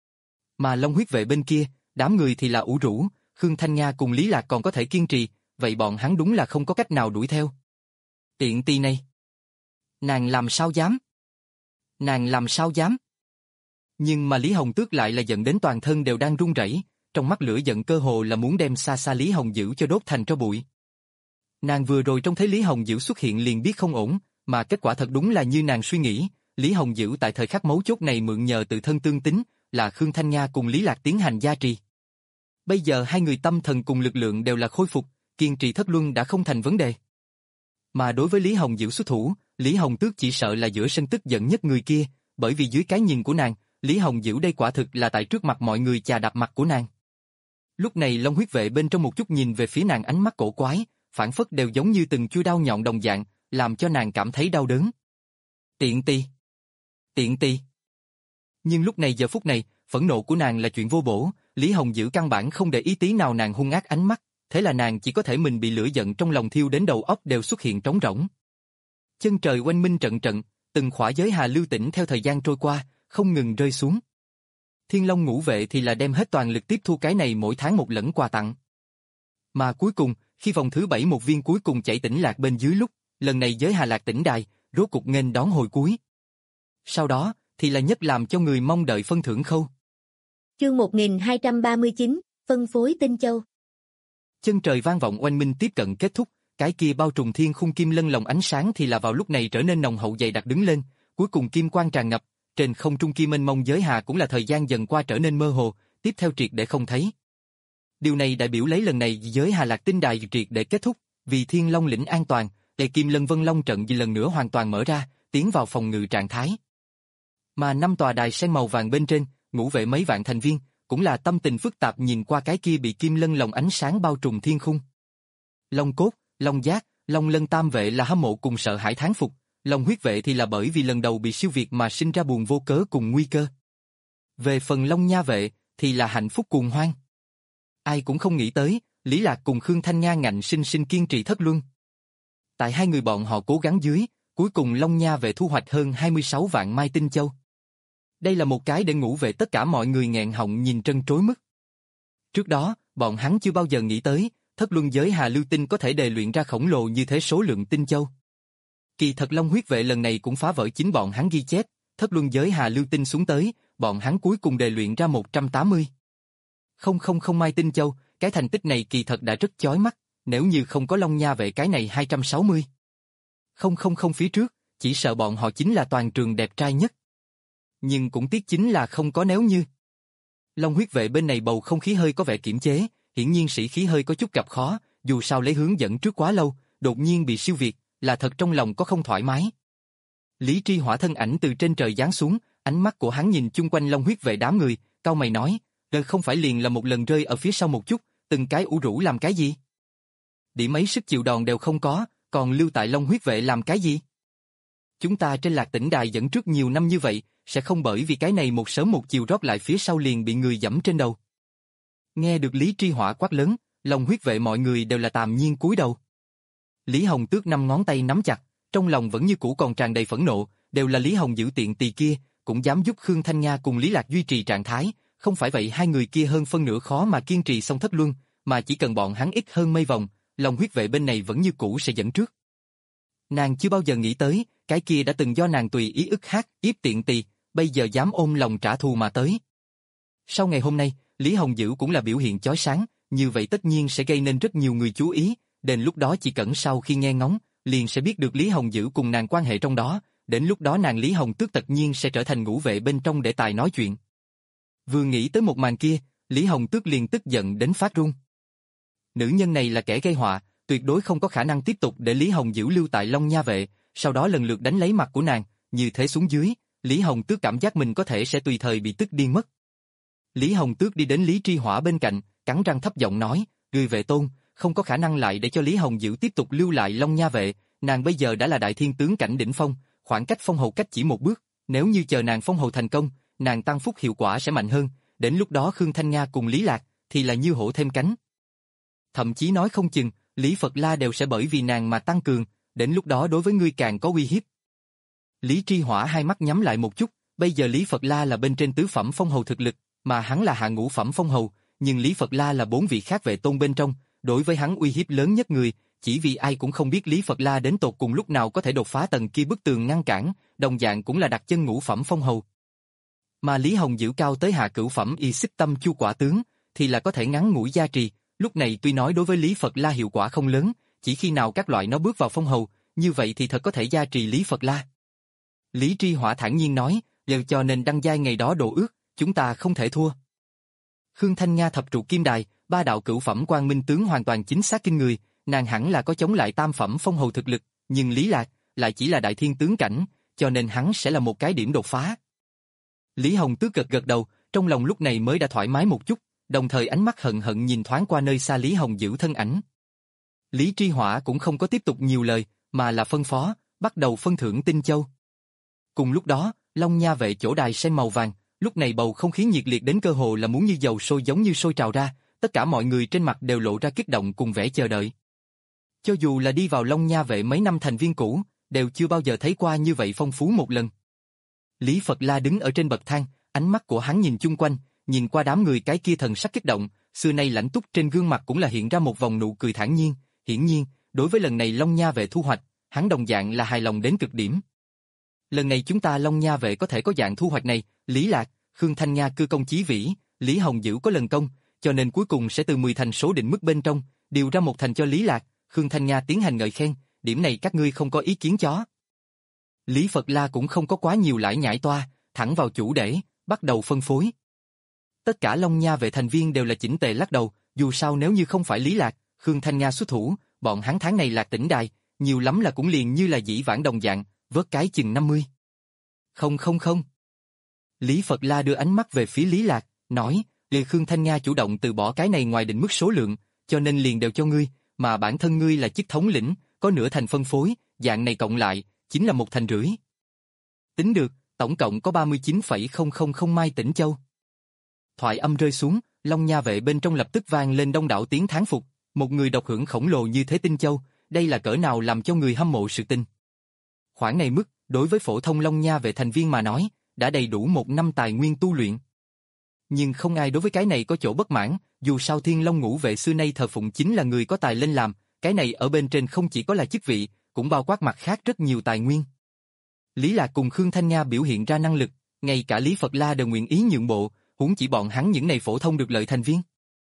Mà Long huyết vệ bên kia, đám người thì là ủ rũ, Khương Thanh Nga cùng Lý Lạc còn có thể kiên trì, vậy bọn hắn đúng là không có cách nào đuổi theo. Tiện tì này. Nàng làm sao dám? Nàng làm sao dám? Nhưng mà Lý Hồng Tước lại là giận đến toàn thân đều đang run rẩy, trong mắt lửa giận cơ hồ là muốn đem xa xa Lý Hồng Dữ cho đốt thành tro bụi. Nàng vừa rồi trông thấy Lý Hồng Dữ xuất hiện liền biết không ổn, mà kết quả thật đúng là như nàng suy nghĩ, Lý Hồng Dữ tại thời khắc mấu chốt này mượn nhờ tự thân tương tính, là Khương Thanh Nga cùng Lý Lạc tiến hành gia trì. Bây giờ hai người tâm thần cùng lực lượng đều là khôi phục, kiên trì thất luân đã không thành vấn đề. Mà đối với Lý Hồng Dữ xuất thủ, Lý Hồng Tước chỉ sợ là giữa sân tức giận nhất người kia, bởi vì dưới cái nhìn của nàng, Lý Hồng Dữ đây quả thực là tại trước mặt mọi người chà đạp mặt của nàng. Lúc này Long huyết vệ bên trong một chút nhìn về phía nàng ánh mắt cổ quái, phản phất đều giống như từng chui đao nhọn đồng dạng, làm cho nàng cảm thấy đau đớn. Tiện tì! Tiện tì! Nhưng lúc này giờ phút này, phẫn nộ của nàng là chuyện vô bổ, Lý Hồng Dữ căn bản không để ý tí nào nàng hung ác ánh mắt, thế là nàng chỉ có thể mình bị lửa giận trong lòng thiêu đến đầu óc đều xuất hiện trống rỗng. Chân trời oanh minh trận trận, từng khỏa giới hà lưu tĩnh theo thời gian trôi qua, không ngừng rơi xuống. Thiên Long ngũ vệ thì là đem hết toàn lực tiếp thu cái này mỗi tháng một lẫn quà tặng. Mà cuối cùng, khi vòng thứ bảy một viên cuối cùng chảy tĩnh lạc bên dưới lúc, lần này giới hà lạc tĩnh đài, rốt cục nghênh đón hồi cuối. Sau đó, thì là nhất làm cho người mong đợi phân thưởng khâu. Chương một nghìn hai trăm ba mươi chín, phân phối tinh châu. Chân trời vang vọng oanh minh tiếp cận kết thúc, cái kia bao trùm thiên khung kim lân lồng ánh sáng thì là vào lúc này trở nên nồng hậu dày đặc đứng lên, cuối cùng kim quang tràn ngập, trên không trung kim mênh mông giới hà cũng là thời gian dần qua trở nên mơ hồ, tiếp theo triệt để không thấy. Điều này đại biểu lấy lần này giới hà lạc tinh đài triệt để kết thúc, vì Thiên Long lĩnh an toàn, để Kim Lân Vân Long trận lần nữa hoàn toàn mở ra, tiến vào phòng ngự trạng thái. Mà năm tòa đài sen màu vàng bên trên, ngũ vệ mấy vạn thành viên, cũng là tâm tình phức tạp nhìn qua cái kia bị kim lân lồng ánh sáng bao trùm thiên khung. Long cốt, Long giác, Long lân tam vệ là hâm mộ cùng sợ hãi thán phục, Long huyết vệ thì là bởi vì lần đầu bị siêu việt mà sinh ra buồn vô cớ cùng nguy cơ. Về phần Long nha vệ, thì là hạnh phúc cuồng hoang. Ai cũng không nghĩ tới, Lý Lạc cùng Khương Thanh Nga ngạnh sinh sinh kiên trì thất luân. Tại hai người bọn họ cố gắng dưới, cuối cùng Long nha vệ thu hoạch hơn hai mươi sáu vạn mai tinh châu. Đây là một cái để ngũ vệ tất cả mọi người nghẹn họng nhìn trân trối mức. Trước đó, bọn hắn chưa bao giờ nghĩ tới, thất luân giới hà lưu tinh có thể đề luyện ra khổng lồ như thế số lượng tinh châu. Kỳ thật Long huyết vệ lần này cũng phá vỡ chính bọn hắn ghi chép, thất luân giới hà lưu tinh xuống tới, bọn hắn cuối cùng đề luyện ra một trăm tám mươi. Không không không mai tinh châu, cái thành tích này kỳ thật đã rất chói mắt, nếu như không có Long nha vệ cái này hai trăm sáu mươi. Không không không phía trước, chỉ sợ bọn họ chính là toàn trường đẹp trai nhất. Nhưng cũng tiếc chính là không có nếu như. Long huyết vệ bên này bầu không khí hơi có vẻ kiểm chế, hiển nhiên sĩ khí hơi có chút gặp khó, dù sao lấy hướng dẫn trước quá lâu, đột nhiên bị siêu việt, là thật trong lòng có không thoải mái. Lý Tri Hỏa thân ảnh từ trên trời giáng xuống, ánh mắt của hắn nhìn chung quanh Long huyết vệ đám người, cau mày nói, "Đời không phải liền là một lần rơi ở phía sau một chút, từng cái ủ rũ làm cái gì? Điểm mấy sức chịu đòn đều không có, còn lưu tại Long huyết vệ làm cái gì? Chúng ta trên Lạc Tĩnh Đài dẫn trước nhiều năm như vậy, sẽ không bởi vì cái này một sớm một chiều rót lại phía sau liền bị người giẫm trên đầu." Nghe được Lý Tri Hỏa quát lớn, lòng huyết vệ mọi người đều là tạm nhiên cúi đầu. Lý Hồng Tước năm ngón tay nắm chặt, trong lòng vẫn như cũ còn tràn đầy phẫn nộ, đều là Lý Hồng giữ tiện tỳ kia, cũng dám giúp Khương Thanh Nga cùng Lý Lạc duy trì trạng thái, không phải vậy hai người kia hơn phân nửa khó mà kiên trì xong thất luân, mà chỉ cần bọn hắn ít hơn mây vòng, lòng huyết vệ bên này vẫn như cũ sẽ dẫn trước. Nàng chưa bao giờ nghĩ tới, cái kia đã từng do nàng tùy ý ức hát, yếp tiện tỳ, bây giờ dám ôm lòng trả thù mà tới. Sau ngày hôm nay, Lý Hồng Dữ cũng là biểu hiện chói sáng, như vậy tất nhiên sẽ gây nên rất nhiều người chú ý, đến lúc đó chỉ cần sau khi nghe ngóng, liền sẽ biết được Lý Hồng Dữ cùng nàng quan hệ trong đó, đến lúc đó nàng Lý Hồng Tước tất nhiên sẽ trở thành ngũ vệ bên trong để tài nói chuyện. Vừa nghĩ tới một màn kia, Lý Hồng Tước liền tức giận đến phát run. Nữ nhân này là kẻ gây họa, tuyệt đối không có khả năng tiếp tục để Lý Hồng Dữ lưu tại Long Nha vệ, sau đó lần lượt đánh lấy mặt của nàng, như thế xuống dưới, Lý Hồng Tước cảm giác mình có thể sẽ tùy thời bị tức điên mất. Lý Hồng Tước đi đến Lý Tri Hỏa bên cạnh, cắn răng thấp giọng nói, "Ngươi vệ tôn, không có khả năng lại để cho Lý Hồng Dữ tiếp tục lưu lại Long Nha vệ, nàng bây giờ đã là đại thiên tướng cảnh đỉnh phong, khoảng cách phong hầu cách chỉ một bước, nếu như chờ nàng phong hầu thành công, nàng tăng phúc hiệu quả sẽ mạnh hơn, đến lúc đó Khương Thanh Nga cùng Lý Lạc thì là như hổ thêm cánh. Thậm chí nói không chừng, Lý Phật La đều sẽ bởi vì nàng mà tăng cường, đến lúc đó đối với ngươi càng có uy hiếp." Lý Tri Hỏa hai mắt nhắm lại một chút, bây giờ Lý Phật La là bên trên tứ phẩm phong hầu thực lực, mà hắn là hạ ngũ phẩm phong hầu, nhưng Lý Phật La là bốn vị khác vệ tôn bên trong, đối với hắn uy hiếp lớn nhất người, chỉ vì ai cũng không biết Lý Phật La đến tột cùng lúc nào có thể đột phá tầng kia bức tường ngăn cản, đồng dạng cũng là đặt chân ngũ phẩm phong hầu. Mà Lý Hồng Dữ cao tới hạ cửu phẩm y xích tâm chu quả tướng, thì là có thể ngắn ngủi gia trì, lúc này tuy nói đối với Lý Phật La hiệu quả không lớn, chỉ khi nào các loại nó bước vào phong hầu, như vậy thì thật có thể gia trì Lý Phật La. Lý Tri Hỏa thản nhiên nói, "Đều cho nên đăng giai ngày đó đồ ước, chúng ta không thể thua." Khương Thanh Nga thập trụ kim đài, ba đạo cửu phẩm quang minh tướng hoàn toàn chính xác kinh người, nàng hẳn là có chống lại tam phẩm phong hầu thực lực, nhưng Lý Lạc lại chỉ là đại thiên tướng cảnh, cho nên hắn sẽ là một cái điểm đột phá. Lý Hồng Tước gật gật đầu, trong lòng lúc này mới đã thoải mái một chút, đồng thời ánh mắt hận hận nhìn thoáng qua nơi xa Lý Hồng Dữ thân ảnh. Lý Tri Hỏa cũng không có tiếp tục nhiều lời, mà là phân phó, bắt đầu phân thưởng tinh châu. Cùng lúc đó, Long Nha vệ chỗ đài sen màu vàng, lúc này bầu không khí nhiệt liệt đến cơ hồ là muốn như dầu sôi giống như sôi trào ra, tất cả mọi người trên mặt đều lộ ra kích động cùng vẻ chờ đợi. Cho dù là đi vào Long Nha vệ mấy năm thành viên cũ, đều chưa bao giờ thấy qua như vậy phong phú một lần. Lý Phật La đứng ở trên bậc thang, ánh mắt của hắn nhìn chung quanh, nhìn qua đám người cái kia thần sắc kích động, xưa nay lãnh túc trên gương mặt cũng là hiện ra một vòng nụ cười thản nhiên, hiển nhiên, đối với lần này Long Nha vệ thu hoạch, hắn đồng dạng là hài lòng đến cực điểm. Lần này chúng ta Long Nha vệ có thể có dạng thu hoạch này, Lý Lạc, Khương Thanh Nga cư công chí vĩ, Lý Hồng Dữ có lần công, cho nên cuối cùng sẽ từ mười thành số định mức bên trong, điều ra một thành cho Lý Lạc, Khương Thanh Nga tiến hành ngợi khen, điểm này các ngươi không có ý kiến chó. Lý Phật La cũng không có quá nhiều lải nhải toa, thẳng vào chủ đề, bắt đầu phân phối. Tất cả Long Nha vệ thành viên đều là chỉnh tề lắc đầu, dù sao nếu như không phải Lý Lạc, Khương Thanh Nga xuất thủ, bọn hắn tháng này Lạc tỉnh đài, nhiều lắm là cũng liền như là dĩ vãng đồng dạng, vớt cái chừng năm mươi. Không không không. Lý Phật La đưa ánh mắt về phía Lý Lạc, nói, "Lê Khương Thanh Nga chủ động từ bỏ cái này ngoài định mức số lượng, cho nên liền đều cho ngươi, mà bản thân ngươi là chức thống lĩnh, có nửa thành phân phối, dạng này cộng lại, chính là một thành rưỡi." Tính được, tổng cộng có ba mươi chín phẩy không không không mai tỉnh châu. Thoại âm rơi xuống, Long Nha vệ bên trong lập tức vang lên đông đảo tiếng thán phục, một người độc hưởng khổng lồ như thế tinh châu, đây là cỡ nào làm cho người hâm mộ sự tình. Khoản này mức, đối với phổ thông Long Nha vệ thành viên mà nói, đã đầy đủ một năm tài nguyên tu luyện. Nhưng không ai đối với cái này có chỗ bất mãn, dù sao Thiên Long ngũ vệ xưa nay thờ phụng chính là người có tài lên làm, cái này ở bên trên không chỉ có là chức vị, cũng bao quát mặt khác rất nhiều tài nguyên. Lý Lạc cùng Khương Thanh Nga biểu hiện ra năng lực, ngay cả Lý Phật La đều nguyện ý nhượng bộ, huống chỉ bọn hắn những này phổ thông được lợi thành viên.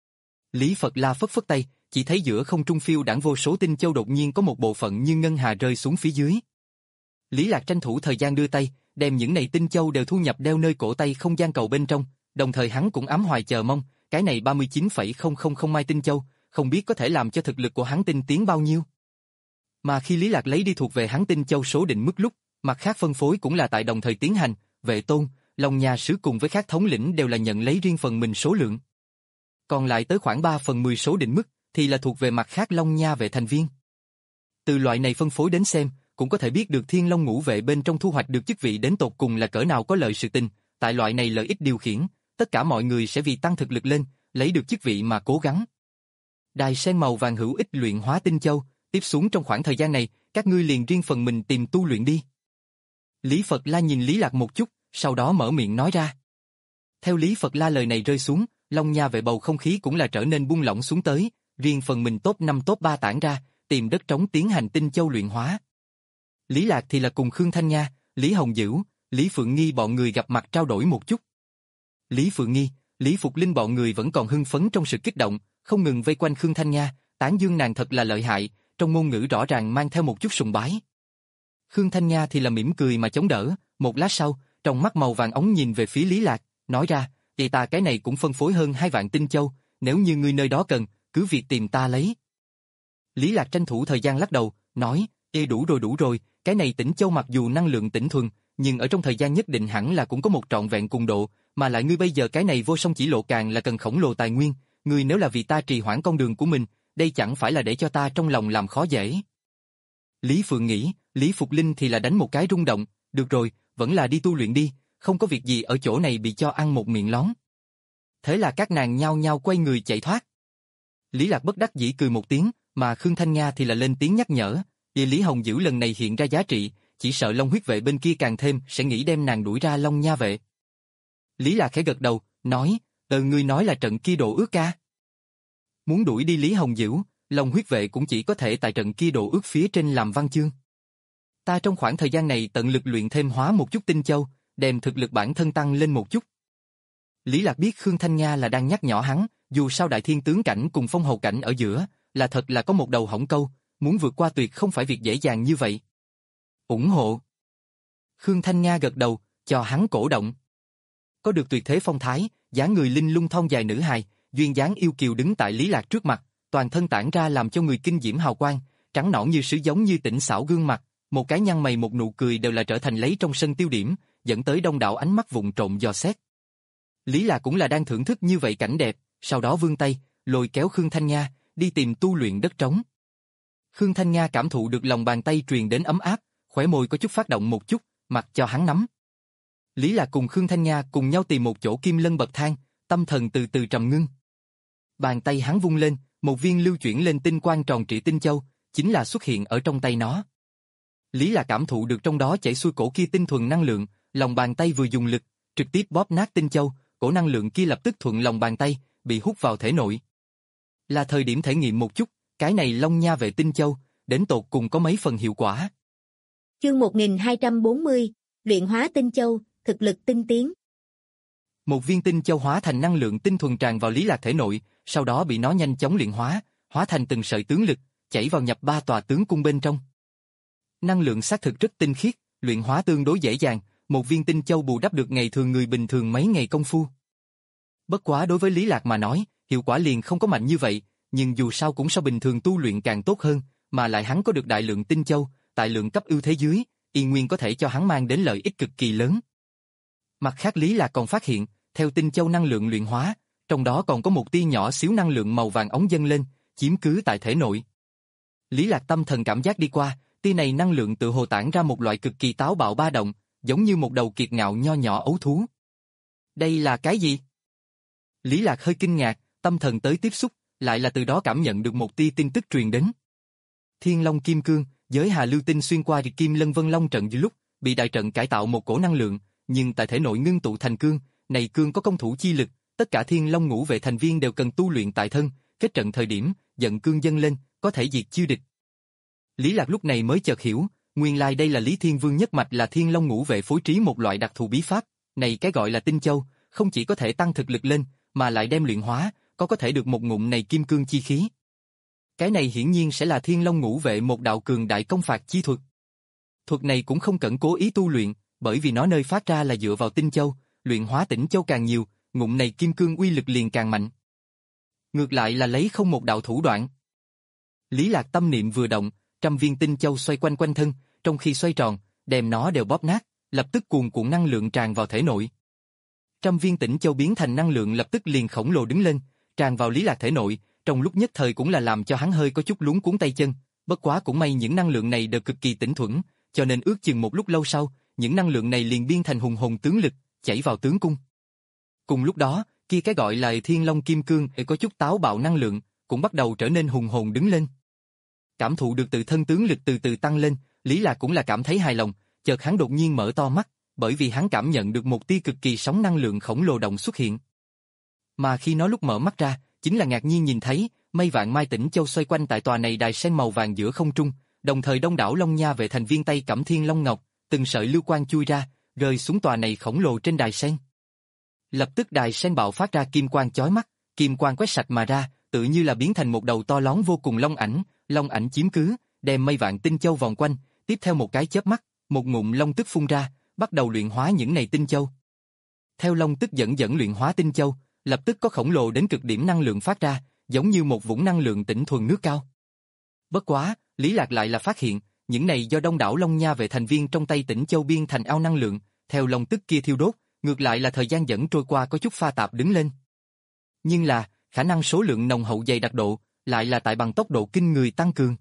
Lý Phật La phất phất tay, chỉ thấy giữa không trung phiêu đãng vô số tinh châu đột nhiên có một bộ phận như ngân hà rơi xuống phía dưới. Lý Lạc tranh thủ thời gian đưa tay, đem những này tinh châu đều thu nhập đeo nơi cổ tay không gian cầu bên trong, đồng thời hắn cũng ám hoài chờ mong, cái này ba mươi chín phẩy không không không mai tinh châu, không biết có thể làm cho thực lực của hắn tinh tiến bao nhiêu. Mà khi Lý Lạc lấy đi thuộc về hắn tinh châu số định mức lúc, mặt khác phân phối cũng là tại đồng thời tiến hành, vệ tôn, Long Nha sứ cùng với các thống lĩnh đều là nhận lấy riêng phần mình số lượng. Còn lại tới khoảng ba phần mười số định mức, thì là thuộc về mặt khác Long Nha vệ thành viên. Từ loại này phân phối đến xem, cũng có thể biết được Thiên Long ngũ vệ bên trong thu hoạch được chức vị đến tột cùng là cỡ nào có lợi sự tình, tại loại này lợi ích điều khiển, tất cả mọi người sẽ vì tăng thực lực lên, lấy được chức vị mà cố gắng. Đài sen màu vàng hữu ích luyện hóa tinh châu, tiếp xuống trong khoảng thời gian này, các ngươi liền riêng phần mình tìm tu luyện đi. Lý Phật La nhìn Lý Lạc một chút, sau đó mở miệng nói ra. Theo Lý Phật La lời này rơi xuống, Long Nha về bầu không khí cũng là trở nên buông lỏng xuống tới, riêng phần mình top năm top ba tản ra, tìm đất trống tiến hành tinh châu luyện hóa. Lý Lạc thì là cùng Khương Thanh Nha, Lý Hồng Dữ, Lý Phượng Nghi bọn người gặp mặt trao đổi một chút. Lý Phượng Nghi, Lý Phục Linh bọn người vẫn còn hưng phấn trong sự kích động, không ngừng vây quanh Khương Thanh Nha, tán dương nàng thật là lợi hại, trong ngôn ngữ rõ ràng mang theo một chút sùng bái. Khương Thanh Nha thì là mỉm cười mà chống đỡ, một lát sau, trong mắt màu vàng ống nhìn về phía Lý Lạc, nói ra, thì ta cái này cũng phân phối hơn hai vạn tinh châu, nếu như ngươi nơi đó cần, cứ việc tìm ta lấy. Lý Lạc tranh thủ thời gian lắc đầu, nói, ê đủ rồi đủ rồi, cái này tỉnh châu mặc dù năng lượng tỉnh thuần, nhưng ở trong thời gian nhất định hẳn là cũng có một trọn vẹn cùng độ, mà lại ngươi bây giờ cái này vô song chỉ lộ càng là cần khổng lồ tài nguyên, ngươi nếu là vì ta trì hoãn con đường của mình, đây chẳng phải là để cho ta trong lòng làm khó dễ. Lý Phượng nghĩ, Lý Phục Linh thì là đánh một cái rung động, được rồi, vẫn là đi tu luyện đi, không có việc gì ở chỗ này bị cho ăn một miệng lón. Thế là các nàng nhao nhao quay người chạy thoát. Lý Lạc bất đắc dĩ cười một tiếng, mà Khương Thanh Nha thì là lên tiếng nhắc nhở, vì Lý Hồng Dữ lần này hiện ra giá trị, chỉ sợ Long huyết vệ bên kia càng thêm sẽ nghĩ đem nàng đuổi ra Long Nha vệ. Lý Lạc khẽ gật đầu, nói, ờ ngươi nói là trận kia độ ước ca. Muốn đuổi đi Lý Hồng Dữ, Long huyết vệ cũng chỉ có thể tại trận kia độ ước phía trên làm văn chương. Ta trong khoảng thời gian này tận lực luyện thêm hóa một chút tinh châu, đem thực lực bản thân tăng lên một chút. Lý Lạc biết Khương Thanh Nha là đang nhắc nhỏ hắn, dù sao đại thiên tướng cảnh cùng phong hầu cảnh ở giữa, là thật là có một đầu hỏng câu, muốn vượt qua tuyệt không phải việc dễ dàng như vậy. Ủng hộ. Khương Thanh Nha gật đầu, cho hắn cổ động. Có được tuyệt thế phong thái, dáng người linh lung thon dài nữ hài, duyên dáng yêu kiều đứng tại Lý Lạc trước mặt, toàn thân tản ra làm cho người kinh diễm hào quang, trắng nõn như sứ giống như tỉnh xảo gương mặt, một cái nhăn mày một nụ cười đều là trở thành lấy trong sân tiêu điểm, dẫn tới đông đảo ánh mắt vụng trộm dò xét. Lý Lạc cũng là đang thưởng thức như vậy cảnh đẹp, sau đó vươn tay, lôi kéo Khương Thanh Nha, đi tìm tu luyện đất trống. Khương Thanh Nha cảm thụ được lòng bàn tay truyền đến ấm áp, khóe môi có chút phát động một chút, mặc cho hắn nắm. Lý Lạc cùng Khương Thanh Nha cùng nhau tìm một chỗ kim lân bậc thang, tâm thần từ từ trầm ngưng. Bàn tay hắn vung lên, một viên lưu chuyển lên tinh quang tròn trịa tinh châu, chính là xuất hiện ở trong tay nó. Lý Lạc cảm thụ được trong đó chảy xuôi cổ kia tinh thuần năng lượng, lòng bàn tay vừa dùng lực, trực tiếp bóp nát tinh châu, cổ năng lượng kia lập tức thuận lòng bàn tay, bị hút vào thể nội. Là thời điểm thể nghiệm một chút, cái này Long Nha vệ tinh châu, đến tột cùng có mấy phần hiệu quả. Chương một nghìn hai trăm bốn mươi, luyện hóa tinh châu, thực lực tinh tiến. Một viên tinh châu hóa thành năng lượng tinh thuần tràn vào Lý Lạc thể nội, sau đó bị nó nhanh chóng luyện hóa, hóa thành từng sợi tướng lực, chảy vào nhập ba tòa tướng cung bên trong. Năng lượng xác thực rất tinh khiết, luyện hóa tương đối dễ dàng, một viên tinh châu bù đắp được ngày thường người bình thường mấy ngày công phu. Bất quá đối với Lý Lạc mà nói, hiệu quả liền không có mạnh như vậy, nhưng dù sao cũng so bình thường tu luyện càng tốt hơn, mà lại hắn có được đại lượng tinh châu, tại lượng cấp ưu thế dưới, y nguyên có thể cho hắn mang đến lợi ích cực kỳ lớn. Mặt khác Lý Lạc còn phát hiện, theo tinh châu năng lượng luyện hóa, trong đó còn có một tia nhỏ xíu năng lượng màu vàng óng dâng lên, chiếm cứ tại thể nội. Lý Lạc tâm thần cảm giác đi qua, tia này năng lượng tự hồ tản ra một loại cực kỳ táo bạo ba động, giống như một đầu kiệt ngạo nho nhỏ ấu thú. Đây là cái gì? Lý Lạc hơi kinh ngạc, tâm thần tới tiếp xúc, lại là từ đó cảm nhận được một tia tin tức truyền đến. Thiên Long Kim Cương, giới hà lưu tinh xuyên qua Kim Lân Vân Long trận dưới lúc, bị đại trận cải tạo một cổ năng lượng, nhưng tại thể nội ngưng tụ thành cương, này cương có công thủ chi lực, tất cả Thiên Long ngũ vệ thành viên đều cần tu luyện tại thân, kết trận thời điểm, giận cương dâng lên, có thể diệt chiêu địch. Lý Lạc lúc này mới chợt hiểu, nguyên lai đây là Lý Thiên Vương nhất mạch là Thiên Long ngũ vệ phối trí một loại đặc thù bí pháp, này cái gọi là tinh châu, không chỉ có thể tăng thực lực lên, mà lại đem luyện hóa, có có thể được một ngụm này kim cương chi khí. Cái này hiển nhiên sẽ là Thiên Long ngũ vệ một đạo cường đại công phạt chi thuật. Thuật này cũng không cần cố ý tu luyện, bởi vì nó nơi phát ra là dựa vào tinh châu, luyện hóa tỉnh châu càng nhiều, ngụm này kim cương uy lực liền càng mạnh. Ngược lại là lấy không một đạo thủ đoạn. Lý Lạc tâm niệm vừa động, trăm viên tinh châu xoay quanh quanh thân, trong khi xoay tròn, đem nó đều bóp nát, lập tức cuồn cuộn năng lượng tràn vào thể nội. Trăm viên tỉnh châu biến thành năng lượng lập tức liền khổng lồ đứng lên, tràn vào Lý Lạc thể nội, trong lúc nhất thời cũng là làm cho hắn hơi có chút luống cuống tay chân, bất quá cũng may những năng lượng này đều cực kỳ tĩnh thuẫn, cho nên ước chừng một lúc lâu sau, những năng lượng này liền biến thành hùng hồn tướng lực, chảy vào tướng cung. Cùng lúc đó, kia cái gọi là Thiên Long Kim Cương có chút táo bạo năng lượng, cũng bắt đầu trở nên hùng hồn đứng lên. Cảm thụ được tự thân tướng lực từ từ tăng lên, Lý Lạc cũng là cảm thấy hài lòng, chợt hắn đột nhiên mở to mắt, bởi vì hắn cảm nhận được một tia cực kỳ sóng năng lượng khổng lồ động xuất hiện. Mà khi nó lúc mở mắt ra, chính là ngạc nhiên nhìn thấy, mây vạn mai tĩnh châu xoay quanh tại tòa này đài sen màu vàng giữa không trung, đồng thời đông đảo Long Nha vệ thành viên tay cẩm thiên long ngọc, từng sợi lưu quang chui ra, rơi xuống tòa này khổng lồ trên đài sen. Lập tức đài sen bạo phát ra kim quang chói mắt, kim quang quét sạch mà ra, tự như là biến thành một đầu to lớn vô cùng long ảnh, long ảnh chiếm cứ, đem mây vạn tinh châu vòng quanh, tiếp theo một cái chớp mắt, một ngụm long tức phun ra, bắt đầu luyện hóa những này tinh châu. Theo long tức dẫn dẫn luyện hóa tinh châu, lập tức có khổng lồ đến cực điểm năng lượng phát ra, giống như một vũng năng lượng tĩnh thuần nước cao. Bất quá, Lý Lạc lại là phát hiện, những này do đông đảo Long Nha vệ thành viên trong tay tĩnh châu biên thành ao năng lượng, theo long tức kia thiêu đốt, ngược lại là thời gian dẫn trôi qua có chút pha tạp đứng lên. Nhưng là, khả năng số lượng nồng hậu dày đặc độ, lại là tại bằng tốc độ kinh người tăng cường.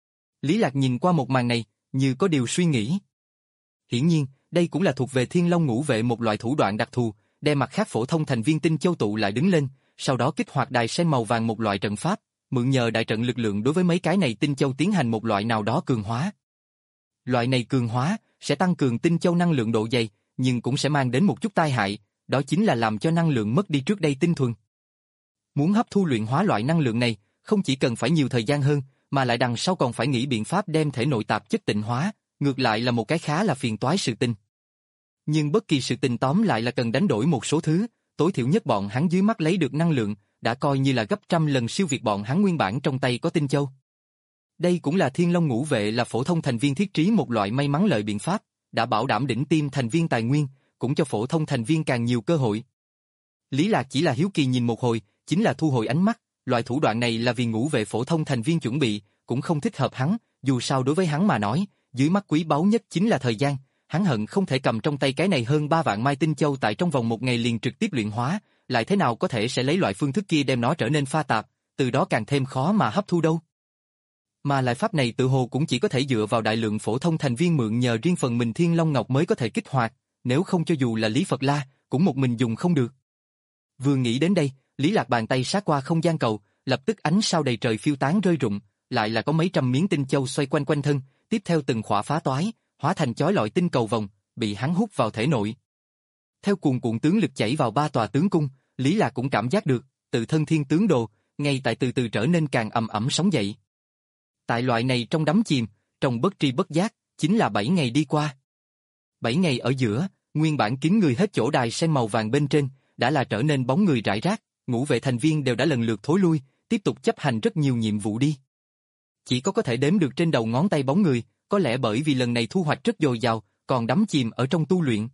Lý Lạc nhìn qua một màn này, như có điều suy nghĩ. Hiển nhiên, đây cũng là thuộc về Thiên Long Ngũ Vệ một loại thủ đoạn đặc thù, đem mặt khác phổ thông thành viên tinh châu tụ lại đứng lên, sau đó kích hoạt đài sen màu vàng một loại trận pháp, mượn nhờ đại trận lực lượng đối với mấy cái này tinh châu tiến hành một loại nào đó cường hóa. Loại này cường hóa sẽ tăng cường tinh châu năng lượng độ dày, nhưng cũng sẽ mang đến một chút tai hại, đó chính là làm cho năng lượng mất đi trước đây tinh thuần. Muốn hấp thu luyện hóa loại năng lượng này, không chỉ cần phải nhiều thời gian hơn, mà lại đằng sau còn phải nghĩ biện pháp đem thể nội tạp chất tịnh hóa, ngược lại là một cái khá là phiền toái sự tình. Nhưng bất kỳ sự tình tóm lại là cần đánh đổi một số thứ, tối thiểu nhất bọn hắn dưới mắt lấy được năng lượng, đã coi như là gấp trăm lần siêu việt bọn hắn nguyên bản trong tay có tinh châu. Đây cũng là Thiên Long Ngũ Vệ là phổ thông thành viên thiết trí một loại may mắn lợi biện pháp, đã bảo đảm đỉnh tiêm thành viên tài nguyên, cũng cho phổ thông thành viên càng nhiều cơ hội. Lý Lạc chỉ là hiếu kỳ nhìn một hồi, chính là thu hồi ánh mắt, loại thủ đoạn này là vì Ngũ Vệ phổ thông thành viên chuẩn bị, cũng không thích hợp hắn, dù sao đối với hắn mà nói, dưới mắt quý báu nhất chính là thời gian, hắn hận không thể cầm trong tay cái này hơn ba vạn mai tinh châu tại trong vòng một ngày liền trực tiếp luyện hóa, lại thế nào có thể sẽ lấy loại phương thức kia đem nó trở nên pha tạp, từ đó càng thêm khó mà hấp thu đâu. Mà lại pháp này tự hồ cũng chỉ có thể dựa vào đại lượng phổ thông thành viên mượn nhờ riêng phần mình Thiên Long Ngọc mới có thể kích hoạt, nếu không cho dù là Lý Phật La, cũng một mình dùng không được. Vừa nghĩ đến đây, Lý Lạc bàn tay sát qua không gian cầu, lập tức ánh sao đầy trời phiêu tán rơi rụng, lại là có mấy trăm miếng tinh châu xoay quanh quanh thân, tiếp theo từng khỏa phá toái, hóa thành chói lọi tinh cầu vòng, bị hắn hút vào thể nội. Theo cuồn cuộn tướng lực chảy vào ba tòa tướng cung, Lý Lạc cũng cảm giác được, tự thân thiên tướng đồ, ngay tại từ từ trở nên càng ầm ẩm sóng dậy. Tại loại này trong đắm chìm, trong bất tri bất giác, chính là bảy ngày đi qua. Bảy ngày ở giữa, nguyên bản kín người hết chỗ đài sen màu vàng bên trên, đã là trở nên bóng người rải rác, Ngũ Vệ thành viên đều đã lần lượt thối lui, tiếp tục chấp hành rất nhiều nhiệm vụ đi. Chỉ có có thể đếm được trên đầu ngón tay bóng người, có lẽ bởi vì lần này thu hoạch rất dồi dào, còn đắm chìm ở trong tu luyện.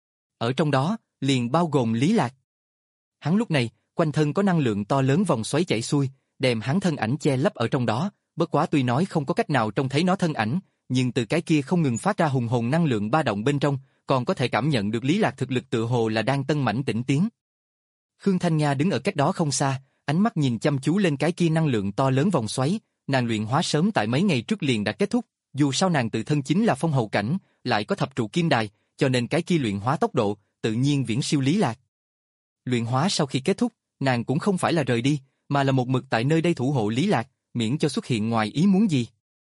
Ở trong đó, liền bao gồm Lý Lạc. Hắn lúc này, quanh thân có năng lượng to lớn vòng xoáy chảy xuôi, đem hắn thân ảnh che lấp ở trong đó, bất quá tuy nói không có cách nào trông thấy nó thân ảnh, nhưng từ cái kia không ngừng phát ra hùng hồn năng lượng ba động bên trong, còn có thể cảm nhận được Lý Lạc thực lực tựa hồ là đang tân mãnh tỉnh tiến. Khương Thanh Nga đứng ở cách đó không xa, ánh mắt nhìn chăm chú lên cái kia năng lượng to lớn vòng xoáy, nàng luyện hóa sớm tại mấy ngày trước liền đã kết thúc, dù sao nàng tự thân chính là phong hầu cảnh, lại có thập trụ kim đài, cho nên cái kia luyện hóa tốc độ, tự nhiên viễn siêu Lý Lạc. Luyện hóa sau khi kết thúc, nàng cũng không phải là rời đi, mà là một mực tại nơi đây thủ hộ Lý Lạc, miễn cho xuất hiện ngoài ý muốn gì.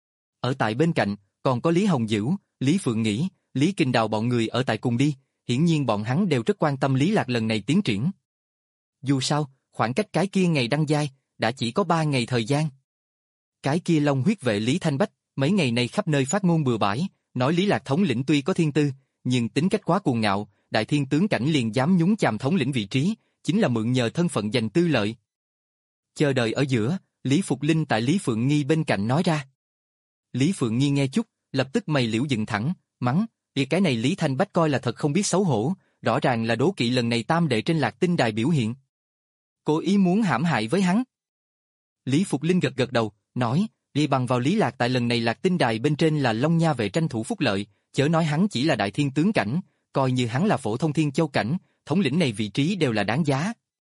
Ở tại bên cạnh, còn có Lý Hồng Dữ, Lý Phượng Nghĩ, Lý Kình Đào bọn người ở tại cùng đi, hiển nhiên bọn hắn đều rất quan tâm Lý Lạc lần này tiến triển. Dù sao, khoảng cách cái kia ngày đăng giai, đã chỉ có ba ngày thời gian. Cái kia Long huyết vệ Lý Thanh Bách, mấy ngày nay khắp nơi phát ngôn bừa bãi, nói Lý Lạc thống lĩnh tuy có thiên tư, nhưng tính cách quá cuồng ngạo, đại thiên tướng cảnh liền dám nhúng chàm thống lĩnh vị trí, chính là mượn nhờ thân phận giành tư lợi. Chờ đợi ở giữa, Lý Phục Linh tại Lý Phượng Nghi bên cạnh nói ra. Lý Phượng Nghi nghe chút, lập tức mày liễu dựng thẳng, mắng, vì cái này Lý Thanh Bách coi là thật không biết xấu hổ, rõ ràng là đố kỵ lần này tam đệ trên Lạc Tinh Đài biểu hiện. Cố ý muốn hãm hại với hắn. Lý Phục Linh gật gật đầu, nói, đi bằng vào Lý Lạc tại lần này Lạc Tinh Đài bên trên là Long Nha vệ tranh thủ phúc lợi, chớ nói hắn chỉ là đại thiên tướng cảnh, coi như hắn là phổ thông thiên châu cảnh, thống lĩnh này vị trí đều là đáng giá.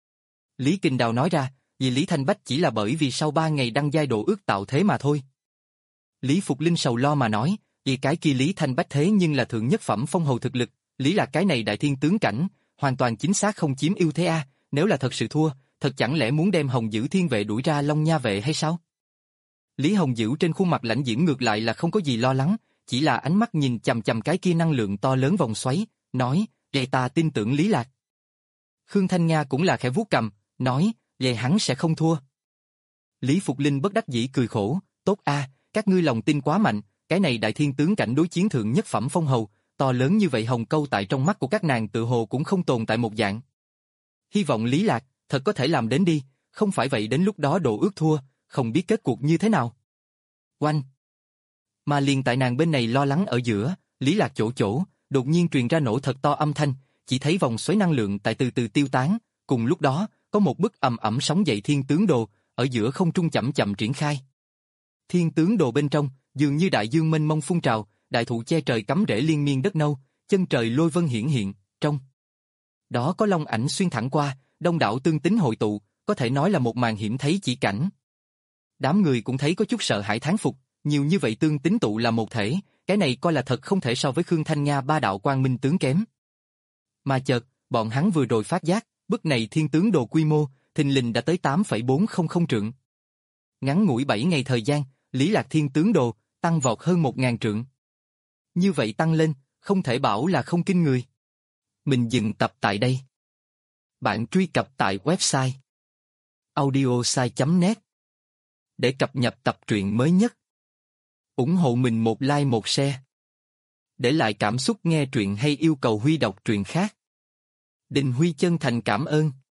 Lý Kình Đào nói ra, vì Lý Thanh Bách chỉ là bởi vì sau ba ngày đăng giai độ ước tạo thế mà thôi. Lý Phục Linh sầu lo mà nói, vì cái kia Lý Thanh Bách thế nhưng là thượng nhất phẩm phong hầu thực lực, Lý Lạc cái này đại thiên tướng cảnh, hoàn toàn chính xác không chiếm ưu thế a, nếu là thật sự thua, thật chẳng lẽ muốn đem Hồng Dữ Thiên Vệ đuổi ra Long Nha Vệ hay sao? Lý Hồng Dữ trên khuôn mặt lãnh diễm ngược lại là không có gì lo lắng, chỉ là ánh mắt nhìn chằm chằm cái kia năng lượng to lớn vòng xoáy, nói, "Vậy ta tin tưởng Lý Lạc." Khương Thanh Nga cũng là khẽ vuốt cầm, nói, "Vậy hắn sẽ không thua." Lý Phục Linh bất đắc dĩ cười khổ, "Tốt a, các ngươi lòng tin quá mạnh, cái này đại thiên tướng cảnh đối chiến thượng nhất phẩm phong hầu, to lớn như vậy hồng câu tại trong mắt của các nàng tự hồ cũng không tồn tại một dạng. Hy vọng Lý Lạc thật có thể làm đến đi, không phải vậy đến lúc đó đồ ước thua, không biết kết cuộc như thế nào." Oanh! Mà liền tại nàng bên này lo lắng ở giữa, Lý Lạc chỗ chỗ, đột nhiên truyền ra nổ thật to âm thanh, chỉ thấy vòng xoáy năng lượng tại từ từ tiêu tán, cùng lúc đó, có một bức ầm ẩm sóng dậy thiên tướng đồ, ở giữa không trung chậm chậm triển khai. Thiên tướng đồ bên trong, dường như đại dương mênh mông phun trào, đại thụ che trời cắm rễ liên miên đất nâu, chân trời lôi vân hiển hiện, trong đó có long ảnh xuyên thẳng qua, đông đảo tương tính hội tụ, có thể nói là một màn hiểm thấy chỉ cảnh. Đám người cũng thấy có chút sợ hãi thán phục, nhiều như vậy tương tính tụ là một thể, cái này coi là thật không thể so với Khương Thanh Nga ba đạo quang minh tướng kém. Mà chợt, bọn hắn vừa rồi phát giác, bức này thiên tướng đồ quy mô, thình lình đã tới tám phẩy bốn không không trượng. Ngắn ngủi bảy ngày thời gian, Lý Lạc thiên tướng đồ, tăng vọt hơn một ngàn trượng. Như vậy tăng lên, không thể bảo là không kinh người. Mình dừng tập tại đây. Bạn truy cập tại website audiosai chấm net để cập nhật tập truyện mới nhất. Ủng hộ mình một like một share. Để lại cảm xúc nghe truyện hay yêu cầu Huy đọc truyện khác. Đình Huy chân thành cảm ơn.